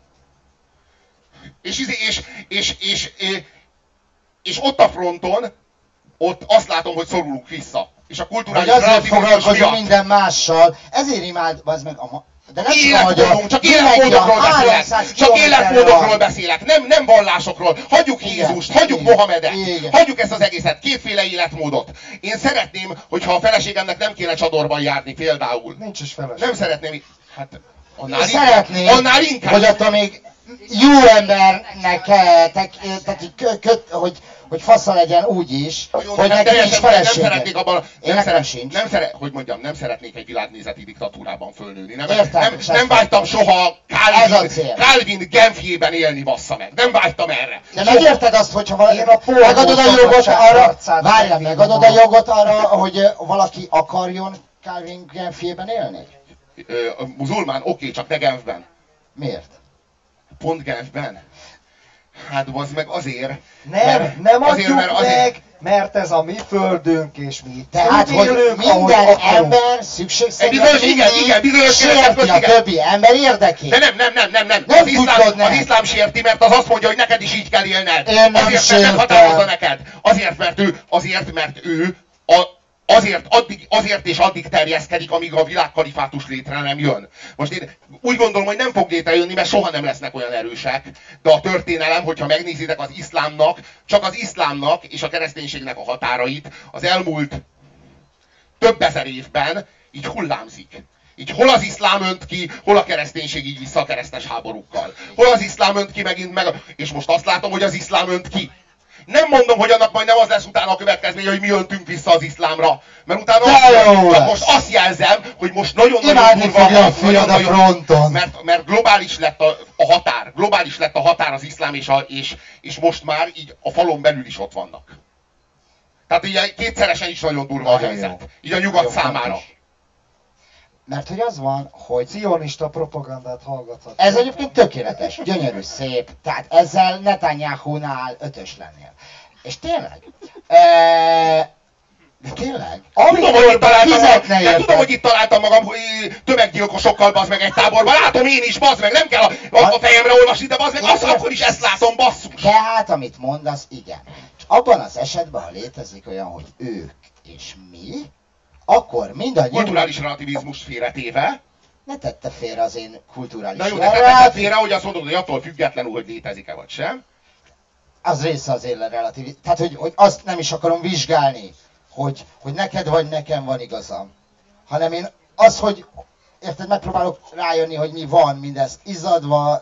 És ott a fronton, ott azt látom, hogy szorulunk vissza. És a kulturális relativizmus miatt. Minden mással. Ezért imád, az meg de nem csak életmódokról beszélek. Nem vallásokról. Hagyjuk Jézust, hagyjuk Mohamedet, hagyjuk ezt az egészet, kétféle életmódot. Én szeretném, hogyha a feleségemnek nem kéne csadorban járni például. Nincs is feleség. Nem szeretném. Hát, annál inkább. Hogy attól még jó embernek hogy fasza legyen úgy is, hogy neki nincs felesége. Nem szeretnék abban, nem szeretnék egy világnézeti diktatúrában fölnőni. Nem vágytam soha Calvin Genfjében élni, bassza meg. Nem vágytam erre. De megérted azt, hogyha megadod a jogot arra, hogy valaki akarjon Calvin Genfjében élni? Muzulmán, oké, csak ne Genfben. Miért? Pont Genfben. Hát az meg azért. Nem adjuk meg, mert ez a mi földünk, és mi tehát, hogy minden ember szükségszerűen sérti a többi ember érdekét. De nem. Az iszlám sérti, mert az azt mondja, hogy neked is így kell élned. Én nem azért, mert meghatározza neked. Azért, mert ő azért és addig terjeszkedik, amíg a világkalifátus létre nem jön. Most én úgy gondolom, hogy nem fog létrejönni, mert soha nem lesznek olyan erősek, de a történelem, hogyha megnézitek az iszlámnak, csak az iszlámnak és a kereszténységnek a határait az elmúlt több ezer évben így hullámzik. Így hol az iszlám önt ki, hol a kereszténység így vissza a keresztes háborúkkal. Hol az iszlám önt ki megint meg, és most azt látom, hogy az iszlám önt ki. Nem mondom, hogy annak majd nem az lesz utána a következménye, hogy mi öntünk vissza az iszlámra. Mert utána most azt jelzem, hogy most nagyon-nagyon durva, mert globális lett a határ. Globális lett a határ az iszlám, és most már így a falon belül is ott vannak. Tehát így kétszeresen is nagyon durva a helyzet. Így a nyugat számára. Mert hogy az van, hogy... Cionista propagandát hallgathat. Ez egyébként tökéletes, gyönyörű, szép. Tehát ezzel Netanyahu-nál 5-ös lennél. És tényleg? De tényleg? Tudom, hogy itt találtam magam hogy tömeggyilkosokkal, bazd meg, egy táborban. Látom én is, bazd meg, nem kell a fejemre olvasni, de bazd meg, akkor is ezt látom, basszus. Tehát, amit mondasz, igen. És abban az esetben, ha létezik olyan, hogy ők és mi, akkor mindannyian... Kulturális relativizmus félretéve. Ne tette félre az én kulturális... Na jó, de tette félre, hogy azt mondod, hogy attól függetlenül, hogy létezik-e vagy sem. Az része az én relatív... Tehát, hogy azt nem is akarom vizsgálni, hogy neked vagy nekem van igazam. Hanem én az, hogy... Érted, megpróbálok rájönni, hogy mi van, mindez izzadva,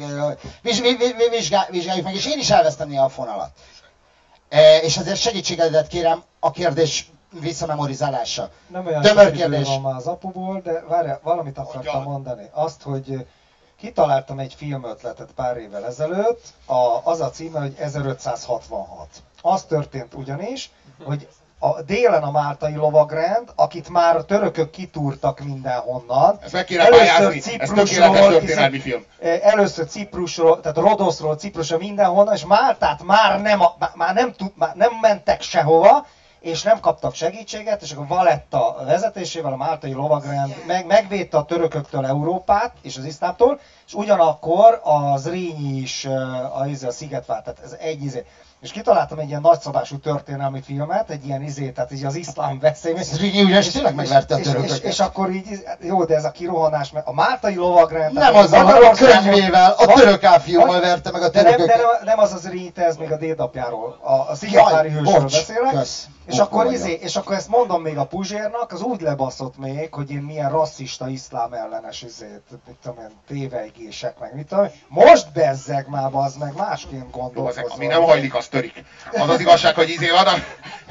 vizsgáljuk meg, és én is elvesztem néha a fonalat. És azért segítségedet kérem a kérdés visszamemorizálása. Nem olyan sok idő van már az apuból, de várj, valamit akartam mondani. Azt, hogy kitaláltam egy filmötletet pár évvel ezelőtt, az a címe, hogy 1566. Az történt ugyanis, hogy a délen a máltai lovagrend, akit már a törökök kitúrtak mindenhonnan. Ezt meg kéne pályázni, ez tökéletes történelmi film. Először Ciprusról, tehát Rodoszról, Ciprusról mindenhonnan, és Máltát már nem mentek sehova, és nem kaptak segítséget, és akkor Valetta vezetésével a máltai lovagrend megvédte a törököktől Európát és az iszlámtól, és ugyanakkor az Zrínyi is a szigetvált, tehát ez egy izé. És kitaláltam egy ilyen nagyszabású történelmi filmet, egy ilyen tehát így az iszlám veszély. Zrínyi ugyanis tényleg megverte a törököket. És akkor így, jó, de ez a kirohanás, a máltai lovagrend... Nem azzal, hanem a könyvével, a török áfióval verte meg a törököket. De nem az az Zrínyi, ez még a dédapjáról, a szigetvári hősről beszélek. És akkor ezt mondom még a Puzsérnak, az úgy lebaszott még, hogy én milyen rasszista, iszlám ellenes mit tudom én, tévejgések meg, mit tudom én. Most bezzeg már, bazd meg, másként gondolkozol. Ami nem hajlik, az törik. Az az igazság, hogy van a...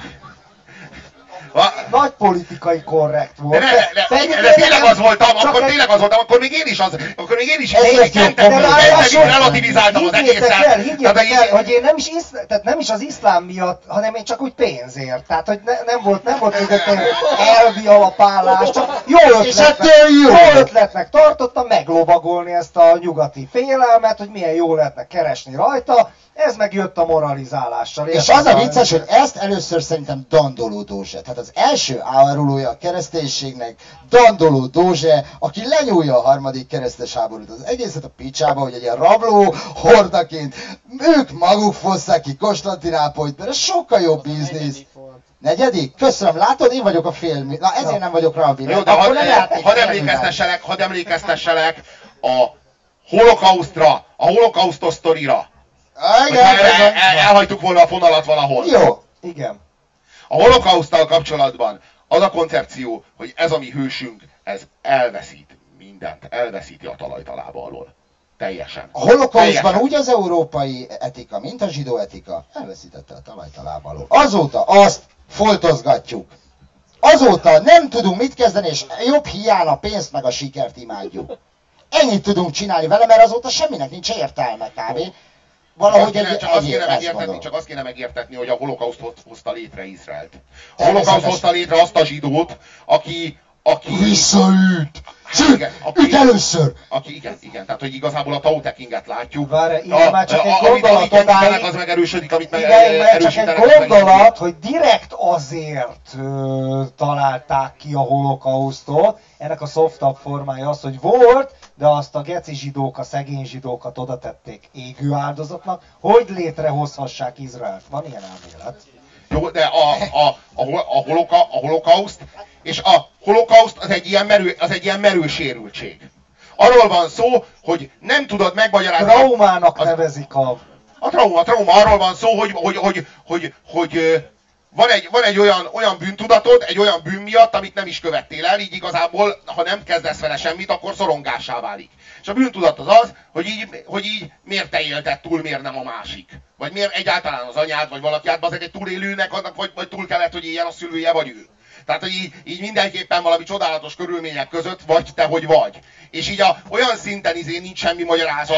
Nagy politikai korrekt volt. De tényleg az voltam, akkor még én is relativizáltam az egészet. Higgyétek el, hogy én nem is az iszlám miatt, hanem én csak úgy pénzért. Tehát, hogy nem volt mögöttem elvi alapállás, csak jó ötletnek tartottam meglovagolni ezt a nyugati félelmet, hogy milyen jó lehetne keresni rajta. Ez meg jött a moralizálással. És az a vicces, hogy ezt először szerintem Dandoló Dózse. Tehát az első árulója a kereszténységnek Dandoló Dózse, aki lenyúlja a harmadik keresztes háborút. Az egészet a picsába, hogy egy ilyen rabló hordaként ők maguk fosszák ki Konstantinápolyt, mert ez sokkal jobb biznisz. Negyedik? Köszönöm, látod, én vagyok a film. Na ezért nem vagyok rabbi. Jó, de hadd emlékeztesselek a holokausztra, a holokausztos sztorira. Elhagytuk volna a fonalat valahol. Jó. Igen. A holokauszttal kapcsolatban az a koncepció, hogy ez a mi hősünk, ez elveszít mindent. Elveszíti a talajt a lába alól. Teljesen. A holokausztban úgy az európai etika, mint a zsidó etika, elveszítette a talajt a lába alól. Azóta azt foltozgatjuk. Azóta nem tudunk mit kezdeni, és jobb hiány a pénzt meg a sikert imádjuk. Ennyit tudunk csinálni vele, mert azóta semminek nincs értelme kb. Valahogy csak azt kéne megértetni, hogy a holokauszt hozta létre Izraelt. A holokauszt hozta létre azt a zsidót, aki visszaüt! Üt először! Igen, tehát hogy igazából a Tautekinget látjuk. Várj, már csak egy gondolat odáig. Az megerősödik, amit erősítenek. Csak egy gondolat, hogy direkt azért találták ki a holokausztot, ennek a softabb formája az, hogy volt, de azt a geci zsidók, a szegény zsidókat oda tették égő áldozatnak, hogy létrehozhassák Izraelt. Van ilyen elmélet. Jó, Jó, de a holokauszt, és a holokauszt az egy ilyen merő sérültség. Arról van szó, hogy nem tudod megmagyarázni... Traumának nevezik a trauma arról van szó, hogy van egy olyan bűntudatod, egy olyan bűn miatt, amit nem is követtél el, így igazából, ha nem kezdesz vele semmit, akkor szorongássá válik. És a bűntudat az, hogy így miért te élted túl, miért nem a másik. Vagy miért egyáltalán az anyád, vagy valaki azért egy túlélőnek annak, vagy túl kellett, hogy éljen a szülője, vagy ő. Tehát, hogy így mindenképpen valami csodálatos körülmények között vagy te, hogy vagy. És így olyan szinten nincs semmi magyarázat.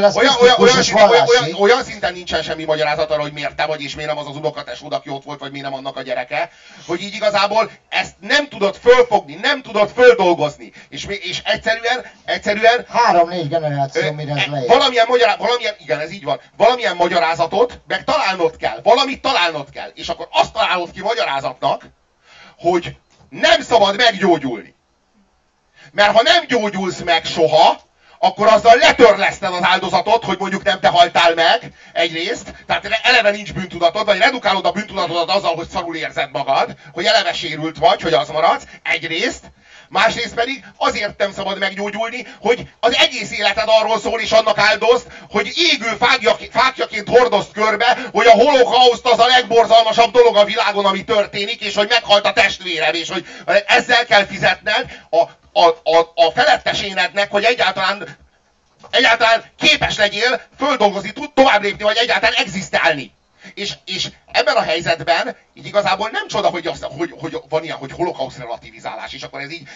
Olyan szinten nincsen semmi magyarázat arra, hogy miért te vagy, és miért nem az unokatesód, aki ott volt, vagy miért nem annak a gyereke. Hogy így igazából ezt nem tudod fölfogni, nem tudod földolgozni. És egyszerűen 3-4 generáció, mire ez leér. Igen, ez így van. Valamilyen magyarázatot meg találnod kell. Valamit találnod kell. És akkor azt találod ki magyarázatnak, hogy nem szabad meggyógyulni. Mert ha nem gyógyulsz meg soha, akkor azzal letörleszted az áldozatot, hogy mondjuk nem te haltál meg, egyrészt, tehát eleve nincs bűntudatod, vagy redukálod a bűntudatodat azzal, hogy szarul érzed magad, hogy eleve sérült vagy, hogy az maradsz, egyrészt, másrészt pedig azért nem szabad meggyógyulni, hogy az egész életed arról szól, és annak áldozd, hogy égő fákjaként hordozd körbe, hogy a holokauszt az a legborzalmasabb dolog a világon, ami történik, és hogy meghalt a testvérem, és hogy ezzel kell fizetned a felettes énednek, hogy egyáltalán képes legyél földolgozni, tovább lépni, vagy egyáltalán egzisztálni. És ebben a helyzetben így igazából nem csoda, hogy van ilyen, hogy holokauszt relativizálás, és akkor ez így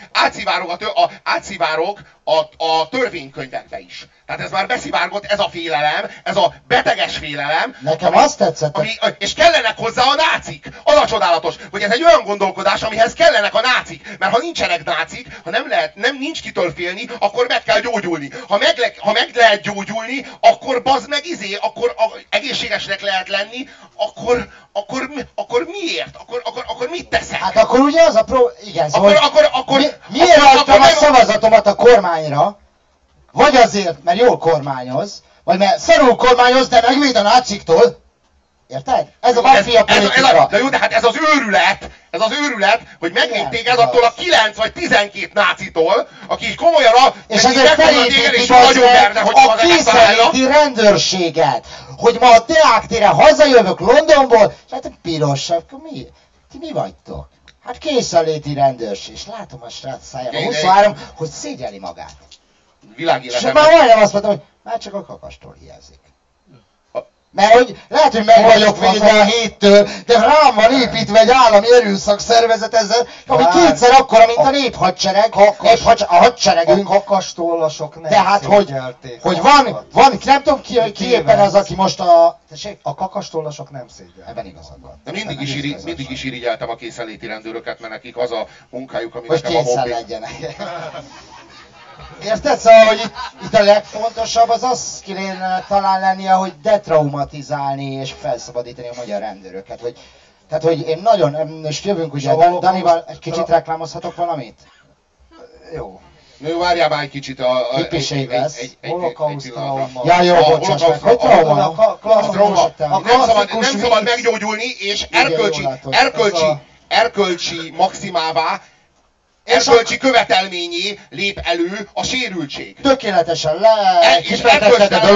átszivárog a törvénykönyvekbe is. Tehát ez már beszivárgott, ez a félelem, ez a beteges félelem. Nekem azt tetszett. És kellenek hozzá a nácik. Az a csodálatos, hogy ez egy olyan gondolkodás, amihez kellenek a nácik. Mert ha nincsenek nácik, ha nincs kitől félni, akkor meg kell gyógyulni. Ha meg lehet gyógyulni, akkor bazd meg akkor egészségesnek lehet lenni, akkor miért? Akkor mit teszek? Hát akkor ugye az a igen, szóval miért akkor adtam a szavazatomat a kormányra? Vagy azért, mert jól kormányoz, vagy mert szarul kormányoz, de megvéd a náciktól. Érted? Ez a maffia politika. De jó, de hát ez az őrület, hogy megvéd téged attól a 9 vagy 12 nácitól, aki komolyan és ezért felépítik a készenléti rendőrséget. Hogy ma a Deák téren hazajövök Londonból, és hát piros, akkor mi vagytok? Hát készenléti rendőrség. És látom a srác szájában 23, hogy szégyeli magát. És már majdnem azt mondtam, hogy már csak a kakastól hiányzik. Mert hogy lehet, hogy meg vagyok védve a héttől, de rám van építve egy állami erőszakszervezet ezzel, ami kétszer akkora, mint a néphadsereg. A hadseregünk. A kakastollasok nem tehát, hogy van, nem tudom ki éppen az, aki most a... Tessék? A kakastollasok nem szégyeltek. Ebben igazad van. De mindig is irigyeltem a készenléti rendőröket, mert nekik az a munkájuk, ami hogy nekem a készen legyenek. Érted? Szóval, hogy itt a legfontosabb az kéne talán lennie, hogy detraumatizálni és felszabadítani a magyar rendőröket. Tehát, hogy én nagyon, most jövünk ugye, Danival, egy kicsit reklámozhatok valamit? Jó. Jó, várjál már egy kicsit egy holokauszt-trauma. Ja, jó, bocsáss meg, hogy trauma? Nem szabad meggyógyulni, és erkölcsi maximává, erkölcsi követelményé lép elő a sérültség. Tökéletesen és erkölcstelen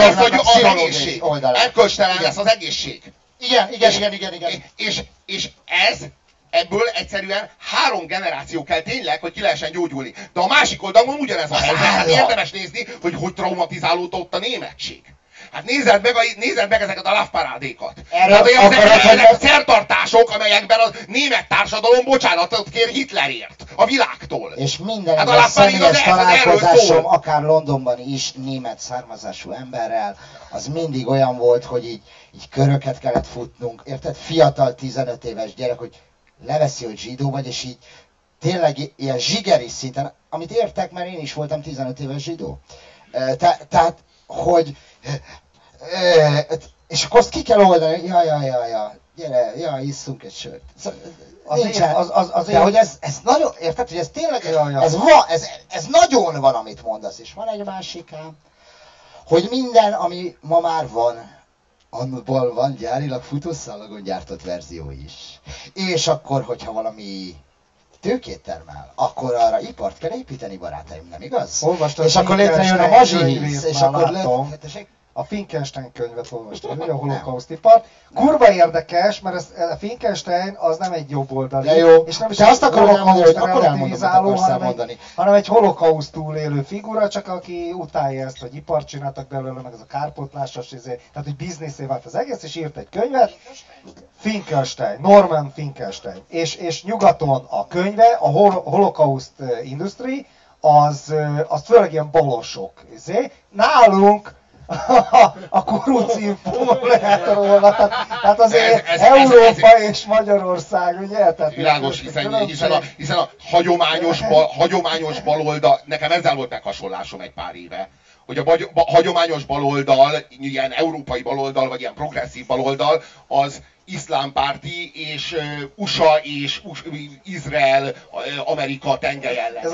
lesz az egészség. Igen. És ebből egyszerűen 3 generáció kell tényleg, hogy ki lehessen gyógyulni. De a másik oldalon ugyanez a helyzet. Hát érdemes nézni, hogy traumatizálódott a németség. Hát nézed meg ezeket a lávparádékat. Ezek a szertartások, amelyekben a német társadalom bocsánatot kér Hitlerért, a világtól. És minden egyes személyes találkozásom, akár Londonban is német származású emberrel, az mindig olyan volt, hogy így köröket kellett futnunk. Érted? Fiatal 15 éves gyerek, hogy leveszi, hogy zsidó vagy, és így tényleg ilyen zsigeri szinten, amit értek, mert én is voltam 15 éves zsidó. Tehát, hogy és akkor azt ki kell oldani, gyere, isszunk egy sört. De hogy ez nagyon, érted, hogy ez tényleg, ez nagyon van, amit mondasz, és van egy másikám, hogy minden, ami ma már van, Annól van gyárilag futószallagon gyártott verzió is. És akkor, hogyha valami tőkét termel, akkor arra ipart kell építeni, barátaim, nem igaz? Olvastam és akkor létrejön a mazsivíz, és akkor lehet... A Finkelstein könyvet olvastam, ugye a holokausztipart. Kurva érdekes, mert a Finkelstein az nem egy jobboldali, és nem is egy holokauszt relativizáló, hanem egy holokauszt túlélő figura, csak aki utálja ezt, hogy ipart csináltak belőle, meg ez a kárpótlásos, tehát hogy bizniszé vált az egész, és írt egy könyvet. Finkelstein, Norman Finkelstein. És nyugaton a könyve, a Holocaust Industry, az főleg ilyen balosok. Nálunk a kurucinfó lehet róla, tehát azért Európa és Magyarország, ugye? Világos, hiszen a hagyományos baloldal, nekem ezzel volt meghasonlásom egy pár éve, hogy a hagyományos baloldal, ilyen európai baloldal, vagy ilyen progresszív baloldal, az iszlámpárti és USA és Izrael, Amerika tengelyen lesz. Ez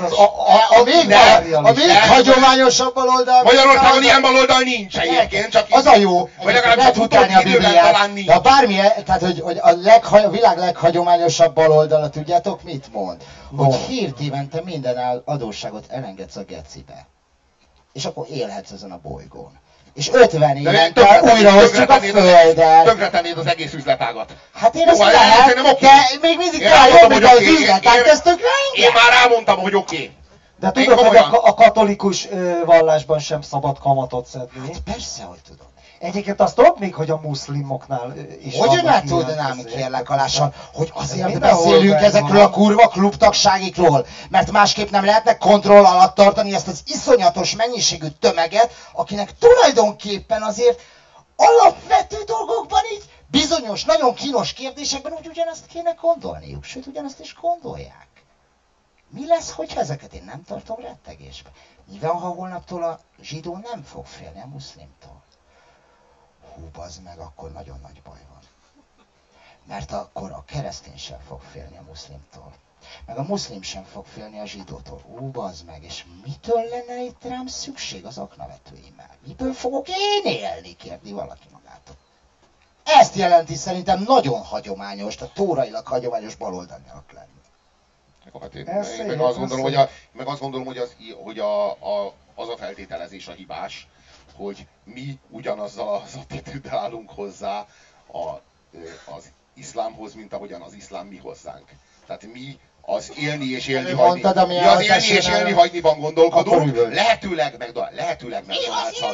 a még hagyományosabb baloldal. Magyarországon ilyen baloldal nincs egyébként, csak az a jó, vagy legalább lehet utáni a Bibliát. De bármilyen, tehát hogy a világ leghagyományosabb baloldala, tudjátok mit mond? Hogy hírt évente minden adósságot elengedsz a gecibe. És akkor élhetsz ezen a bolygón. És 50 évente újra hozjuk a Földet. Tönkretennéd az egész üzletágat. Hát én ezt lehet, de még mindig rájöttem, hogy az üzletág, ezt tönkre én már elmondtam, hogy oké. De tudod, hogy a katolikus vallásban sem szabad kamatot szedni? Hát persze, hogy tudom. Egyébként azt tudod még, hogy a muszlimoknál is hogy ne tudnám, kérlek alásan, hogy azért beszélünk ezekről a kurva klubtagságikról, mert másképp nem lehetnek kontroll alatt tartani ezt az iszonyatos mennyiségű tömeget, akinek tulajdonképpen azért alapvető dolgokban így bizonyos, nagyon kínos kérdésekben úgy ugyanazt kéne gondolniuk, sőt ugyanazt is gondolják. Mi lesz, hogyha ezeket én nem tartom rettegésbe? Nyilván, ha holnaptól a zsidó nem fog félni a muszlimtól. Hú, bazd meg, akkor nagyon nagy baj van. Mert akkor a keresztény sem fog félni a muszlimtól. Meg a muszlim sem fog félni a zsidótól. Hú, bazd meg, és mitől lenne itt rám szükség az aknavetőimmel? Miből fogok én élni, kérdi valaki magától. Ezt jelenti szerintem nagyon hagyományos, tehát tórailag hagyományos baloldaliak lenni. Hát én meg azt gondolom, hogy az a feltételezés a hibás, hogy mi ugyanazzal az attitűddel állunk hozzá az iszlámhoz, mint ahogyan az iszlám mi hozzánk. Tehát mi az élni és élni hagyni. Mi az élni és élni hagyniban gondolkodunk, lehetőleg McDonald's-szal.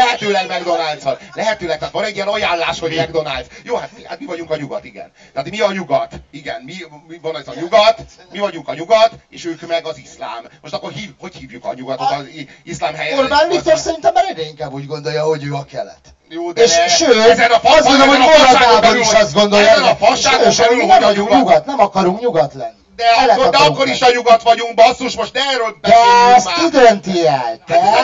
Lehetőleg, tehát van egy ilyen ajánlás, hogy McDonald's. Jó, hát mi vagyunk a nyugat, igen. Tehát mi a nyugat? Igen, mi van ez a nyugat, mi vagyunk a nyugat, és ők meg az iszlám. Most akkor hogy hívjuk a nyugatot az iszlám helyen? Orbán Viktor szerintem már egyre inkább úgy gondolja, hogy ő a kelet. Jó, de és sőt, azt mondom, hogy Moradában is azt gondolja, hogy mi nem vagyunk nyugat, nem akarunk nyugat lenni. De akkor is a nyugat vagyunk, basszus, most ne erről beszéljünk már. De ezt ki dönti el?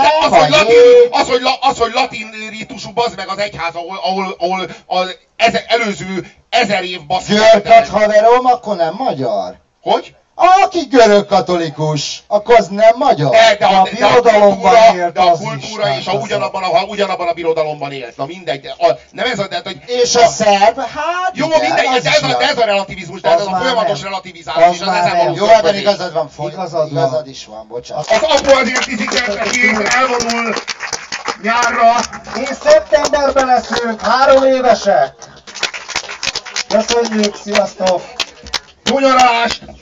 Az, hogy latin rítusú, bazd meg az egyház, ahol az előző 1000 év basszus. Görkat haverom, akkor nem magyar. Hogy? Aki görög katolikus, akkor az nem magyar. De a kultúra és ugyanabban a birodalomban élt. Na mindegy. Nem ez hogy... És a szerb? Hát jó, mindegy, de ez a relativizmus, de ez a folyamatos relativizálás, és az ezen való jó, ebben igazad van, igazad is van, bocsánat. Az apu azért iszik el, elvonul nyárra. És szeptemberben leszünk, 3 évesek. Köszönjük, sziasztok! Jó nyaralást!